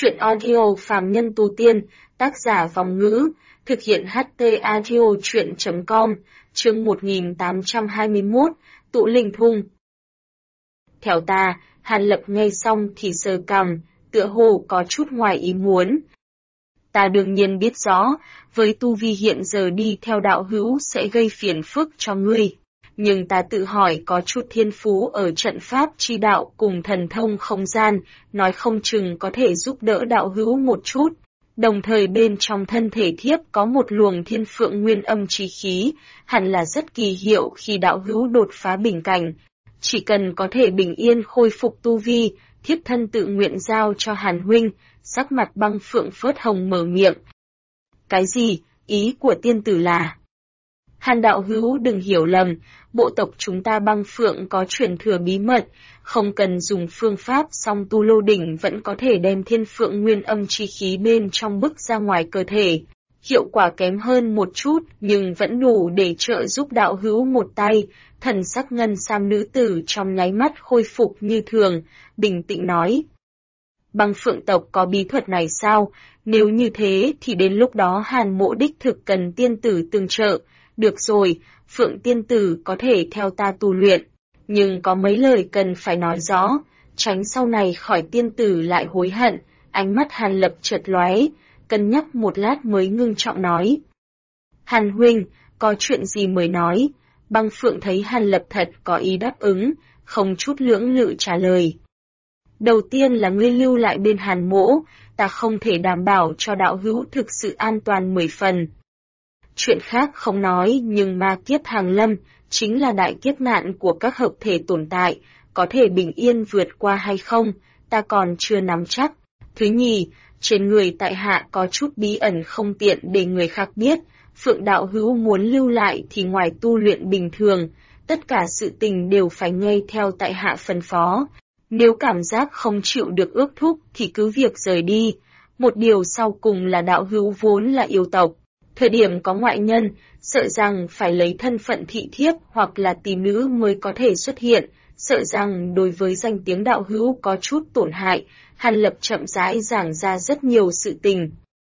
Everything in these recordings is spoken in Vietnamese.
Chuyện audio phàm nhân tu tiên, tác giả Vòng Ngữ, thực hiện HT audio chuyện.com, chương 1821, tụ linh thung. Theo ta, Hàn Lập nghe xong thì sờ cằm, tựa hồ có chút ngoài ý muốn. Ta đương nhiên biết rõ, với tu vi hiện giờ đi theo đạo hữu sẽ gây phiền phức cho ngươi. Nhưng ta tự hỏi có chút thiên phú ở trận pháp chi đạo cùng thần thông không gian, nói không chừng có thể giúp đỡ đạo hữu một chút. Đồng thời bên trong thân thể thiếp có một luồng thiên phượng nguyên âm chi khí, hẳn là rất kỳ hiệu khi đạo hữu đột phá bình cảnh. Chỉ cần có thể bình yên khôi phục tu vi, thiếp thân tự nguyện giao cho Hàn huynh, sắc mặt Băng Phượng phớt hồng mở miệng. Cái gì, ý của tiên tử là... Hàn đạo hữu đừng hiểu lầm, bộ tộc chúng ta Băng Phượng có truyền thừa bí mật, không cần dùng phương pháp song tu lô đỉnh vẫn có thể đem thiên phượng nguyên âm chi khí bên trong bức ra ngoài cơ thể. Hiệu quả kém hơn một chút nhưng vẫn đủ để trợ giúp đạo hữu một tay, thần sắc ngân sam nữ tử trong nháy mắt khôi phục như thường, bình tĩnh nói. Băng Phượng tộc có bí thuật này sao? Nếu như thế thì đến lúc đó Hàn mỗ đích thực cần tiên tử tương trợ. Được rồi, Phượng tiên tử có thể theo ta tu luyện, nhưng có mấy lời cần phải nói rõ, tránh sau này khỏi tiên tử lại hối hận. Ánh mắt Hàn Lập chợt lóe, cân nhắc một lát mới ngưng trọng nói. Hàn huynh, có chuyện gì mới nói? Băng Phượng thấy Hàn Lập thật có ý đáp ứng, không chút lưỡng lự trả lời. Đầu tiên là ngươi lưu lại bên Hàn mỗ, ta không thể đảm bảo cho đạo hữu thực sự an toàn 10 phần. Chuyện khác không nói nhưng ma kiếp hàng lâm, chính là đại kiếp nạn của các hợp thể tồn tại, có thể bình yên vượt qua hay không, ta còn chưa nắm chắc. Thứ nhì, trên người tại hạ có chút bí ẩn không tiện để người khác biết, Phượng đạo hữu muốn lưu lại thì ngoài tu luyện bình thường, tất cả sự tình đều phải nghe theo tại hạ phân phó. Nếu cảm giác không chịu được ước thúc thì cứ việc rời đi. Một điều sau cùng là đạo hữu vốn là yêu tộc. Thời điểm có ngoại nhân, sợ rằng phải lấy thân phận thị thiếp hoặc là tỷ nữ mới có thể xuất hiện, sợ rằng đối với danh tiếng đạo hữu có chút tổn hại. Hàn Lập chậm rãi giảng ra rất nhiều sự tình.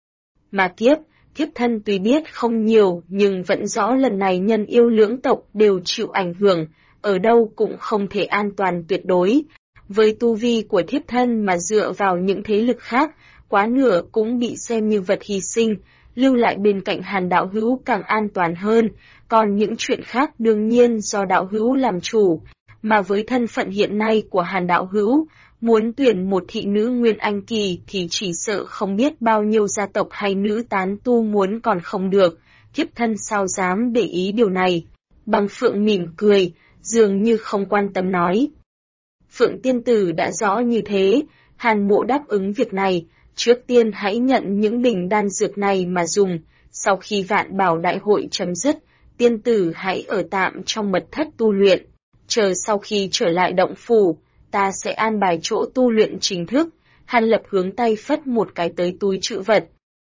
Mà kiếp, thiếp thân tuy biết không nhiều nhưng vẫn rõ lần này nhân yêu lưỡng tộc đều chịu ảnh hưởng, ở đâu cũng không thể an toàn tuyệt đối. Với tu vi của thiếp thân mà dựa vào những thế lực khác, quá nửa cũng bị xem như vật hy sinh, lưu lại bên cạnh Hàn đạo hữu càng an toàn hơn, còn những chuyện khác đương nhiên do đạo hữu làm chủ. Mà với thân phận hiện nay của Hàn đạo hữu, muốn tuyển một thị nữ Nguyên Anh kỳ thì chỉ sợ không biết bao nhiêu gia tộc hay nữ tán tu muốn còn không được, thiếp thân sao dám để ý điều này. Băng Phượng mỉm cười, dường như không quan tâm nói. Phượng tiên tử đã rõ như thế, Hàn mộ đáp ứng việc này, trước tiên hãy nhận những bình đan dược này mà dùng, sau khi vạn bảo đại hội chấm dứt, tiên tử hãy ở tạm trong mật thất tu luyện, chờ sau khi trở lại động phủ, ta sẽ an bài chỗ tu luyện chính thức. Hàn Lập hướng tay phất một cái tới túi trữ vật.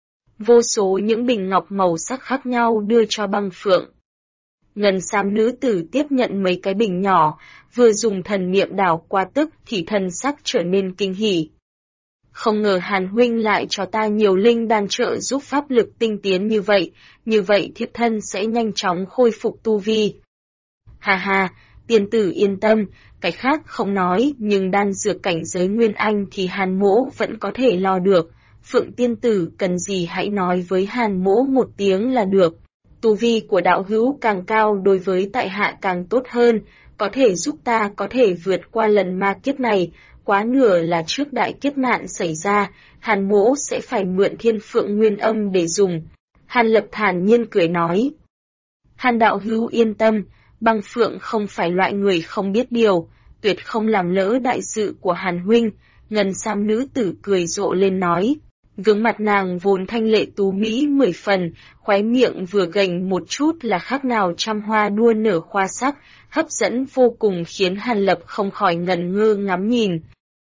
Vô số những bình ngọc màu sắc khác nhau đưa cho Băng Phượng. Ngân sam nữ tử tiếp nhận mấy cái bình nhỏ, vừa dùng thần niệm đảo qua tức thì thần sắc trở nên kinh hỉ. Không ngờ Hàn huynh lại cho ta nhiều linh đan trợ giúp pháp lực tinh tiến như vậy thiếp thân sẽ nhanh chóng khôi phục tu vi. Ha ha, tiên tử yên tâm, cái khác không nói nhưng đan dược cảnh giới Nguyên Anh thì Hàn mỗ vẫn có thể lo được. Phượng tiên tử cần gì hãy nói với Hàn mỗ một tiếng là được. Tu vi của đạo hữu càng cao đối với tại hạ càng tốt hơn, có thể giúp ta có thể vượt qua lần ma kiếp này, quá nửa là trước đại kiếp nạn xảy ra, Hàn mỗ sẽ phải mượn thiên phượng nguyên âm để dùng. Hàn Lập thản nhiên cười nói. Hàn đạo hữu yên tâm, Băng Phượng không phải loại người không biết điều, tuyệt không làm lỡ đại sự của Hàn huynh. Ngân sam nữ tử cười rộ lên nói. Gương mặt nàng vốn thanh lệ tú mỹ 10 phần, khóe miệng vừa gành một chút là khác nào trăm hoa đua nở khoa sắc, hấp dẫn vô cùng khiến Hàn Lập không khỏi ngần ngơ ngắm nhìn.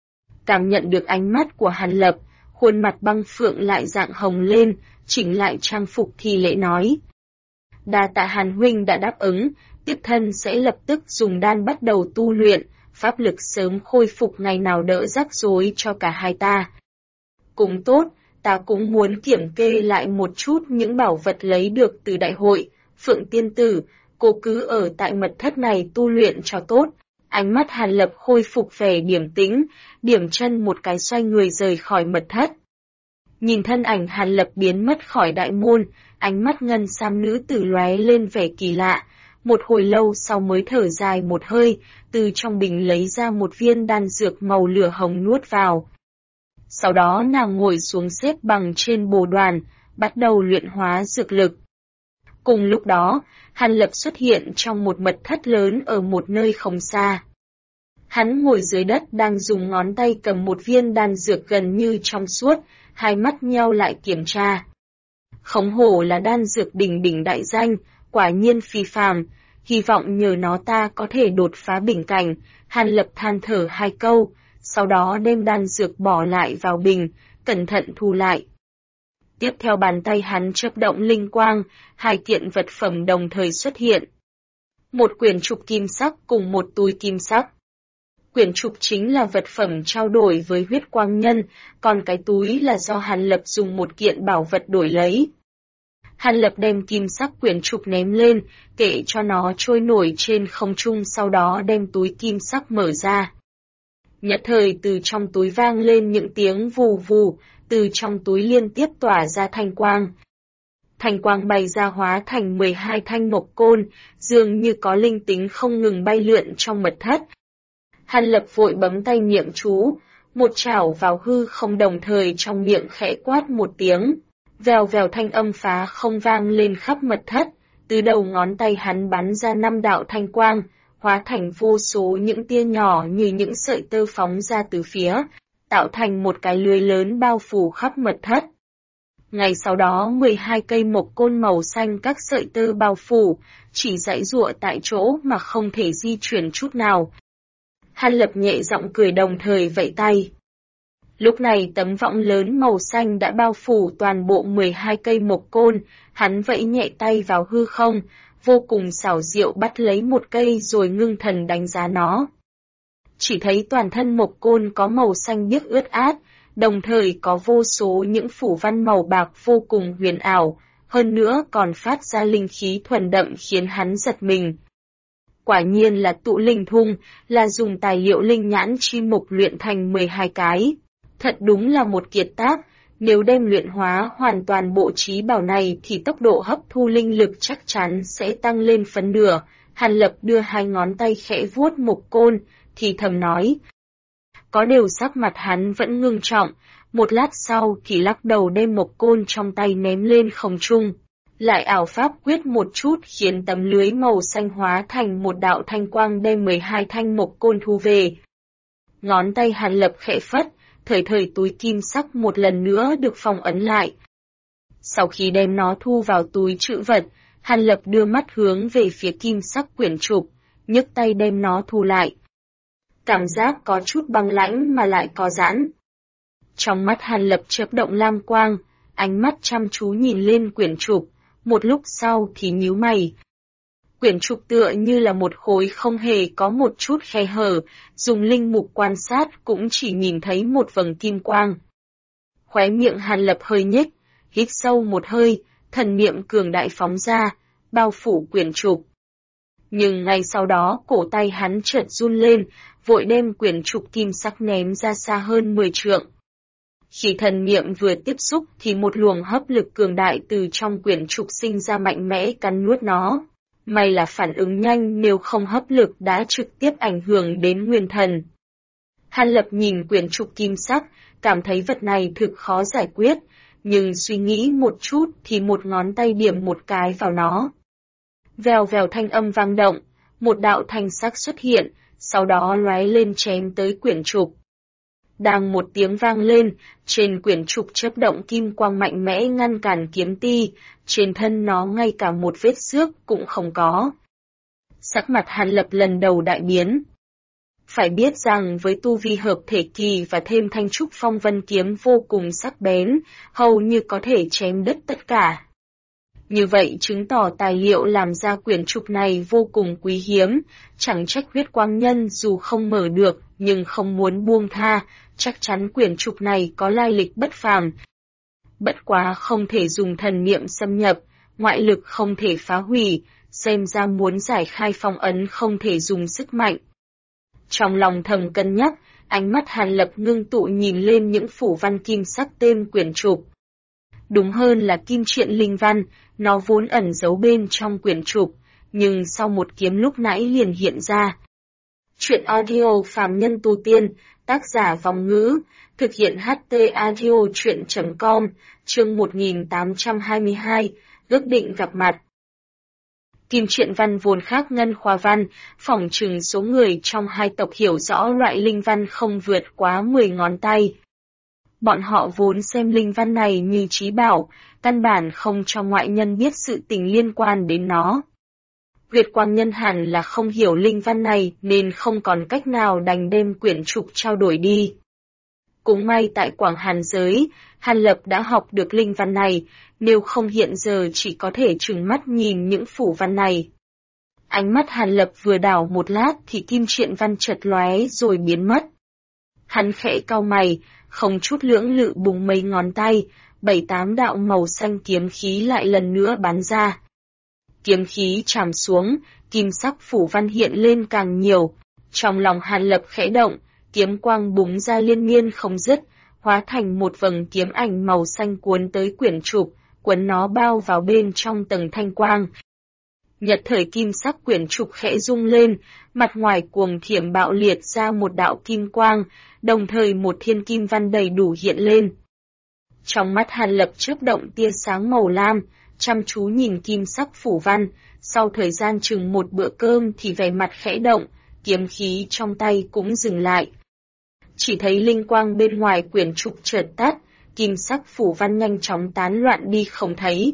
Cảm nhận được ánh mắt của Hàn Lập, khuôn mặt Băng Phượng lại dạng hồng lên, chỉnh lại trang phục thì lễ nói. Đa tạ Hàn huynh đã đáp ứng, tiếp thân sẽ lập tức dùng đan bắt đầu tu luyện, pháp lực sớm khôi phục ngày nào đỡ rắc rối cho cả hai ta. Cũng tốt, ta cũng muốn kiểm kê lại một chút những bảo vật lấy được từ đại hội. Phượng tiên tử, cô cứ ở tại mật thất này tu luyện cho tốt. Ánh mắt Hàn Lập khôi phục vẻ điềm tĩnh, điểm chân một cái xoay người rời khỏi mật thất. Nhìn thân ảnh Hàn Lập biến mất khỏi đại môn, ánh mắt ngân sam nữ tử lóe lên vẻ kỳ lạ. Một hồi lâu sau mới thở dài một hơi, từ trong bình lấy ra một viên đan dược màu lửa hồng nuốt vào. Sau đó nàng ngồi xuống xếp bằng trên bồ đoàn, bắt đầu luyện hóa dược lực. Cùng lúc đó, Hàn Lập xuất hiện trong một mật thất lớn ở một nơi không xa. Hắn ngồi dưới đất đang dùng ngón tay cầm một viên đan dược gần như trong suốt, hai mắt nheo lại kiểm tra. Không hổ là đan dược đỉnh đỉnh đại danh, quả nhiên phi phàm, hy vọng nhờ nó ta có thể đột phá bình cảnh. Hàn Lập than thở hai câu, sau đó đem đan dược bỏ lại vào bình, cẩn thận thu lại. Tiếp theo bàn tay hắn chớp động linh quang, hai kiện vật phẩm đồng thời xuất hiện. Một quyển trục kim sắc cùng một túi kim sắc. Quyển trục chính là vật phẩm trao đổi với huyết quang nhân, còn cái túi là do Hàn Lập dùng một kiện bảo vật đổi lấy. Hàn Lập đem kim sắc quyển trục ném lên, kệ cho nó trôi nổi trên không trung, sau đó đem túi kim sắc mở ra. Nhất thời từ trong túi vang lên những tiếng vù vù, từ trong túi liên tiếp tỏa ra thanh quang. Thanh quang bay ra hóa thành 12 thanh mộc côn, dường như có linh tính không ngừng bay lượn trong mật thất. Hàn Lập vội bấm tay niệm chú, một chảo vào hư không, đồng thời trong miệng khẽ quát một tiếng. Vèo vèo thanh âm phá không vang lên khắp mật thất, từ đầu ngón tay hắn bắn ra 5 đạo thanh quang, hóa thành vô số những tia nhỏ như những sợi tơ phóng ra từ phía, tạo thành một cái lưới lớn bao phủ khắp mật thất. Ngay sau đó 12 cây mộc côn màu xanh các sợi tơ bao phủ, chỉ giãy giụa tại chỗ mà không thể di chuyển chút nào. Hàn Lập nhẹ giọng cười đồng thời vẫy tay. Lúc này tấm võng lớn màu xanh đã bao phủ toàn bộ 12 cây mộc côn, hắn vẫy nhẹ tay vào hư không, vô cùng xảo diệu bắt lấy một cây rồi ngưng thần đánh giá nó. Chỉ thấy toàn thân mộc côn có màu xanh biếc ướt át, đồng thời có vô số những phủ văn màu bạc vô cùng huyền ảo, hơn nữa còn phát ra linh khí thuần đậm khiến hắn giật mình. Quả nhiên là tụ linh thung, là dùng tài liệu linh nhãn chi mục luyện thành 12 cái. Thật đúng là một kiệt tác, nếu đem luyện hóa hoàn toàn bộ trí bảo này thì tốc độ hấp thu linh lực chắc chắn sẽ tăng lên phân nửa. Hàn Lập đưa hai ngón tay khẽ vuốt mộc côn, thì thầm nói. Có điều sắc mặt hắn vẫn ngưng trọng, một lát sau thì lắc đầu đem mộc côn trong tay ném lên không trung. Lại ảo pháp quyết một chút khiến tấm lưới màu xanh hóa thành một đạo thanh quang đem 12 thanh mộc côn thu về. Ngón tay Hàn Lập khẽ phất, thời túi kim sắc một lần nữa được phong ấn lại. Sau khi đem nó thu vào túi trữ vật, Hàn Lập đưa mắt hướng về phía kim sắc quyển trục, nhấc tay đem nó thu lại. Cảm giác có chút băng lãnh mà lại có giãn. Trong mắt Hàn Lập chớp động lam quang, ánh mắt chăm chú nhìn lên quyển trục, một lúc sau thì nhíu mày. Quyển trục tựa như là một khối không hề có một chút khe hở, dùng linh mục quan sát cũng chỉ nhìn thấy một vầng kim quang. Khóe miệng Hàn Lập hơi nhếch, hít sâu một hơi, thần niệm cường đại phóng ra, bao phủ quyển trục. Nhưng ngay sau đó cổ tay hắn chợt run lên, vội đem quyển trục kim sắc ném ra xa hơn 10 trượng. Khi thần niệm vừa tiếp xúc thì một luồng hấp lực cường đại từ trong quyển trục sinh ra mạnh mẽ cắn nuốt nó. May là phản ứng nhanh, nếu không hấp lực đã trực tiếp ảnh hưởng đến nguyên thần. Hàn Lập nhìn quyển trục kim sắc, cảm thấy vật này thực khó giải quyết, nhưng suy nghĩ một chút thì một ngón tay điểm một cái vào nó. Vèo vèo thanh âm vang động, một đạo thanh sắc xuất hiện, sau đó lóe lên chém tới quyển trục. Đang một tiếng vang lên, trên quyển trục chớp động kim quang mạnh mẽ ngăn cản kiếm ti, trên thân nó ngay cả một vết xước cũng không có. Sắc mặt Hàn Lập lần đầu đại biến. Phải biết rằng với tu vi hợp thể kỳ và thêm thanh trúc phong vân kiếm vô cùng sắc bén, hầu như có thể chém đứt tất cả. Như vậy chứng tỏ tài liệu làm ra quyển trục này vô cùng quý hiếm, chẳng trách Huyết Quang Nhân dù không mở được nhưng không muốn buông tha, chắc chắn quyển trục này có lai lịch bất phàm. Bất quá không thể dùng thần niệm xâm nhập, ngoại lực không thể phá hủy, xem ra muốn giải khai phong ấn không thể dùng sức mạnh. Trong lòng thầm cân nhắc, ánh mắt Hàn Lập ngưng tụ nhìn lên những phủ văn kim sắc tên quyển trục. Đúng hơn là kim triện linh văn, nó vốn ẩn giấu bên trong quyển trục, nhưng sau một kiếm lúc nãy liền hiện ra. Chuyện audio phàm nhân tu tiên, tác giả Vong Ngữ, thực hiện HT audio chuyện.com, chương 1822, ước định gặp mặt. Kim triện văn vốn khác ngân khoa văn, phỏng chừng số người trong hai tộc hiểu rõ loại linh văn không vượt quá 10 ngón tay. Bọn họ vốn xem linh văn này như trí bảo, căn bản không cho ngoại nhân biết sự tình liên quan đến nó. Huyết Quang Nhân hẳn là không hiểu linh văn này nên không còn cách nào đành đem quyển trục trao đổi đi. Cũng may tại Quảng Hàn giới, Hàn Lập đã học được linh văn này, nếu không hiện giờ chỉ có thể trừng mắt nhìn những phủ văn này. Ánh mắt Hàn Lập vừa đảo một lát thì kim triện văn chợt lóe rồi biến mất. Hắn khẽ cau mày, không chút lưỡng lự búng mấy ngón tay, 7-8 đạo màu xanh kiếm khí lại lần nữa bắn ra. Kiếm khí chạm xuống, kim sắc phủ văn hiện lên càng nhiều. Trong lòng Hàn Lập khẽ động, kiếm quang búng ra liên miên không dứt, hóa thành một vầng kiếm ảnh màu xanh cuốn tới quyển trục, quấn nó bao vào bên trong tầng thanh quang. Nhật thời kim sắc quyển trục khẽ rung lên, mặt ngoài cuồng thiểm bạo liệt ra một đạo kim quang, đồng thời một thiên kim văn đầy đủ hiện lên. Trong mắt Hàn Lập chớp động tia sáng màu lam, chăm chú nhìn kim sắc phủ văn, sau thời gian chừng một bữa cơm thì vẻ mặt khẽ động, kiếm khí trong tay cũng dừng lại. Chỉ thấy linh quang bên ngoài quyển trục chợt tắt, kim sắc phủ văn nhanh chóng tán loạn đi không thấy.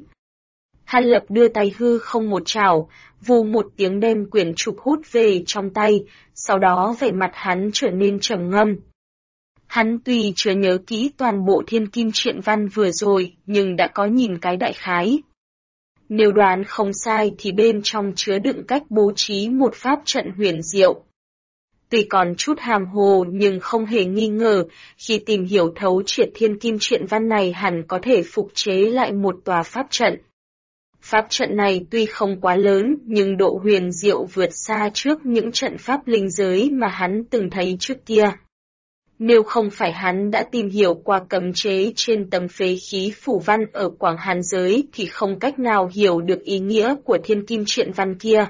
Hàn Lập đưa tay hư không một chảo, vù một tiếng đem quyển trục hút về trong tay, sau đó vẻ mặt hắn trở nên trầm ngâm. Hắn tuy chưa nhớ kỹ toàn bộ thiên kim triện văn vừa rồi, nhưng đã có nhìn cái đại khái. Nếu đoán không sai thì bên trong chứa đựng cách bố trí một pháp trận huyền diệu. Tuy còn chút hàm hồ nhưng không hề nghi ngờ, khi tìm hiểu thấu triệt thiên kim triện văn này hẳn có thể phục chế lại một tòa pháp trận. Pháp trận này tuy không quá lớn nhưng độ huyền diệu vượt xa trước những trận pháp linh giới mà hắn từng thấy trước kia. Nếu không phải hắn đã tìm hiểu qua cấm chế trên tấm phế khí phủ văn ở Quảng Hàn giới thì không cách nào hiểu được ý nghĩa của thiên kim triện văn kia.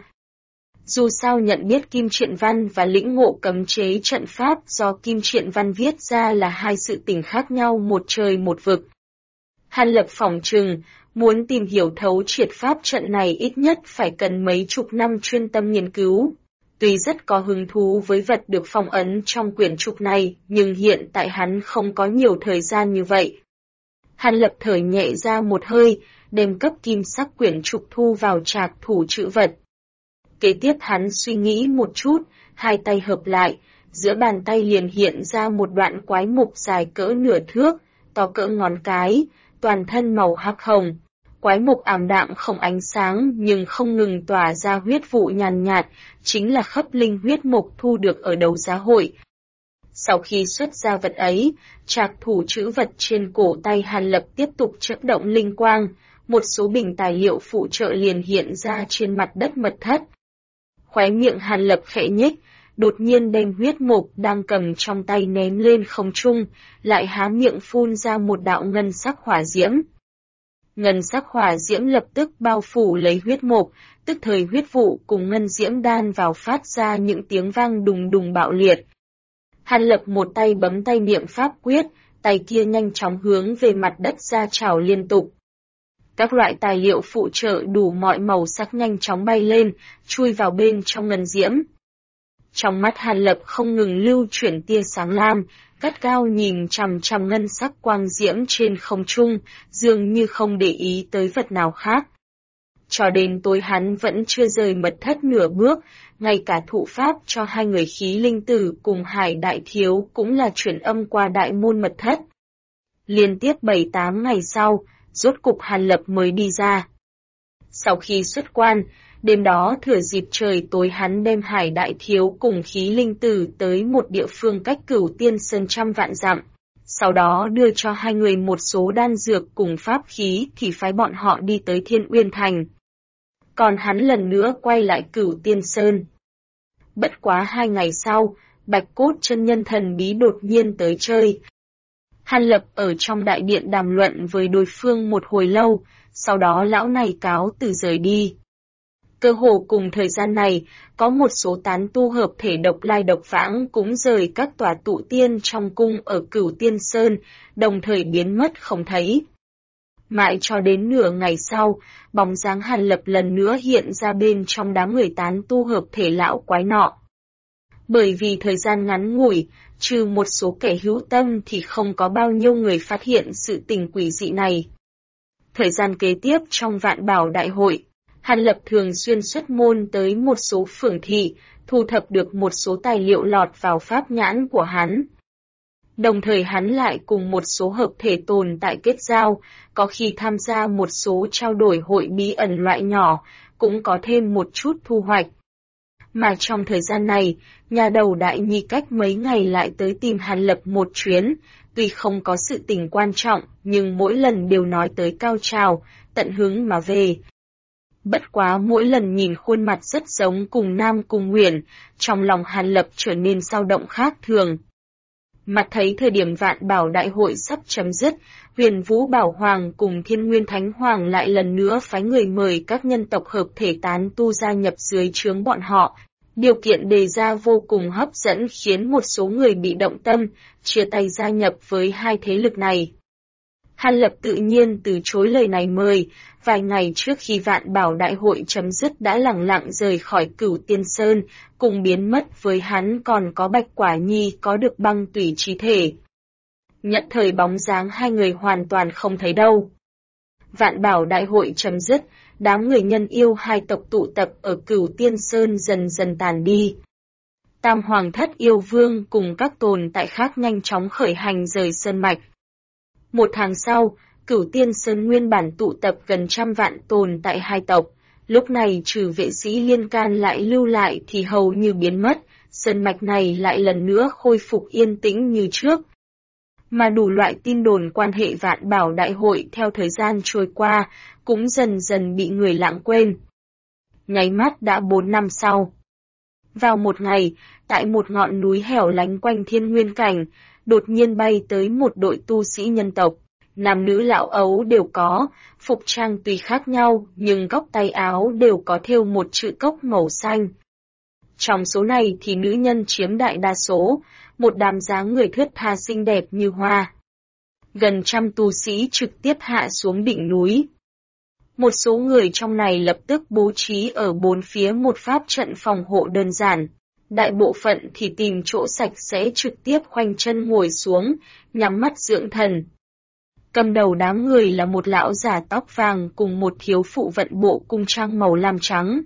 Dù sao nhận biết kim triện văn và lĩnh ngộ cấm chế trận pháp do kim triện văn viết ra là hai sự tình khác nhau một trời một vực. Hàn Lập phỏng chừng, muốn tìm hiểu thấu triệt pháp trận này ít nhất phải cần mấy chục năm chuyên tâm nghiên cứu. Tuy rất có hứng thú với vật được phong ấn trong quyển trục này, nhưng hiện tại hắn không có nhiều thời gian như vậy. Hàn Lập thở nhẹ ra một hơi, đem cấp kim sắc quyển trục thu vào trạc thủ trữ vật. Kế tiếp hắn suy nghĩ một chút, hai tay hợp lại, giữa bàn tay liền hiện ra một đoạn quái mục dài cỡ nửa thước, to cỡ ngón cái, toàn thân màu hắc hồng. Quái mục ảm đạm không ánh sáng nhưng không ngừng tỏa ra huyết vụ nhàn nhạt, chính là khắp linh huyết mục thu được ở đấu giá hội. Sau khi xuất ra vật ấy, trạc thủ trữ vật trên cổ tay Hàn Lập tiếp tục chớp động linh quang, một số bình tài liệu phụ trợ liền hiện ra trên mặt đất mật thất. Khóe miệng Hàn Lập khẽ nhếch, đột nhiên đem huyết mục đang cầm trong tay ném lên không trung, lại há miệng phun ra một đạo ngân sắc hỏa diễm. Ngân sắc hỏa diễm lập tức bao phủ lấy huyết mục, tức thời huyết vụ cùng ngân diễm đan vào phát ra những tiếng vang đùng đùng bạo liệt. Hàn Lập một tay bấm tay niệm pháp quyết, tay kia nhanh chóng hướng về mặt đất ra trảo liên tục. Các loại tài liệu phụ trợ đủ mọi màu sắc nhanh chóng bay lên, chui vào bên trong ngân diễm. Trong mắt Hàn Lập không ngừng lưu chuyển tia sáng lam, gắt gao nhìn chằm chằm ngân sắc quang diễm trên không trung, dường như không để ý tới vật nào khác. Cho đến tối hắn vẫn chưa rời mật thất nửa bước, ngay cả thụ pháp cho hai người khí linh tử cùng Hải Đại Thiếu cũng là chuyển âm qua đại môn mật thất. Liên tiếp 7-8 ngày sau, rốt cục Hàn Lập mới đi ra. Sau khi xuất quan, đêm đó thừa dịp trời tối hắn đem Hải Đại Thiếu cùng Khí Linh Tử tới một địa phương cách Cửu Tiên Sơn trăm vạn dặm. Sau đó đưa cho hai người một số đan dược cùng pháp khí thì phái bọn họ đi tới Thiên Uyên Thành. Còn hắn lần nữa quay lại Cửu Tiên Sơn. Bất quá 2 ngày sau, Bạch Cốt chân nhân thần bí đột nhiên tới chơi. Hàn Lập ở trong đại điện đàm luận với đối phương một hồi lâu, sau đó lão này cáo từ rời đi. Cơ hồ cùng thời gian này, có một số tán tu hợp thể độc lai độc vãng cũng rời các tòa tụ tiên trong cung ở Cửu Tiên Sơn, đồng thời biến mất không thấy. Mãi cho đến nửa ngày sau, bóng dáng Hàn Lập lần nữa hiện ra bên trong đám người tán tu hợp thể lão quái nọ. Bởi vì thời gian ngắn ngủi, trừ một số kẻ hữu tâm thì không có bao nhiêu người phát hiện sự tình quỷ dị này. Thời gian kế tiếp trong Vạn Bảo Đại hội, Hàn Lập thường xuyên xuất môn tới một số phường thị, thu thập được một số tài liệu lọt vào pháp nhãn của hắn. Đồng thời hắn lại cùng một số hợp thể tồn tại kết giao, có khi tham gia một số trao đổi hội bí ẩn loại nhỏ, cũng có thêm một chút thu hoạch. Mà trong thời gian này, nhà đầu Đại Nhi cách mấy ngày lại tới tìm Hàn Lập một chuyến, tuy không có sự tình quan trọng, nhưng mỗi lần đều nói tới cao trào, tận hứng mà về. Bất quá mỗi lần nhìn khuôn mặt rất giống cùng Nam cùng Nguyễn, trong lòng Hàn Lập trở nên dao động khác thường. Mặt thấy thời điểm Vạn Bảo Đại hội sắp chấm dứt, Huyền Vũ Bảo Hoàng cùng Thiên Nguyên Thánh Hoàng lại lần nữa phái người mời các nhân tộc hợp thể tán tu gia nhập dưới trướng bọn họ. Điều kiện đề ra vô cùng hấp dẫn khiến một số người bị động tâm, chia tay gia nhập với hai thế lực này. Hàn Lập tự nhiên từ chối lời này mời, vài ngày trước khi Vạn Bảo Đại hội chấm dứt đã lẳng lặng rời khỏi Cửu Tiên Sơn, cùng biến mất với hắn còn có Bạch Quả Nhi có được băng tủy chi thể. Nhận thời bóng dáng hai người hoàn toàn không thấy đâu. Vạn Bảo Đại hội chấm dứt, đám người nhân yêu hai tộc tụ tập ở Cửu Tiên Sơn dần dần tàn đi. Tam Hoàng Thất Yêu Vương cùng các tồn tại khác nhanh chóng khởi hành rời Sơn Mạch. Một tháng sau, Cửu Tiên Sơn nguyên bản tụ tập gần 100 vạn tồn tại hai tộc, lúc này trừ vệ sĩ Liên Can lại lưu lại thì hầu như biến mất, Sơn Mạch này lại lần nữa khôi phục yên tĩnh như trước. Mà đủ loại tin đồn quan hệ Vạn Bảo Đại hội theo thời gian trôi qua, cũng dần dần bị người lãng quên. Nháy mắt đã 4 năm sau. Vào một ngày, tại một ngọn núi hẻo lánh quanh Thiên Nguyên Cảnh, đột nhiên bay tới một đội tu sĩ nhân tộc. Nam nữ lão ấu đều có, phục trang tùy khác nhau, nhưng góc tay áo đều có thêu một chữ cốc màu xanh. Trong số này thì nữ nhân chiếm đại đa số, một đám dáng người thướt tha xinh đẹp như hoa. Gần 100 tu sĩ trực tiếp hạ xuống đỉnh núi. Một số người trong này lập tức bố trí ở bốn phía một pháp trận phòng hộ đơn giản. Đại bộ phận thì tìm chỗ sạch sẽ trực tiếp khoanh chân ngồi xuống, nhắm mắt dưỡng thần. Cầm đầu đám người là một lão già tóc vàng cùng một thiếu phụ vận bộ cung trang màu lam trắng.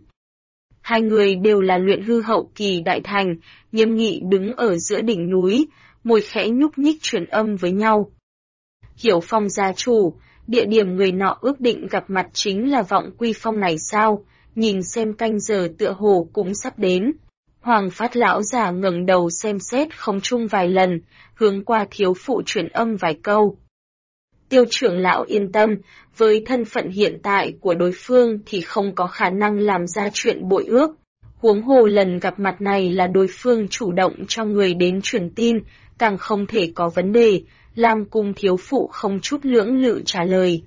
Hai người đều là luyện hư hậu kỳ đại thành, nghiêm nghị đứng ở giữa đỉnh núi, môi khẽ nhúc nhích truyền âm với nhau. Hiểu Phong gia chủ, địa điểm người nọ ước định gặp mặt chính là Vọng Quy Phong này sao, nhìn xem canh giờ tựa hồ cũng sắp đến. Hoàng Phát lão già ngẩng đầu xem xét không trung vài lần, hướng qua thiếu phụ truyền âm vài câu. Tiêu trưởng lão yên tâm, với thân phận hiện tại của đối phương thì không có khả năng làm ra chuyện bội ước. Huống hồ lần gặp mặt này là đối phương chủ động cho người đến truyền tin, càng không thể có vấn đề, Lam Cung thiếu phụ không chút lưỡng lự trả lời.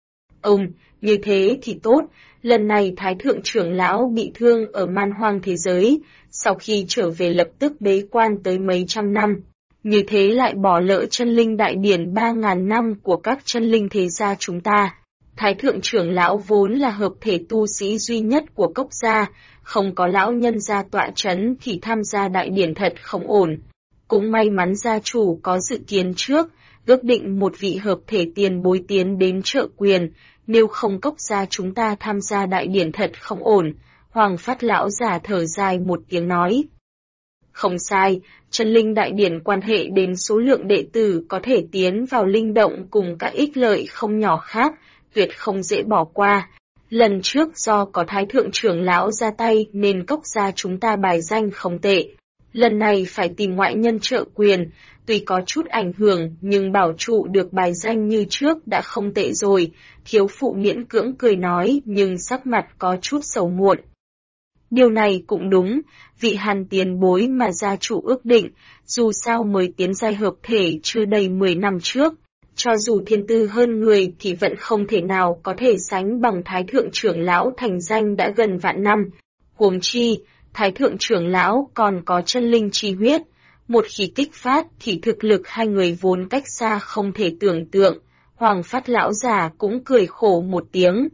Như thế thì tốt, lần này Thái Thượng trưởng lão bị thương ở man hoang thế giới, sau khi trở về lập tức bế quan tới mấy trăm năm. Như thế lại bỏ lỡ chân linh đại điển 3.000 năm của các chân linh thế gia chúng ta. Thái Thượng trưởng lão vốn là hợp thể tu sĩ duy nhất của cốc gia, không có lão nhân gia tọa chấn thì tham gia đại điển thật không ổn. Cũng may mắn gia chủ có dự kiến trước, ước định một vị hợp thể tiền bối tiến đến trợ quyền, nếu không cốc gia chúng ta tham gia đại điển thật không ổn. Hoàng Phát lão già thở dài một tiếng nói. Không sai, chân linh đại điển quan hệ đến số lượng đệ tử có thể tiến vào linh động cùng các ích lợi không nhỏ khác, tuyệt không dễ bỏ qua. Lần trước do có thái thượng trưởng lão ra tay nên Cốc gia chúng ta bài danh không tệ. Lần này phải tìm ngoại nhân trợ quyền, tuy có chút ảnh hưởng nhưng bảo trụ được bài danh như trước đã không tệ rồi, thiếu phụ miễn cưỡng cười nói nhưng sắc mặt có chút sầu muộn. Điều này cũng đúng, vị Hàn tiền bối mà gia chủ ước định, dù sao mới tiến giai hợp thể chưa đầy 10 năm trước, cho dù thiên tư hơn người thì vẫn không thể nào có thể sánh bằng thái thượng trưởng lão thành danh đã gần vạn năm. Huống chi, thái thượng trưởng lão còn có chân linh chi huyết, một khi kích phát thì thực lực hai người vốn cách xa không thể tưởng tượng. Hoàng Phát lão già cũng cười khổ một tiếng.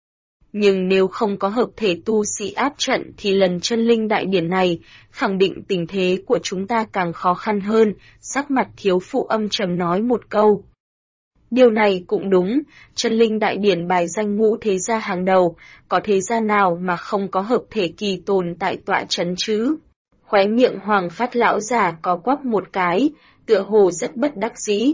Nhưng nếu không có hợp thể tu sĩ áp trận thì lần chân linh đại điển này, khẳng định tình thế của chúng ta càng khó khăn hơn, sắc mặt thiếu phụ âm trầm nói một câu. Điều này cũng đúng, chân linh đại điển bài danh ngũ thế gia hàng đầu, có thế gia nào mà không có hợp thể kỳ tồn tại tọa trấn chứ? Khóe miệng Hoàng Phát lão già có quắp một cái, tựa hồ rất bất đắc dĩ.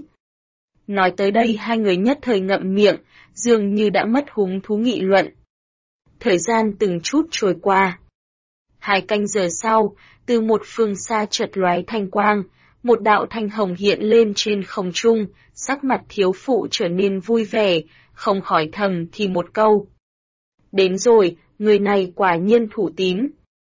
Nói tới đây hai người nhất thời ngậm miệng, dường như đã mất hứng thú nghị luận. Thời gian từng chút trôi qua. 2 canh giờ sau, từ một phương xa chợt lóe thanh quang, một đạo thanh hồng hiện lên trên không trung, sắc mặt thiếu phụ trở nên vui vẻ, không khỏi thầm thì một câu. Đến rồi, người này quả nhiên thủ tín.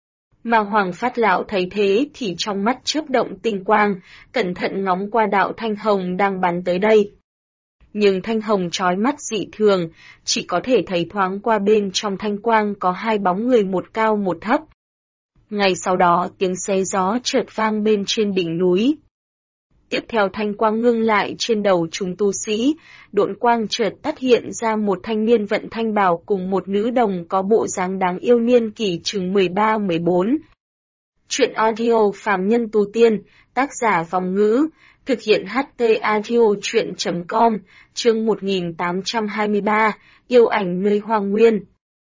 Mà Hoàng Phát lão thấy thế thì trong mắt chớp động tinh quang, cẩn thận ngóng qua đạo thanh hồng đang bắn tới đây. Nhưng thanh hồng chói mắt dị thường, chỉ có thể thấy thoáng qua bên trong thanh quang có 2 bóng người một cao một thấp. Ngay sau đó tiếng xé gió chợt vang bên trên đỉnh núi. Tiếp theo thanh quang ngưng lại trên đầu chúng tu sĩ, độn quang chợt tắt hiện ra một thanh niên vận thanh bào cùng một nữ đồng có bộ dáng đáng yêu niên kỷ chừng 13-14. Chuyện audio phàm nhân tu tiên, tác giả Vòng Ngữ, thực hiện HT Audio Chuyện.com, chương 1823, yêu ảnh nơi hoang nguyên.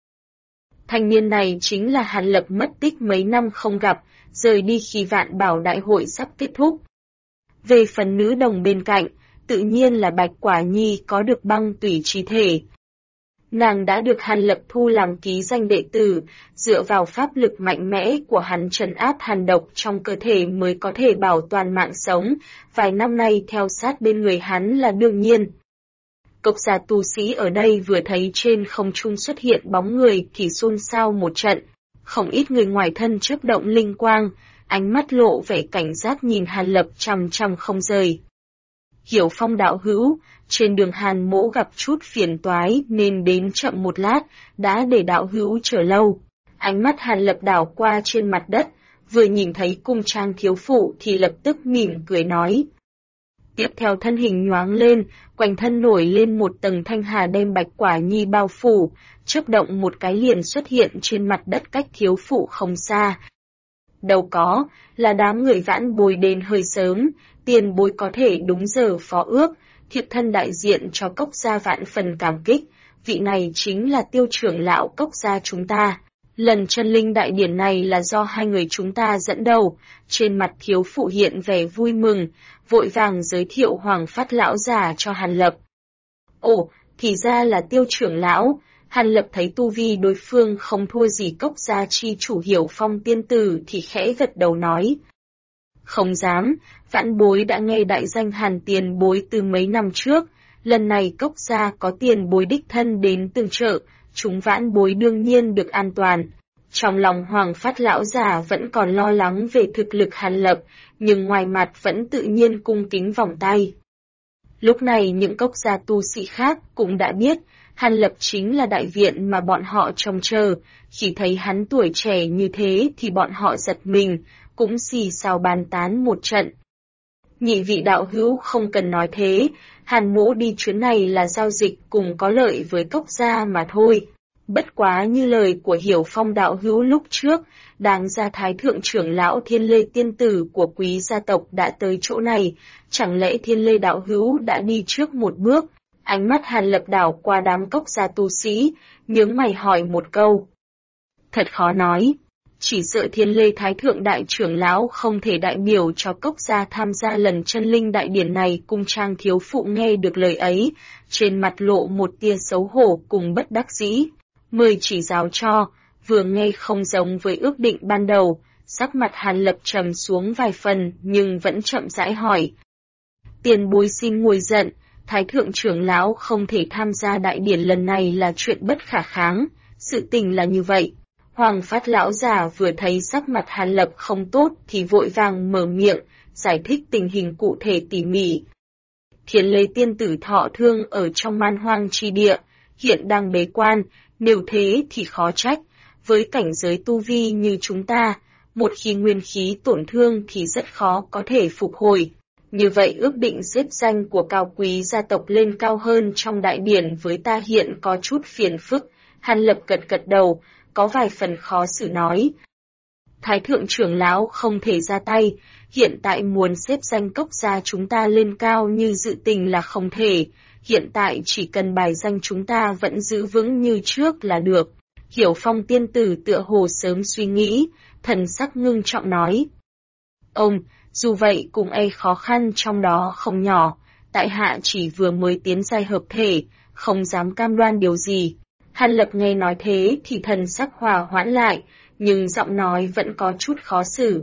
Thanh niên này chính là Hàn Lập mất tích mấy năm không gặp, rời đi khi Vạn Bảo Đại hội sắp kết thúc. Về phần nữ đồng bên cạnh, tự nhiên là Bạch Quả Nhi có được băng tủy chi thể. Nàng đã được Hàn Lập thu làm ký danh đệ tử, dựa vào pháp lực mạnh mẽ của hắn trấn áp hàn độc trong cơ thể mới có thể bảo toàn mạng sống, vài năm nay theo sát bên người hắn là đương nhiên. Cốc gia tu sĩ ở đây vừa thấy trên không trung xuất hiện bóng người thì xôn xao một trận, không ít người ngoài thân chớp động linh quang, ánh mắt lộ vẻ cảnh giác nhìn Hàn Lập chằm chằm không rời. Hiểu Phong đạo hữu, trên đường Hàn mỗ gặp chút phiền toái nên đến chậm một lát, đã để đạo hữu chờ lâu. Ánh mắt Hàn Lập đảo qua trên mặt đất, vừa nhìn thấy cung trang thiếu phụ thì lập tức mỉm cười nói. Tiếp theo thân hình nhoáng lên, quanh thân nổi lên một tầng thanh hà đem Bạch Quả Nhi bao phủ, chớp động một cái liền xuất hiện trên mặt đất cách thiếu phụ không xa. Đâu có, là đám người Vãn Bối đến hơi sớm, tiền bối có thể đúng giờ phó ước, thiệp thân đại diện cho Cốc gia vạn phần cảm kích, vị này chính là tiêu trưởng lão Cốc gia chúng ta. Lần chân linh đại điển này là do hai người chúng ta dẫn đầu, trên mặt thiếu phụ hiện vẻ vui mừng, vội vàng giới thiệu Hoàng Phát lão già cho Hàn Lập. Ồ, thì ra là tiêu trưởng lão. Hàn Lập thấy tu vi đối phương không thua gì Cốc gia chi chủ Hiểu Phong tiên tử thì khẽ gật đầu nói. Không dám, Vãn Bối đã nghe đại danh Hàn tiền bối từ mấy năm trước, lần này Cốc gia có tiền bối đích thân đến tương trợ, chúng Vãn Bối đương nhiên được an toàn. Trong lòng Hoàng Phát lão già vẫn còn lo lắng về thực lực Hàn Lập, nhưng ngoài mặt vẫn tự nhiên cung kính vòng tay. Lúc này những Cốc gia tu sĩ khác cũng đã biết, Hàn Lập chính là đại viện mà bọn họ trông chờ, khi thấy hắn tuổi trẻ như thế thì bọn họ giật mình, cũng xì xào bàn tán một trận. Nhị vị đạo hữu không cần nói thế, Hàn mỗ đi chuyến này là giao dịch cùng có lợi với Cốc gia mà thôi. Bất quá như lời của Hiểu Phong đạo hữu lúc trước, đáng ra Thái thượng trưởng lão Thiên Lê tiên tử của quý gia tộc đã tới chỗ này, chẳng lẽ Thiên Lê đạo hữu đã đi trước một bước? Ánh mắt Hàn Lập đảo qua đám Cốc gia tu sĩ, nhướng mày hỏi một câu. Thật khó nói, chỉ sợ Thiên Lê Thái thượng đại trưởng lão không thể đại biểu cho Cốc gia tham gia lần chân linh đại điển này. Cung trang thiếu phụ nghe được lời ấy, trên mặt lộ một tia xấu hổ cùng bất đắc dĩ. Mời chỉ giáo cho, vừa nghe không giống với ước định ban đầu, sắc mặt Hàn Lập trầm xuống vài phần nhưng vẫn chậm rãi hỏi. Tiền bối xin nguôi giận, Thái thượng trưởng lão không thể tham gia đại điển lần này là chuyện bất khả kháng, sự tình là như vậy. Hoàng Phát lão già vừa thấy sắc mặt Hàn Lập không tốt thì vội vàng mở miệng, giải thích tình hình cụ thể tỉ mỉ. Thiền Lê tiên tử thọ thương ở trong man hoang chi địa, hiện đang bế quan, nếu thế thì khó trách, với cảnh giới tu vi như chúng ta, một khi nguyên khí tổn thương thì rất khó có thể phục hồi. Như vậy ước định xếp danh của cao quý gia tộc lên cao hơn trong đại điển với ta hiện có chút phiền phức. Hàn Lập gật đầu, có vài phần khó xử nói. Thái thượng trưởng lão không thể ra tay, hiện tại muốn xếp danh cốc gia chúng ta lên cao như dự tình là không thể, hiện tại chỉ cần bài danh chúng ta vẫn giữ vững như trước là được. Hiểu Phong tiên tử tựa hồ sớm suy nghĩ, thần sắc ngưng trọng nói. Ông, dù vậy cũng khó khăn trong đó không nhỏ, tại hạ chỉ vừa mới tiến giai hợp thể, không dám cam đoan điều gì. Hàn Lập nghe nói thế thì thần sắc hòa hoãn lại, nhưng giọng nói vẫn có chút khó xử.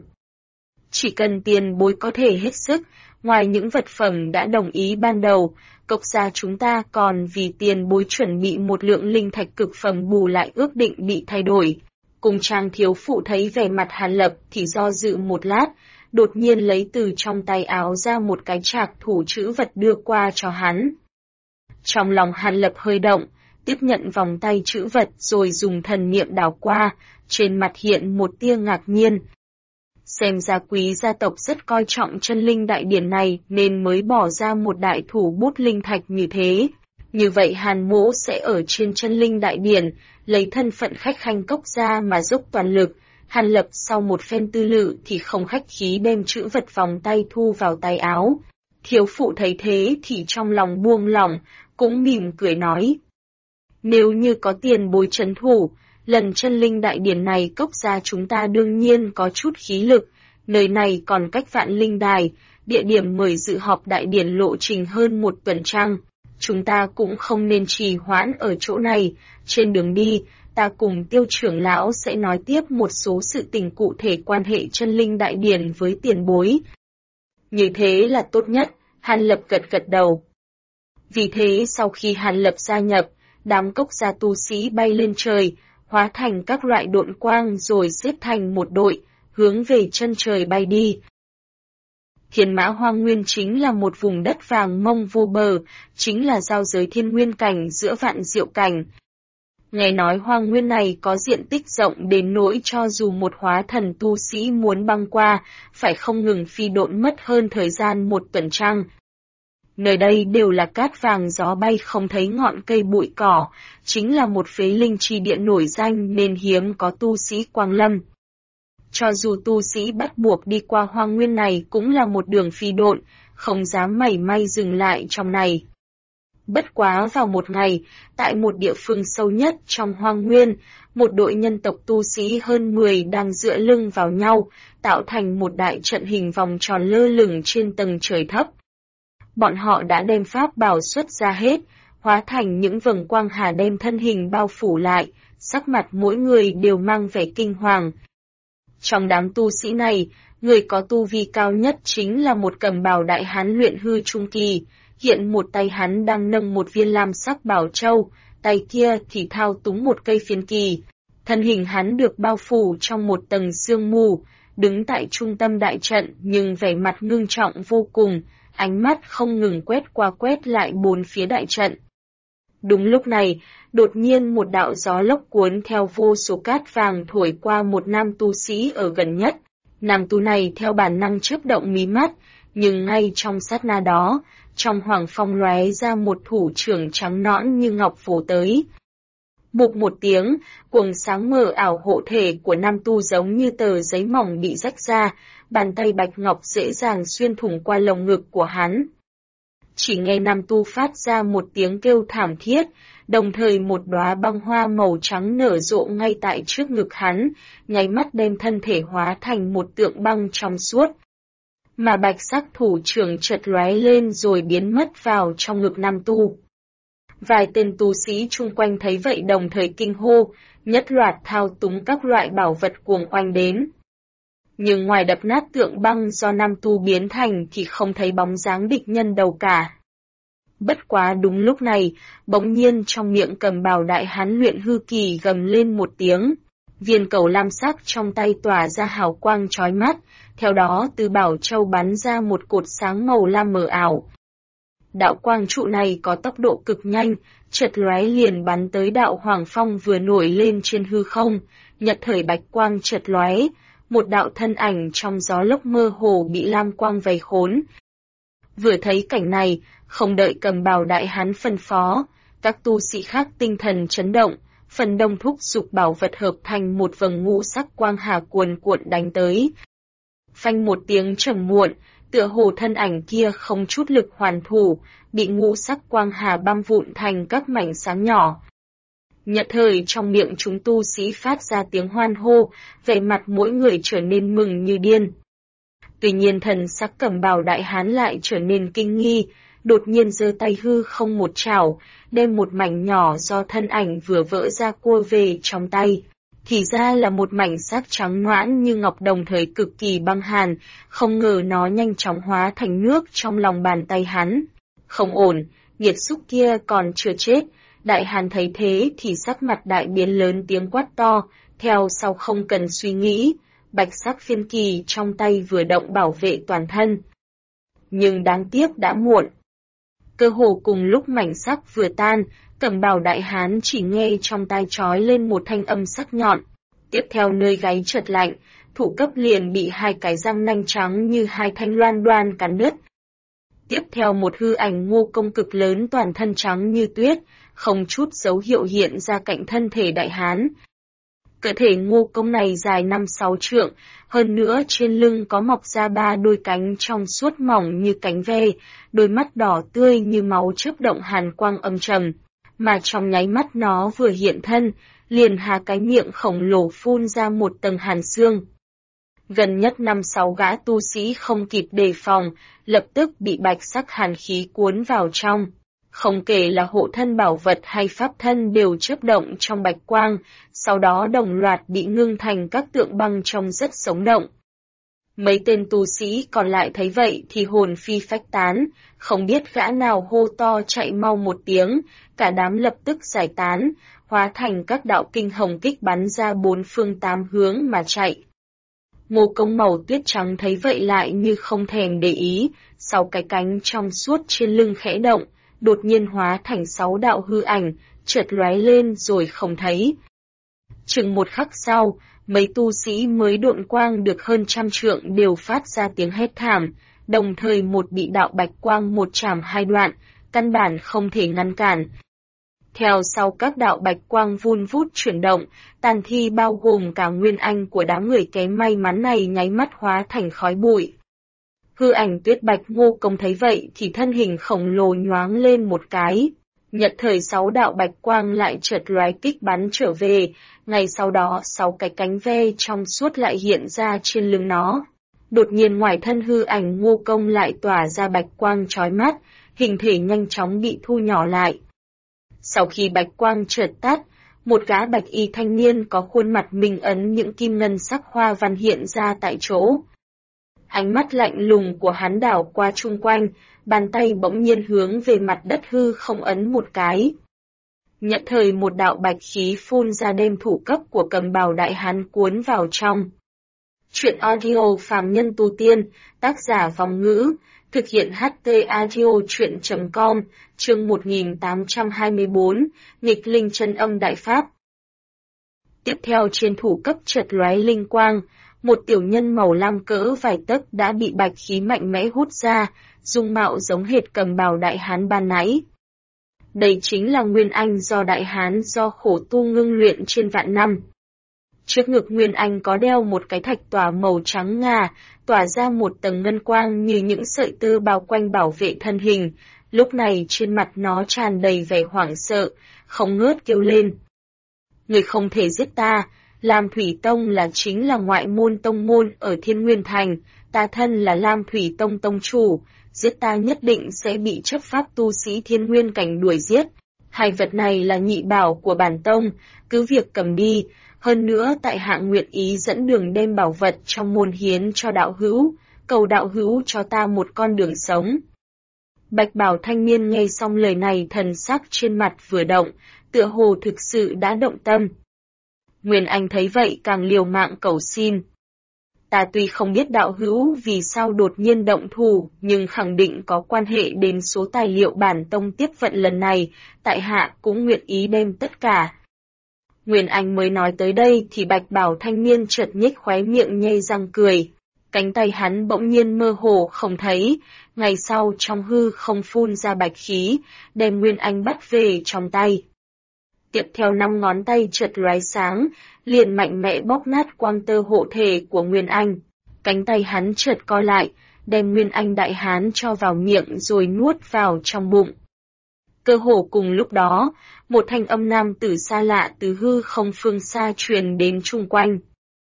Chỉ cần tiền bối có thể hết sức, ngoài những vật phẩm đã đồng ý ban đầu, cốc gia chúng ta còn vì tiền bối chuẩn bị một lượng linh thạch cực phẩm bù lại ước định bị thay đổi. Cùng Trang thiếu phụ thấy vẻ mặt Hàn Lập thì do dự một lát, đột nhiên lấy từ trong tay áo ra một cái trạc thủ trữ vật đưa qua cho hắn. Trong lòng Hàn Lập hơi động, tiếp nhận vòng tay trữ vật rồi dùng thần niệm đảo qua, trên mặt hiện một tia ngạc nhiên. Xem ra quý gia tộc rất coi trọng chân linh đại điển này nên mới bỏ ra một đại thủ bút linh thạch như thế. Như vậy Hàn Mỗ sẽ ở trên chân linh đại điển, lấy thân phận khách khanh cốc gia mà dốc toàn lực. Hàn Lập sau một phen tư lự thì không khách khí đem trữ vật vòng tay thu vào tay áo. Thiếu phụ thấy thế thì trong lòng buông lỏng, cũng mỉm cười nói. Nếu như có tiền bối trấn thủ, lần chân linh đại điển này cốc gia chúng ta đương nhiên có chút khí lực, nơi này còn cách Vạn Linh Đài, địa điểm mời dự họp đại điển lộ trình hơn một tuần trăng. Chúng ta cũng không nên trì hoãn ở chỗ này, trên đường đi, ta cùng Tiêu trưởng lão sẽ nói tiếp một số sự tình cụ thể quan hệ chân linh đại điển với tiền bối. Như thế là tốt nhất, Hàn Lập gật đầu. Vì thế sau khi Hàn Lập gia nhập, đám cốc gia tu sĩ bay lên trời, hóa thành các loại độn quang rồi xếp thành một đội, hướng về chân trời bay đi. Thiên Mã Hoang Nguyên chính là một vùng đất vàng mông vô bờ, chính là giao giới thiên nguyên cảnh giữa vạn diệu cảnh. Nghe nói Hoang Nguyên này có diện tích rộng đến nỗi cho dù một hóa thần tu sĩ muốn băng qua, phải không ngừng phi độn mất hơn thời gian một tuần trăng. Nơi đây đều là cát vàng gió bay không thấy ngọn cây bụi cỏ, chính là một phế linh chi địa nổi danh nên hiếm có tu sĩ quang lâm. Cho dù tu sĩ bắt buộc đi qua Hoang Nguyên này cũng là một đường phi độn, không dám mảy may dừng lại trong này. Bất quá vào một ngày, tại một địa phương sâu nhất trong Hoang Nguyên, một đội nhân tộc tu sĩ hơn 10 đang dựa lưng vào nhau, tạo thành một đại trận hình vòng tròn lơ lửng trên tầng trời thấp. Bọn họ đã đem pháp bảo xuất ra hết, hóa thành những vầng quang hà đem thân hình bao phủ lại, sắc mặt mỗi người đều mang vẻ kinh hoàng. Trong đám tu sĩ này, người có tu vi cao nhất chính là một cầm bào đại hán luyện hư trung kỳ, hiện một tay hắn đang nâng một viên lam sắc bảo châu, tay kia thì thao túng một cây phiến kỳ. Thân hình hắn được bao phủ trong một tầng sương mù, đứng tại trung tâm đại trận nhưng vẻ mặt ngưng trọng vô cùng, ánh mắt không ngừng quét qua quét lại bốn phía đại trận. Đúng lúc này, đột nhiên một đạo gió lốc cuốn theo vô số cát vàng thổi qua một nam tu sĩ ở gần nhất. Nam tu này theo bản năng chớp động mí mắt, nhưng ngay trong sát na đó, trong hoàng phong lóe ra một thủ trưởng trắng nõn như ngọc vồ tới. Bụp một tiếng, quầng sáng mờ ảo hộ thể của nam tu giống như tờ giấy mỏng bị rách ra, bàn tay bạch ngọc dễ dàng xuyên thủng qua lồng ngực của hắn. Chỉ nghe nam tu phát ra một tiếng kêu thảm thiết, đồng thời một đóa băng hoa màu trắng nở rộ ngay tại trước ngực hắn, nháy mắt đem thân thể hóa thành một tượng băng trong suốt. Mà bạch sắc thủ trưởng chợt lóe lên rồi biến mất vào trong ngực nam tu. Vài tên tu sĩ chung quanh thấy vậy đồng thời kinh hô, nhất loạt thao túng các loại bảo vật cuồng oanh đến. Nhưng ngoài đập nát tượng băng do nam tu biến thành thì không thấy bóng dáng địch nhân đâu cả. Bất quá đúng lúc này, bỗng nhiên trong miệng Cầm Bào đại hán Luyện Hư Kỳ gầm lên một tiếng. Viên cầu lam sắc trong tay tỏa ra hào quang chói mắt, theo đó từ bảo châu bắn ra một cột sáng màu lam mờ ảo. Đạo quang trụ này có tốc độ cực nhanh, chợt lóe liền bắn tới đạo Hoàng Phong vừa nổi lên trên hư không, nhật thời bạch quang chợt lóe, một đạo thân ảnh trong gió lốc mơ hồ bị lam quang vây khốn. Vừa thấy cảnh này, không đợi Cầm Bào đại hán phân phó, các tu sĩ khác tinh thần chấn động, phần đông thúc giục bảo vật hợp thành một vầng ngũ sắc quang hà cuồn cuộn đánh tới. Phanh một tiếng trầm muộn, tựa hồ thân ảnh kia không chút lực hoàn thủ, bị ngũ sắc quang hà băm vụn thành các mảnh sáng nhỏ. Nhật thời trong miệng chúng tu sĩ phát ra tiếng hoan hô, vẻ mặt mỗi người trở nên mừng như điên. Tuy nhiên thần sắc Cầm Bào đại hán lại trở nên kinh nghi, đột nhiên giơ tay hư không một chảo, đem một mảnh nhỏ do thân ảnh vừa vỡ ra cua về trong tay. Thì ra là một mảnh xác trắng noãn như ngọc đồng thời cực kỳ băng hàn, không ngờ nó nhanh chóng hóa thành nước trong lòng bàn tay hắn. Không ổn, nghiệt xúc kia còn chưa chết. Đại hán thấy thế thì sắc mặt đại biến lớn tiếng quát to, theo sau không cần suy nghĩ, bạch sắc phiên kỳ trong tay vừa động bảo vệ toàn thân. Nhưng đáng tiếc đã muộn. Cơ hồ cùng lúc mảnh sắc vừa tan, Cầm Bào đại hán chỉ nghe trong tai chói lên một thanh âm sắc nhọn. Tiếp theo nơi gáy chợt lạnh, thủ cấp liền bị hai cái răng nanh trắng như hai thanh loan đoan cắn đứt. Tiếp theo một hư ảnh Ngô Công cực lớn toàn thân trắng như tuyết, không chút dấu hiệu hiện ra cạnh thân thể đại hán. Cơ thể Ngô Công này dài 5-6 trượng, hơn nữa trên lưng có mọc ra 3 đôi cánh trong suốt mỏng như cánh ve, đôi mắt đỏ tươi như máu chớp động hàn quang âm trầm, mà trong nháy mắt nó vừa hiện thân, liền há cái miệng khổng lồ phun ra một tầng hàn xương. Gần nhất 5-6 gã tu sĩ không kịp đề phòng, lập tức bị bạch sắc hàn khí cuốn vào trong. Không kể là hộ thân bảo vật hay pháp thân đều chớp động trong bạch quang, sau đó đồng loạt bị ngưng thành các tượng băng trông rất sống động. Mấy tên tu sĩ còn lại thấy vậy thì hồn phi phách tán, không biết gã nào hô to chạy mau một tiếng, cả đám lập tức giải tán, hóa thành các đạo kinh hồng kích bắn ra 4 phương 8 hướng mà chạy. Ngô Công màu tuyết trắng thấy vậy lại như không thèm để ý, sau cái cánh trong suốt trên lưng khẽ động, đột nhiên hóa thành 6 đạo hư ảnh, chợt lóe lên rồi không thấy. Chừng một khắc sau, mấy tu sĩ mới độn quang được hơn 100 trượng đều phát ra tiếng hét thảm, đồng thời một bị đạo bạch quang một chảm hai đoạn, căn bản không thể ngăn cản. Theo sau các đạo bạch quang vun vút chuyển động, tàn thi bao gồm cả nguyên anh của đám người kém may mắn này nháy mắt hóa thành khói bụi. Hư ảnh Tuyết Bạch Ngô Công thấy vậy thì thân hình khổng lồ nhoáng lên một cái. Nhật thời 6 đạo bạch quang lại chợt lóe kích bắn trở về, ngay sau đó 6 cái cánh ve trong suốt lại hiện ra trên lưng nó. Đột nhiên ngoài thân hư ảnh Ngô Công lại tỏa ra bạch quang chói mắt, hình thể nhanh chóng bị thu nhỏ lại. Sau khi bạch quang chợt tắt, một gã bạch y thanh niên có khuôn mặt minh ấn những kim ngân sắc hoa văn hiện ra tại chỗ. Ánh mắt lạnh lùng của hắn đảo qua chung quanh, bàn tay bỗng nhiên hướng về mặt đất hư không ấn một cái. Nhận thời một đạo bạch khí phun ra đem thủ cấp của Cầm Bào đại hán cuốn vào trong. Chuyện audio phàm nhân tu tiên, tác giả Vong Ngữ, thực hiện HT audio chuyện.com, chương 1824, nghịch linh chân âm đại pháp. Tiếp theo trên thủ cấp chợt lóe linh quang, một tiểu nhân màu lam cỡ vài tấc đã bị bạch khí mạnh mẽ hút ra, dung mạo giống hệt Cầm Bào đại hán ban nãy. Đây chính là Nguyên Anh do đại hán do khổ tu ngưng luyện trên vạn năm. Trước ngực Nguyên Anh có đeo một cái thạch tỏa màu trắng ngà, tỏa ra một tầng ngân quang như những sợi tơ bao quanh bảo vệ thân hình, lúc này trên mặt nó tràn đầy vẻ hoảng sợ, không ngớt kêu lên. Người không thể giết ta, Lam Thủy Tông là chính là ngoại môn tông môn ở Thiên Nguyên Thành, ta thân là Lam Thủy Tông tông chủ, giết ta nhất định sẽ bị chấp pháp tu sĩ Thiên Nguyên Cảnh đuổi giết. Hai vật này là nhị bảo của bản tông, cứ việc cầm đi, hơn nữa tại hạ nguyện ý dẫn đường đem bảo vật trong môn hiến cho đạo hữu, cầu đạo hữu cho ta một con đường sống. Bạch bào thanh niên nghe xong lời này thần sắc trên mặt vừa động, tựa hồ thực sự đã động tâm. Nguyên Anh thấy vậy càng liều mạng cầu xin. Ta tuy không biết đạo hữu vì sao đột nhiên động thủ, nhưng khẳng định có quan hệ đến số tài liệu bản tông tiếp vận lần này, tại hạ cũng nguyện ý đem tất cả. Nguyên Anh mới nói tới đây thì bạch bào thanh niên chợt nhếch khóe miệng nhếch răng cười. Cánh tay hắn bỗng nhiên mơ hồ không thấy, ngày sau trong hư không phun ra bạch khí, đem Nguyên Anh bắt về trong tay. Tiếp theo 5 ngón tay chợt lóe sáng, liền mạnh mẽ bóp nát quang tơ hộ thể của Nguyên Anh. Cánh tay hắn chợt co lại, đem Nguyên Anh đại hán cho vào miệng rồi nuốt vào trong bụng. Cơ hồ cùng lúc đó, một thanh âm nam tử xa lạ từ hư không phương xa truyền đến chung quanh.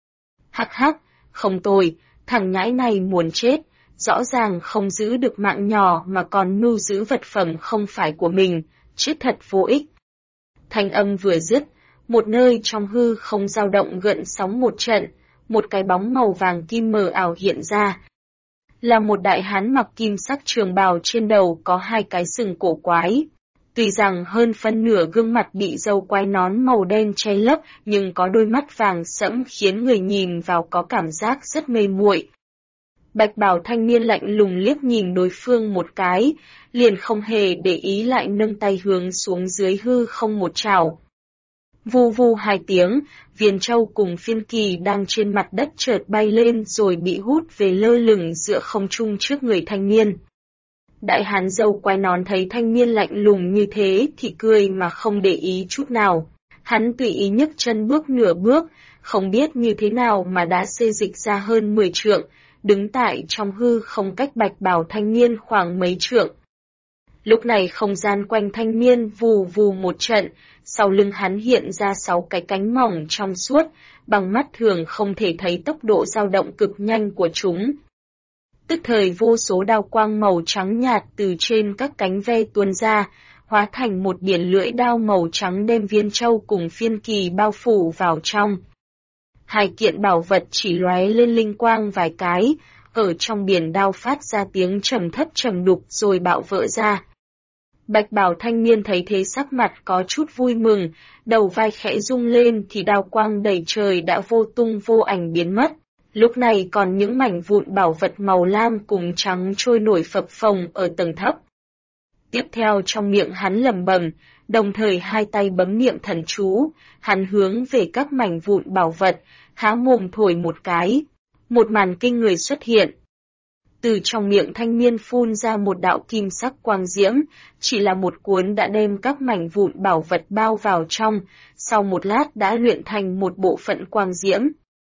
Hắc hắc, không tồi, thằng nhãi này muốn chết, rõ ràng không giữ được mạng nhỏ mà còn mưu giữ vật phẩm không phải của mình, chết thật vô ích. Thanh âm vừa dứt, một nơi trong hư không dao động gợn sóng một trận, một cái bóng màu vàng kim mờ ảo hiện ra. Là một đại hán mặc kim sắc trường bào, trên đầu có 2 cái sừng cổ quái. Tuy rằng hơn phân nửa gương mặt bị râu quai nón màu đen che lấp, nhưng có đôi mắt vàng sẫm khiến người nhìn vào có cảm giác rất mê muội. Bạch bào thanh niên lạnh lùng liếc nhìn đối phương một cái, liền không hề để ý lại nâng tay hướng xuống dưới hư không một chảo. Vu vu 2 tiếng, viên châu cùng phiên kỳ đang trên mặt đất chợt bay lên rồi bị hút về lơ lửng giữa không trung trước người thanh niên. Đại hán râu quai nón thấy thanh niên lạnh lùng như thế thì cười mà không để ý chút nào. Hắn tùy ý nhấc chân bước nửa bước, không biết như thế nào mà đã xê dịch ra hơn 10 trượng, đứng tại trong hư không cách bạch bào thanh niên khoảng mấy trượng. Lúc này không gian quanh thanh niên vù vù một trận, sau lưng hắn hiện ra 6 cái cánh mỏng trong suốt, bằng mắt thường không thể thấy tốc độ dao động cực nhanh của chúng. Tức thời vô số đao quang màu trắng nhạt từ trên các cánh ve tuôn ra, hóa thành một biển lưỡi đao màu trắng đem viên châu cùng phiên kỳ bao phủ vào trong. 2 kiện bảo vật chỉ lóe lên linh quang vài cái, ở trong biển đao phát ra tiếng trầm thấp trầm đục rồi bạo vỡ ra. Bạch bào thanh niên thấy thế sắc mặt có chút vui mừng, đầu vai khẽ rung lên thì đao quang đầy trời đã vô tung vô ảnh biến mất. Lúc này còn những mảnh vụn bảo vật màu lam cùng trắng trôi nổi phập phồng ở tầng thấp. Tiếp theo trong miệng hắn lẩm bẩm, đồng thời 2 tay bấm niệm thần chú, hắn hướng về các mảnh vụn bảo vật, há mồm thổi một cái. Một màn kinh người xuất hiện. Từ trong miệng thanh niên phun ra một đạo kim sắc quang diễm, chỉ là một cuốn đã đem các mảnh vụn bảo vật bao vào trong, sau một lát đã luyện thành một bộ phận quang diễm.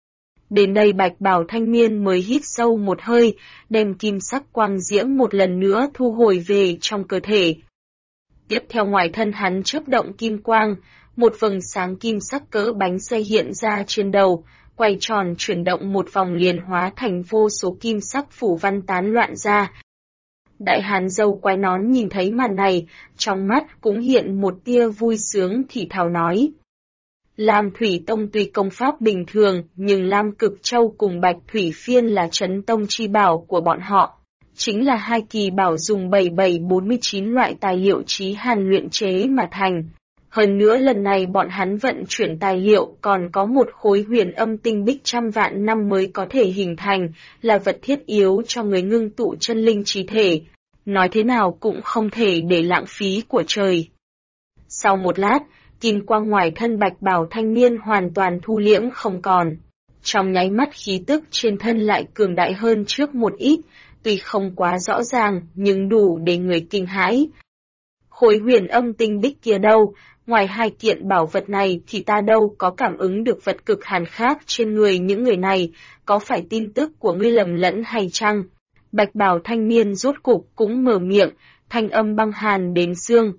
Đến đây bạch bào thanh niên mới hít sâu một hơi, đem kim sắc quang diễm một lần nữa thu hồi về trong cơ thể. Tiếp theo ngoài thân hắn chớp động kim quang, một vầng sáng kim sắc cỡ bánh xe hiện ra trên đầu, quay tròn chuyển động một vòng liền hóa thành vô số kim sắc phủ văn tán loạn ra. Đại hán râu quai nón nhìn thấy màn này, trong mắt cũng hiện một tia vui sướng thì thào nói. Lam Thủy Tông tuy công pháp bình thường, nhưng Lam Cực Châu cùng Bạch Thủy Phiên là trấn tông chi bảo của bọn họ. Chính là 2 kỳ bảo dùng 7749 loại tài liệu chí hàn luyện chế mà thành. Hơn nữa lần này bọn hắn vận chuyển tài liệu còn có một khối huyền âm tinh bích 100 vạn năm mới có thể hình thành, là vật thiết yếu cho người ngưng tụ chân linh trí thể. Nói thế nào cũng không thể để lãng phí của trời. Sau một lát, kim quang ngoài thân bạch bào thanh niên hoàn toàn thu liễm không còn. Trong nháy mắt khí tức trên thân lại cường đại hơn trước một ít, tuy không quá rõ ràng nhưng đủ để người kinh hãi. Khối huyền âm tinh bích kia đâu, ngoài 2 kiện bảo vật này thì ta đâu có cảm ứng được vật cực hàn khác trên người những người này, có phải tin tức của ngươi lầm lẫn hay chăng? Bạch bào thanh niên rốt cục cũng mở miệng, thanh âm băng hàn đến xương.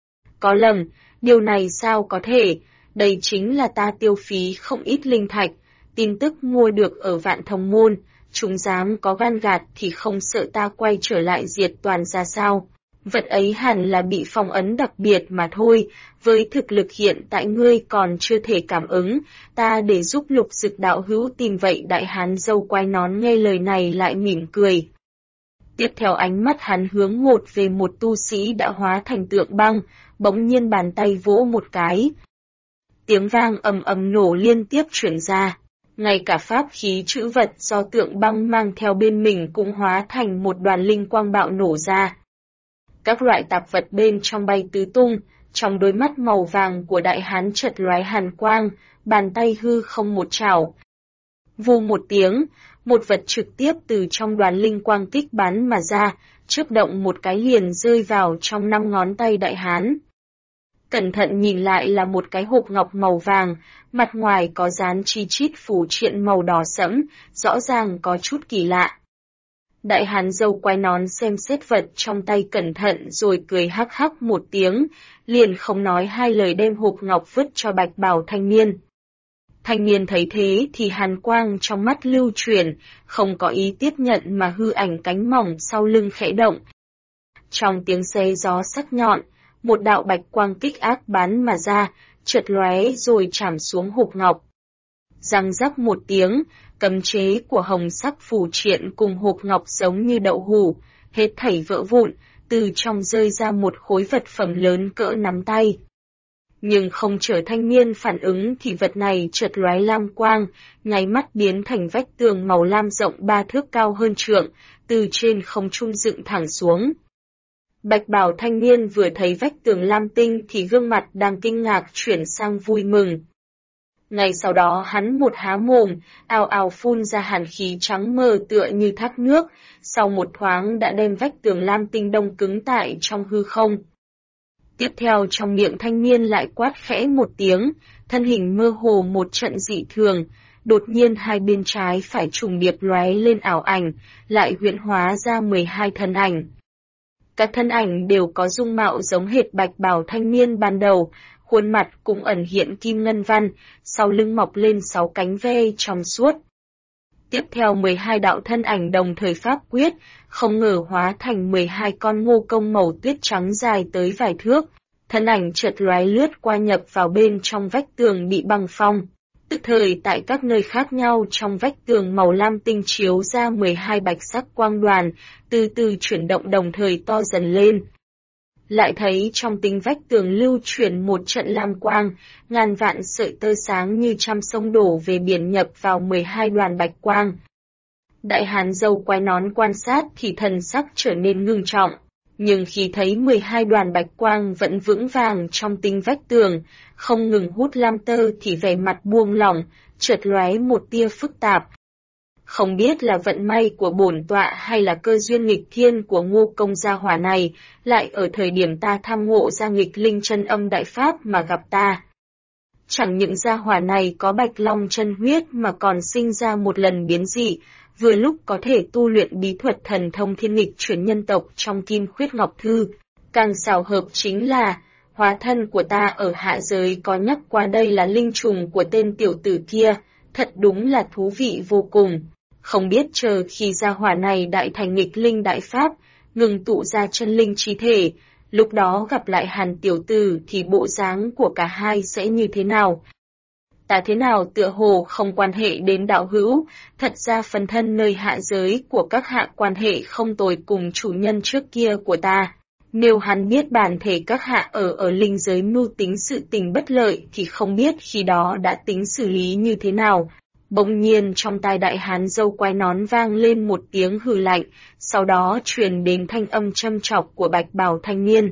Có lầm, điều này sao có thể, đây chính là ta tiêu phí không ít linh thạch, tin tức mua được ở Vạn Thông Môn, chúng dám có gan gạt thì không sợ ta quay trở lại diệt toàn ra sao. Vật ấy hẳn là bị phong ấn đặc biệt mà thôi, với thực lực hiện tại ngươi còn chưa thể cảm ứng, ta để giúp Lục Dực đạo hữu tìm vậy. Đại hán râu quai nón nghe lời này lại mỉm cười. Tiếp theo ánh mắt hắn hướng một về một tu sĩ đã hóa thành tượng băng, bỗng nhiên bàn tay vỗ một cái. Tiếng vang ầm ầm nổ liên tiếp chuyển ra, ngay cả pháp khí trữ vật do tượng băng mang theo bên mình cũng hóa thành một đoàn linh quang bạo nổ ra. Các loại tạp vật bên trong bay tứ tung, trong đôi mắt màu vàng của đại hán chợt lóe hàn quang, bàn tay hư không một chảo. Vù một tiếng, một vật trực tiếp từ trong đoàn linh quang kích bắn mà ra, chớp động một cái liền rơi vào trong 5 ngón tay đại hán. Cẩn thận nhìn lại là một cái hộp ngọc màu vàng, mặt ngoài có dán chi chít phủ triện màu đỏ sẫm, rõ ràng có chút kỳ lạ. Đại hán râu quai nón xem xét vật trong tay cẩn thận rồi cười hắc hắc một tiếng, liền không nói hai lời đem hộp ngọc vứt cho bạch bào thanh niên. Thanh niên thấy thế thì hàn quang trong mắt lưu chuyển, không có ý tiếp nhận mà hư ảnh cánh mỏng sau lưng khẽ động. Trong tiếng xé gió sắc nhọn, một đạo bạch quang kích ác bắn mà ra, chợt lóe rồi chạm xuống hộp ngọc. Răng rắc một tiếng, cấm chế của hồng sắc phù triện cùng hộp ngọc giống như đậu hũ, hết thảy vỡ vụn, từ trong rơi ra một khối vật phẩm lớn cỡ nắm tay. Nhưng không chờ thanh niên phản ứng thì vật này chợt lóe lam quang, nháy mắt biến thành vách tường màu lam rộng 3 thước cao hơn trượng, từ trên không trung dựng thẳng xuống. Bạch bào thanh niên vừa thấy vách tường lam tinh thì gương mặt đang kinh ngạc chuyển sang vui mừng. Ngay sau đó hắn một há mồm, ào ào phun ra hàn khí trắng mờ tựa như thác nước, sau một thoáng đã đem vách tường lam tinh đông cứng tại trong hư không. Tiếp theo trong miệng thanh niên lại quát khẽ một tiếng, thân hình mơ hồ một trận dị thường, đột nhiên hai bên trái phải trùng điệp lóe lên ảo ảnh, lại huyễn hóa ra 12 thân ảnh. Các thân ảnh đều có dung mạo giống hệt bạch bào thanh niên ban đầu, khuôn mặt cũng ẩn hiện kim ngân văn, sau lưng mọc lên 6 cánh ve trong suốt. Tiếp theo 12 đạo thân ảnh đồng thời pháp quyết, không ngờ hóa thành 12 con ngô công màu tuyết trắng dài tới vài thước. Thân ảnh chợt lóe lướt qua nhập vào bên trong vách tường bị băng phong. Tức thời tại các nơi khác nhau trong vách tường màu lam tinh chiếu ra 12 bạch sắc quang đoàn, từ từ chuyển động đồng thời to dần lên. Lại thấy trong tinh vách tường lưu chuyển một trận lam quang, ngàn vạn sợi tơ sáng như trăm sông đổ về biển nhập vào 12 đoàn bạch quang. Đại hán râu quai nón quan sát thì thần sắc trở nên ngưng trọng, nhưng khi thấy 12 đoàn bạch quang vẫn vững vàng trong tinh vách tường, không ngừng hút lam tơ thì vẻ mặt buông lỏng, chợt lóe một tia phức tạp. Không biết là vận may của bổn tọa hay là cơ duyên nghịch thiên của Ngô công gia hỏa này, lại ở thời điểm ta tham ngộ ra nghịch linh chân âm đại pháp mà gặp ta. Chẳng những gia hỏa này có bạch long chân huyết mà còn sinh ra một lần biến dị, vừa lúc có thể tu luyện bí thuật thần thông thiên nghịch chuyển nhân tộc trong Kim Khuyết Ngọc Thư. Càng xảo hợp chính là, hóa thân của ta ở hạ giới có nhắc qua đây là linh trùng của tên tiểu tử kia, thật đúng là thú vị vô cùng. Không biết chờ khi gia hỏa này đại thành nghịch linh đại pháp, ngừng tụ ra chân linh chi thể, lúc đó gặp lại Hàn tiểu tử thì bộ dáng của cả hai sẽ như thế nào? Ta thế nào tựa hồ không quan hệ đến đạo hữu, thật ra phần thân nơi hạ giới của các hạ quan hệ không tồi cùng chủ nhân trước kia của ta. Nếu hắn biết bản thể các hạ ở linh giới mưu tính sự tình bất lợi thì không biết khi đó đã tính xử lý như thế nào. Bỗng nhiên trong tai đại hán râu quai nón vang lên một tiếng hừ lạnh, sau đó truyền đến thanh âm châm chọc của bạch bào thanh niên.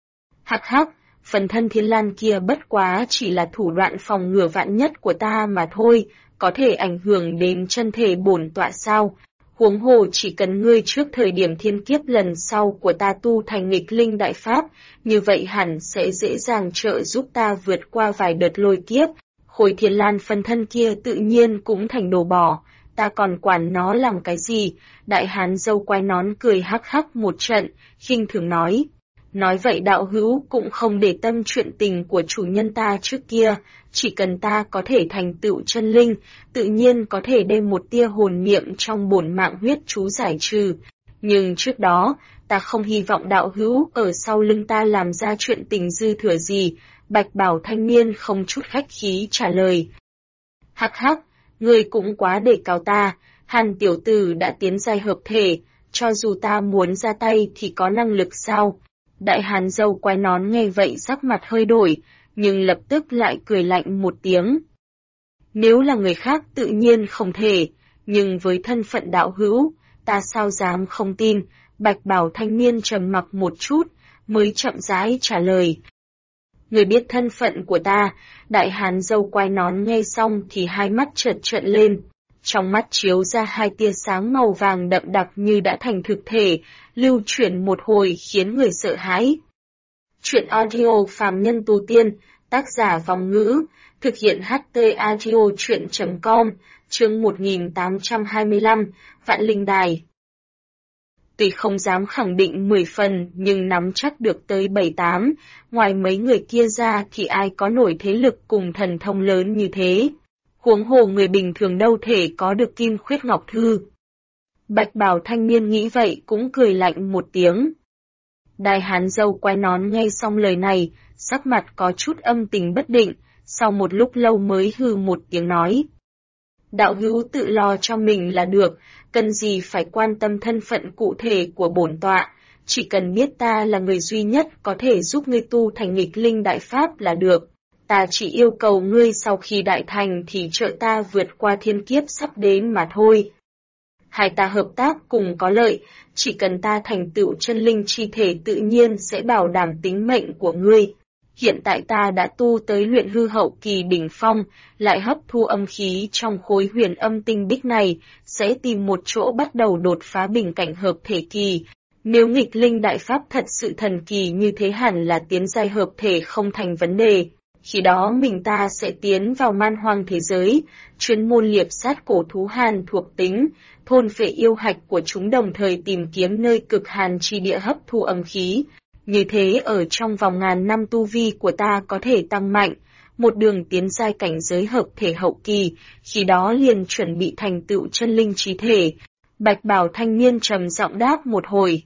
Hắc hắc, phần thân thiên lan kia bất quá chỉ là thủ đoạn phòng ngừa vạn nhất của ta mà thôi, có thể ảnh hưởng đến chân thể bổn tọa sao? Huống hồ chỉ cần ngươi trước thời điểm thiên kiếp lần sau của ta tu thành nghịch linh đại pháp, như vậy hẳn sẽ dễ dàng trợ giúp ta vượt qua vài đợt lôi kiếp. Khối thiên lan phân thân kia tự nhiên cũng thành đồ bỏ, ta còn quản nó làm cái gì? Đại hán râu quai nón cười hắc hắc một trận, khinh thường nói. Nói vậy đạo hữu cũng không để tâm chuyện tình của chủ nhân ta trước kia, chỉ cần ta có thể thành tựu chân linh, tự nhiên có thể đem một tia hồn niệm trong bổn mạng huyết chú giải trừ. Nhưng trước đó, ta không hy vọng đạo hữu ở sau lưng ta làm ra chuyện tình dư thừa gì, Bạch Bào thanh niên không chút khách khí trả lời. Hắc hắc, ngươi cũng quá để cao ta, Hàn tiểu tử đã tiến giai hợp thể, cho dù ta muốn ra tay thì có năng lực sao? Đại Hàn dâu quay nón nghe vậy sắc mặt hơi đổi, nhưng lập tức lại cười lạnh một tiếng. Nếu là người khác tự nhiên không thể, nhưng với thân phận đạo hữu, ta sao dám không tin, Bạch Bào thanh niên trầm mặc một chút, mới chậm rãi trả lời. Người biết thân phận của ta, Đại Hàn dâu quay nón nghe xong thì hai mắt chợt trợn lên. Trong mắt chiếu ra hai tia sáng màu vàng đậm đặc như đã thành thực thể, lưu chuyển một hồi khiến người sợ hãi. Chuyện audio phàm nhân tu tiên, tác giả Vòng Ngữ, thực hiện HT audio chuyện.com, chương 1825, Vạn Linh Đài. Tuy không dám khẳng định 10 phần nhưng nắm chắc được tới 7-8, ngoài mấy người kia ra thì ai có nổi thế lực cùng thần thông lớn như thế. Huống hồ người bình thường đâu thể có được Kim Khuyết Ngọc Thư. Bạch Bào thanh niên nghĩ vậy cũng cười lạnh một tiếng. Đại Hán dâu quay nón nghe xong lời này, sắc mặt có chút âm tình bất định, sau một lúc lâu mới hừ một tiếng nói. Đạo hữu tự lo cho mình là được, cần gì phải quan tâm thân phận cụ thể của bổn tọa, chỉ cần biết ta là người duy nhất có thể giúp ngươi tu thành nghịch linh đại pháp là được. Ta chỉ yêu cầu ngươi sau khi đại thành thì trợ ta vượt qua thiên kiếp sắp đến mà thôi. Hai ta hợp tác cùng có lợi, chỉ cần ta thành tựu chân linh chi thể tự nhiên sẽ bảo đảm tính mệnh của ngươi. Hiện tại ta đã tu tới luyện hư hậu kỳ đỉnh phong, lại hấp thu âm khí trong khối huyền âm tinh bích này, sẽ tìm một chỗ bắt đầu đột phá bình cảnh hợp thể kỳ. Nếu nghịch linh đại pháp thật sự thần kỳ như thế hẳn là tiến giai hợp thể không thành vấn đề. Khi đó mình ta sẽ tiến vào man hoang thế giới, chuyên môn liệp sát cổ thú hàn thuộc tính, thôn phệ yêu hạch của chúng đồng thời tìm kiếm nơi cực hàn chi địa hấp thu âm khí. Như thế ở trong vòng ngàn năm tu vi của ta có thể tăng mạnh, một đường tiến giai cảnh giới hợp thể hậu kỳ, khi đó liền chuẩn bị thành tựu chân linh trí thể. Bạch Bào thanh niên trầm giọng đáp một hồi.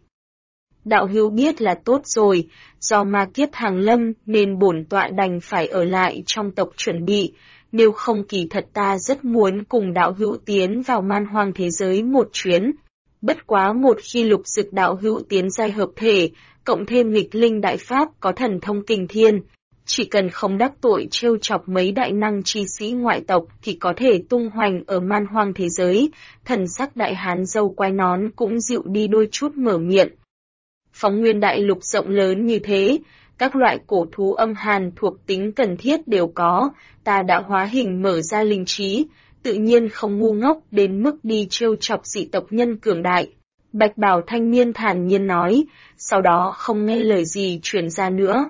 Đạo hữu biết là tốt rồi, do ma kiếp hàng lâm nên bổn tọa đành phải ở lại trong tộc chuẩn bị, nếu không kỳ thật ta rất muốn cùng đạo hữu tiến vào man hoang thế giới một chuyến. Bất quá một khi lục dực đạo hữu tiến giai hợp thể, cộng thêm nghịch linh đại pháp có thần thông kinh thiên, chỉ cần không đắc tội trêu chọc mấy đại năng chi sĩ ngoại tộc thì có thể tung hoành ở man hoang thế giới. Thần sắc Đại Hán dâu quay nón cũng dịu đi đôi chút mở miệng. Phóng nguyên đại lục rộng lớn như thế, các loại cổ thú âm hàn thuộc tính cần thiết đều có, ta đã hóa hình mở ra linh trí, tự nhiên không ngu ngốc đến mức đi trêu chọc dị tộc nhân cường đại. Bạch Bào thanh niên thản nhiên nói, sau đó không nghe lời gì truyền ra nữa.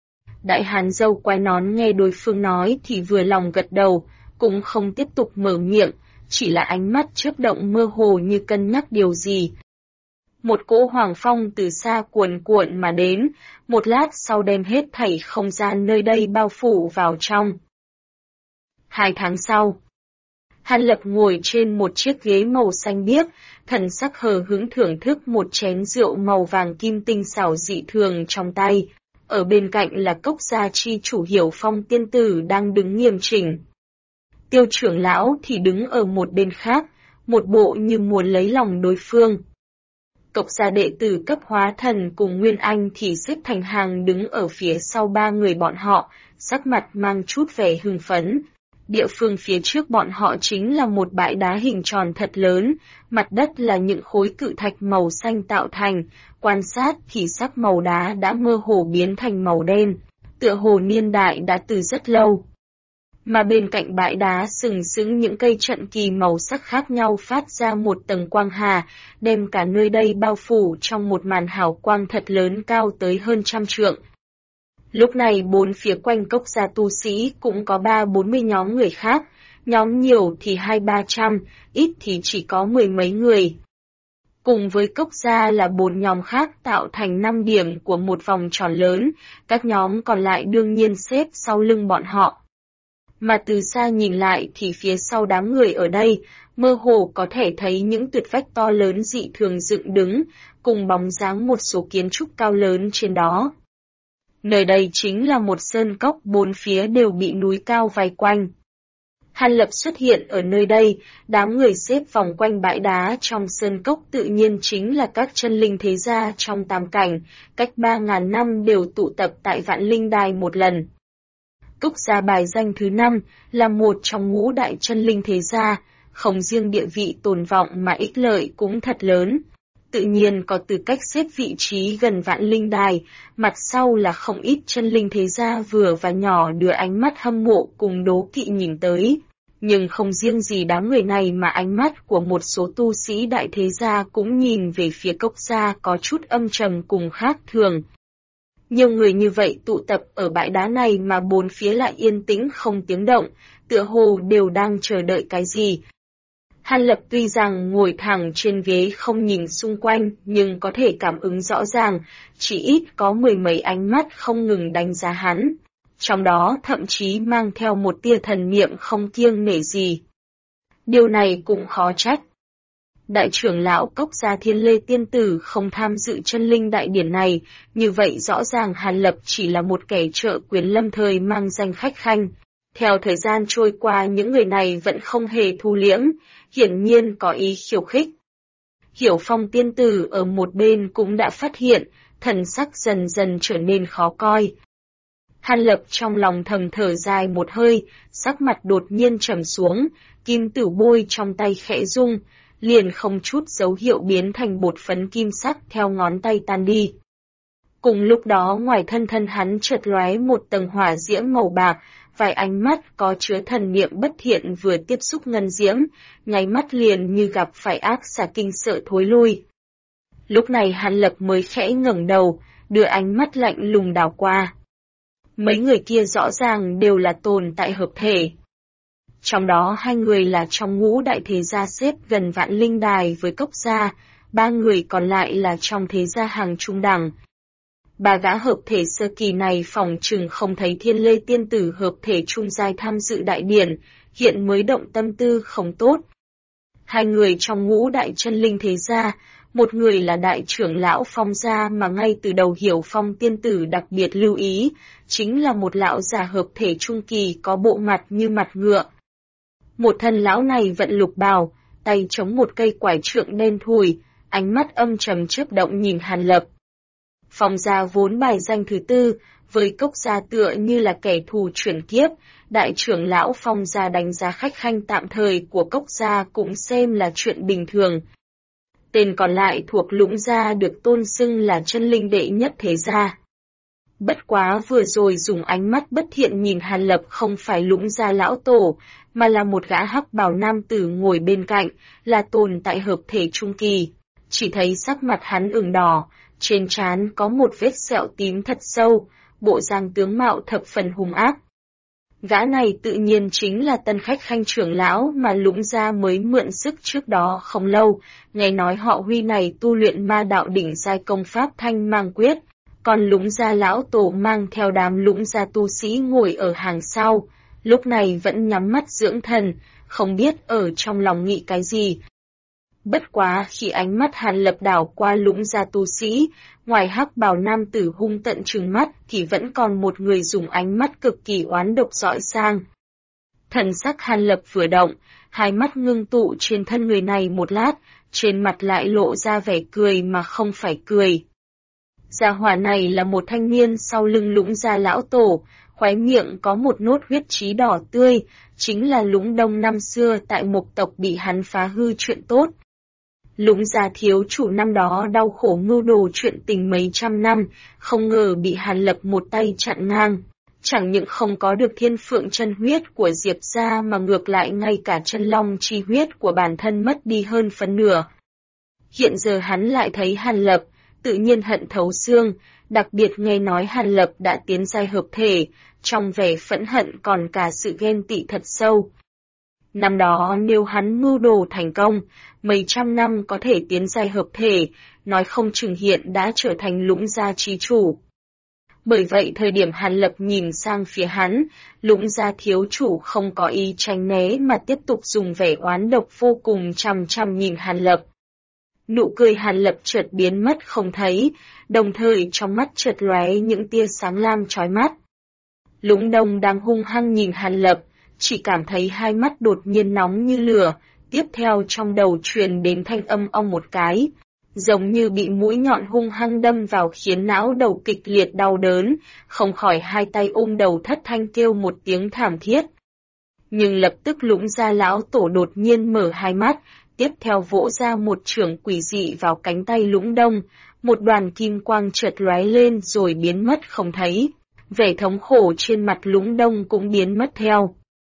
Đại Hán dâu quay nón nghe đối phương nói thì vừa lòng gật đầu, cũng không tiếp tục mở miệng, chỉ là ánh mắt chớp động mơ hồ như cân nhắc điều gì. Một cỗ hoàng phong từ xa cuồn cuộn mà đến, một lát sau đem hết thảy không gian nơi đây bao phủ vào trong. 2 tháng sau, Hàn Lập ngồi trên một chiếc ghế màu xanh biếc, thần sắc hờ hững thưởng thức một chén rượu màu vàng kim tinh xảo dị thường trong tay. Ở bên cạnh là Cốc gia chi chủ Hiểu Phong tiên tử đang đứng nghiêm chỉnh. Tiêu trưởng lão thì đứng ở một bên khác, một bộ như muốn lấy lòng đối phương. Cốc gia đệ tử cấp hóa thần cùng Nguyên Anh thì xếp thành hàng đứng ở phía sau 3 người bọn họ, sắc mặt mang chút vẻ hưng phấn. Địa phương phía trước bọn họ chính là một bãi đá hình tròn thật lớn, mặt đất là những khối cự thạch màu xanh tạo thành, quan sát thì sắc màu đá đã mơ hồ biến thành màu đen, tựa hồ niên đại đã từ rất lâu. Mà bên cạnh bãi đá sừng sững những cây trận kỳ màu sắc khác nhau phát ra một tầng quang hà, đem cả nơi đây bao phủ trong một màn hào quang thật lớn cao tới hơn 100 trượng. Lúc này bốn phía quanh Cốc gia tu sĩ cũng có 30-40 nhóm người khác, nhóm nhiều thì 200-300, ít thì chỉ có 10 mấy người. Cùng với Cốc gia là 4 nhóm khác tạo thành 5 điểm của một vòng tròn lớn, các nhóm còn lại đương nhiên xếp sau lưng bọn họ. mà từ xa nhìn lại thì phía sau đám người ở đây, mơ hồ có thể thấy những tuyệt vách to lớn dị thường dựng đứng, cùng bóng dáng một số kiến trúc cao lớn trên đó. Nơi đây chính là một sơn cốc, bốn phía đều bị núi cao vây quanh. Hàn Lập xuất hiện ở nơi đây, đám người xếp vòng quanh bãi đá trong sơn cốc tự nhiên chính là các chân linh thế gia trong tam cảnh, cách 3.000 năm đều tụ tập tại Vạn Linh Đài một lần. Cốc gia bài danh thứ 5 là một trong ngũ đại chân linh thế gia, không riêng địa vị tồn vọng mà ích lợi cũng thật lớn. Tự nhiên có tư cách xếp vị trí gần Vạn Linh Đài, mặt sau là không ít chân linh thế gia vừa và nhỏ đưa ánh mắt hâm mộ cùng đố kỵ nhìn tới. Nhưng không riêng gì đám người này mà ánh mắt của một số tu sĩ đại thế gia cũng nhìn về phía cốc gia có chút âm trầm cùng khác thường. Nhiều người như vậy tụ tập ở bãi đá này mà bốn phía lại yên tĩnh không tiếng động, tựa hồ đều đang chờ đợi cái gì. Hàn Lập tuy rằng ngồi thẳng trên ghế không nhìn xung quanh nhưng có thể cảm ứng rõ ràng, chỉ ít có mười mấy ánh mắt không ngừng đánh giá hắn. Trong đó thậm chí mang theo một tia thần niệm không kiêng nể gì. Điều này cũng khó trách. Đại trưởng lão Cốc gia Thiên Lê Tiên Tử không tham dự chân linh đại điển này, như vậy rõ ràng Hàn Lập chỉ là một kẻ trợ quyền lâm thời mang danh khách khanh. Theo thời gian trôi qua những người này vẫn không hề thu liễm, hiển nhiên có ý khiêu khích. Hiểu Phong Tiên Tử ở một bên cũng đã phát hiện, thần sắc dần dần trở nên khó coi. Hàn Lập trong lòng thầm thở dài một hơi, sắc mặt đột nhiên trầm xuống, kim tử bôi trong tay khẽ rung, liền không chút dấu hiệu biến thành bột phấn kim sắc theo ngón tay tan đi. Cùng lúc đó ngoài thân hắn chợt lóe một tầng hỏa diễm màu bạc, vài ánh mắt có chứa thần niệm bất thiện vừa tiếp xúc ngân diễm, nháy mắt liền như gặp phải ác xà kinh sợ thối lui. Lúc này Hàn Lập mới khẽ ngẩng đầu, đưa ánh mắt lạnh lùng đảo qua. Mấy người kia rõ ràng đều là tồn tại hợp thể. Trong đó hai người là trong ngũ đại thế gia xếp gần Vạn Linh Đài với Cốc gia, ba người còn lại là trong thế gia hàng trung đẳng. Ba gã hợp thể sơ kỳ này phỏng chừng không thấy Thiên Lê Tiên Tử hợp thể trung giai tham dự đại điển, hiện mới động tâm tư không tốt. Hai người trong ngũ đại chân linh thế gia, một người là đại trưởng lão Phong gia mà ngay từ đầu Hiểu Phong Tiên Tử đặc biệt lưu ý, chính là một lão già hợp thể trung kỳ có bộ mặt như mặt ngựa. Một thân lão này vận lục bào, tay chống một cây quải trượng đen thui, ánh mắt âm trầm chớp động nhìn Hàn Lập. Phong gia vốn bài danh thứ 4, với Cốc gia tựa như là kẻ thù chuyển kiếp, đại trưởng lão Phong gia đánh giá khách khanh tạm thời của Cốc gia cũng xem là chuyện bình thường. Tên còn lại thuộc Lũng gia được tôn xưng là chân linh đệ nhất thế gia. Bất quá vừa rồi dùng ánh mắt bất thiện nhìn Hàn Lập không phải Lũng gia lão tổ, mà là một gã hắc bào nam tử ngồi bên cạnh, là tồn tại hợp thể trung kỳ. Chỉ thấy sắc mặt hắn ửng đỏ, trên trán có một vết sẹo tím thật sâu, bộ dáng tướng mạo thập phần hung ác. Gã này tự nhiên chính là tân khách khanh trưởng lão mà Lũng gia mới mượn sức trước đó không lâu, nghe nói họ Huy này tu luyện ma đạo đỉnh giai công pháp Thanh Mang Quyết, còn Lũng gia lão tổ mang theo đám Lũng gia tu sĩ ngồi ở hàng sau, lúc này vẫn nhắm mắt dưỡng thần, không biết ở trong lòng nghĩ cái gì. Bất quá khi ánh mắt Hàn Lập đảo qua Lũng gia tu sĩ, ngoài hắc bào nam tử hung tận trừng mắt thì vẫn còn một người dùng ánh mắt cực kỳ oán độc dõi sang. Thần sắc Hàn Lập vừa động, hai mắt ngưng tụ trên thân người này một lát, trên mặt lại lộ ra vẻ cười mà không phải cười. Gia hỏa này là một thanh niên sau lưng Lũng gia lão tổ, khóe miệng có một nốt huyết chí đỏ tươi, chính là Lũng Đông năm xưa tại Mộc tộc bị hắn phá hư chuyện tốt. Lũng gia thiếu chủ năm đó đau khổ mưu đồ chuyện tình mấy trăm năm, không ngờ bị Hàn Lập một tay chặn ngang. Chẳng những không có được thiên phượng chân huyết của Diệp gia mà ngược lại ngay cả chân long chi huyết của bản thân mất đi hơn phân nửa. Hiện giờ hắn lại thấy Hàn Lập, tự nhiên hận thấu xương, đặc biệt nghe nói Hàn Lập đã tiến giai hợp thể, trong vẻ phẫn hận còn cả sự ghen tị thật sâu. Năm đó nếu hắn mưu đồ thành công, mấy trăm năm có thể tiến giai hợp thể, nói không chừng hiện đã trở thành Lũng gia chi chủ. Bởi vậy thời điểm Hàn Lập nhìn sang phía hắn, Lũng gia thiếu chủ không có ý tránh né mà tiếp tục dùng vẻ oán độc vô cùng chằm chằm nhìn Hàn Lập. Nụ cười Hàn Lập chợt biến mất không thấy, đồng thời trong mắt chợt lóe những tia sáng lam chói mắt. Lũng Đông đang hung hăng nhìn Hàn Lập, chỉ cảm thấy hai mắt đột nhiên nóng như lửa, tiếp theo trong đầu truyền đến thanh âm ong một cái, giống như bị mũi nhọn hung hăng đâm vào khiến não đầu kịch liệt đau đớn, không khỏi hai tay ôm đầu thất thanh kêu một tiếng thảm thiết. Nhưng lập tức Lũng gia lão tổ đột nhiên mở hai mắt, tiếp theo vỗ ra một chưởng quỷ dị vào cánh tay Lũng Đông, một đoàn kim quang chợt lóe lên rồi biến mất không thấy. Vẻ thống khổ trên mặt Lũng Đông cũng biến mất theo.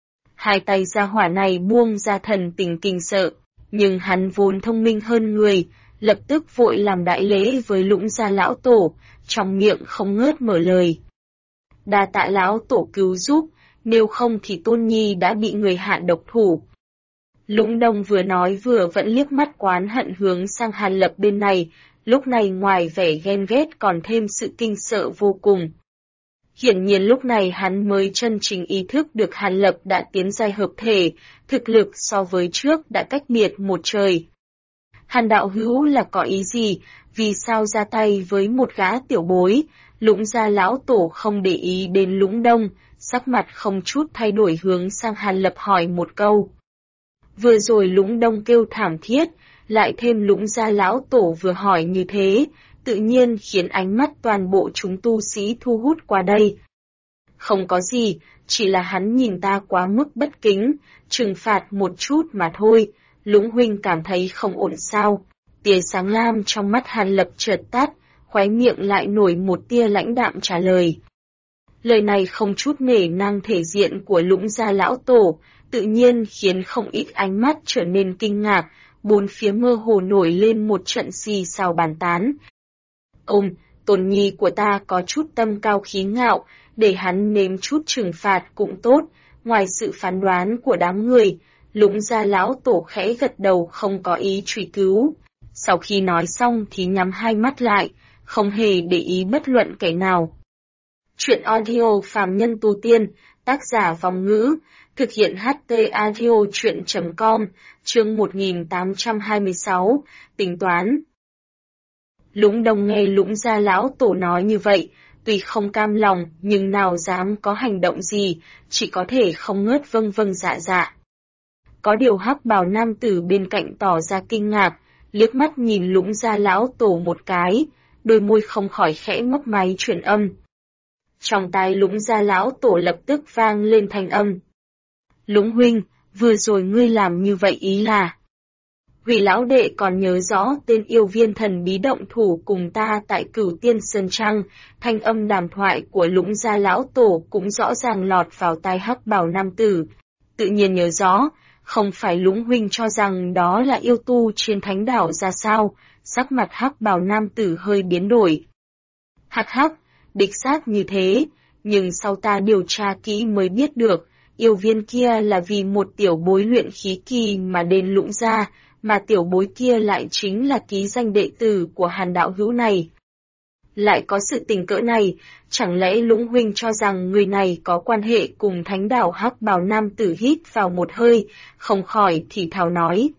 Hai tay gia hỏa này buông ra thần tình kinh sợ, nhưng hắn vốn thông minh hơn người, lập tức vội làm đại lễ với Lũng gia lão tổ, trong miệng không ngớt mở lời. Đa tạ lão tổ cứu giúp, nếu không thì Tôn Nhi đã bị người hạ độc thủ. Lũng Đông vừa nói vừa vẫn liếc mắt oán hận hướng sang Hàn Lập bên này, lúc này ngoài vẻ ghen ghét còn thêm sự kinh sợ vô cùng. Hiển nhiên lúc này hắn mới chân chính ý thức được Hàn Lập đã tiến giai hợp thể, thực lực so với trước đã cách biệt một trời. Hàn đạo hữu là có ý gì, vì sao ra tay với một gã tiểu bối? Lũng gia lão tổ không để ý đến Lũng Đông, sắc mặt không chút thay đổi hướng sang Hàn Lập hỏi một câu. Vừa rồi Lũng Đông kêu thảm thiết, lại thêm Lũng gia lão tổ vừa hỏi như thế, tự nhiên khiến ánh mắt toàn bộ chúng tu sĩ thu hút qua đây. Không có gì, chỉ là hắn nhìn ta quá mức bất kính, trừng phạt một chút mà thôi. Lũng huynh cảm thấy không ổn sao? Tia sáng lam trong mắt Hàn Lập chợt tắt, khóe miệng lại nổi một tia lãnh đạm trả lời. Lời này không chút nể nang thể diện của Lũng gia lão tổ, tự nhiên khiến không ít ánh mắt trở nên kinh ngạc, bốn phía mơ hồ nổi lên một trận xì xào bàn tán. Tôn nhi của ta có chút tâm cao khí ngạo, để hắn nếm chút trừng phạt cũng tốt, ngoài sự phán đoán của đám người. Lũng gia lão tổ khẽ gật đầu không có ý truy cứu. Sau khi nói xong thì nhắm hai mắt lại, không hề để ý bất luận kẻ nào. Chuyện audio phàm nhân tu tiên, tác giả Vòng Ngữ, thực hiện HT audio chuyện.com, chương 1826, tính toán. Lũng Đông nghe Lũng gia lão tổ nói như vậy, tuy không cam lòng nhưng nào dám có hành động gì, chỉ có thể không ngớt vâng vâng dạ dạ. Có điều hắc bào nam tử bên cạnh tỏ ra kinh ngạc, liếc mắt nhìn Lũng gia lão tổ một cái, đôi môi không khỏi khẽ mấp máy truyền âm. Trong tai Lũng gia lão tổ lập tức vang lên thanh âm. Lũng huynh, vừa rồi ngươi làm như vậy ý là... Hủy lão đệ còn nhớ rõ tên yêu viên thần bí động thủ cùng ta tại Cửu Tiên Sơn Trăng, thanh âm đàm thoại của Lũng gia lão tổ cũng rõ ràng lọt vào tai hắc bào nam tử. Tự nhiên nhớ rõ, không phải Lũng huynh cho rằng đó là yêu tu trên thánh đảo ra sao, sắc mặt hắc bào nam tử hơi biến đổi. Hắc hắc, đích xác như thế, nhưng sau ta điều tra kỹ mới biết được, yêu viên kia là vì một tiểu bối luyện khí kỳ mà đến Lũng gia, mà tiểu bối kia lại chính là ký danh đệ tử của Hàn đạo hữu này. Lại có sự tình cỡ này, chẳng lẽ Lũng huynh cho rằng người này có quan hệ cùng thánh đảo hắc bào nam tử hít vào một hơi, không khỏi thì thào nói.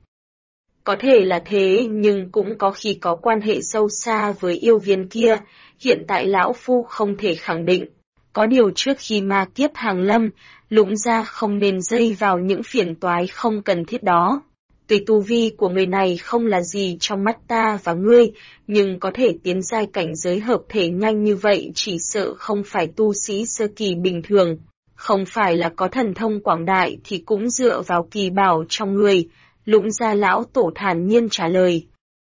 Có thể là thế nhưng cũng có khi có quan hệ sâu xa với yêu viên kia, hiện tại lão phu không thể khẳng định. Có điều trước khi ma kiếp hàng lâm, Lũng gia không nên dây vào những phiền toái không cần thiết đó. Tuy tu vi của người này không là gì trong mắt ta và ngươi, nhưng có thể tiến giai cảnh giới hợp thể nhanh như vậy chỉ sợ không phải tu sĩ sơ kỳ bình thường. Không phải là có thần thông quảng đại thì cũng dựa vào kỳ bảo trong người, Lũng gia lão tổ thản nhiên trả lời.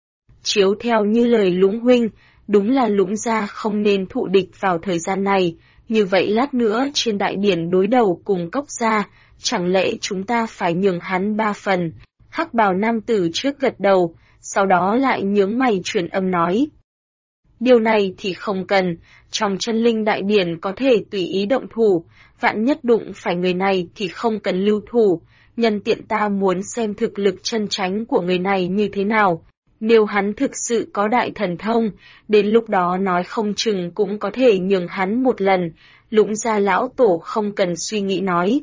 Chiếu theo như lời Lũng huynh, đúng là Lũng gia không nên thụ địch vào thời gian này, như vậy lát nữa trên đại điển đối đầu cùng Cốc gia, chẳng lẽ chúng ta phải nhường hắn 3 phần? Hắc bào nam tử trước gật đầu, sau đó lại nhướng mày truyền âm nói. Điều này thì không cần, trong chân linh đại điển có thể tùy ý động thủ, vạn nhất đụng phải người này thì không cần lưu thủ, nhân tiện ta muốn xem thực lực chân chánh của người này như thế nào. Nếu hắn thực sự có đại thần thông, đến lúc đó nói không chừng cũng có thể nhường hắn một lần, Lũng Gia lão tổ không cần suy nghĩ nói.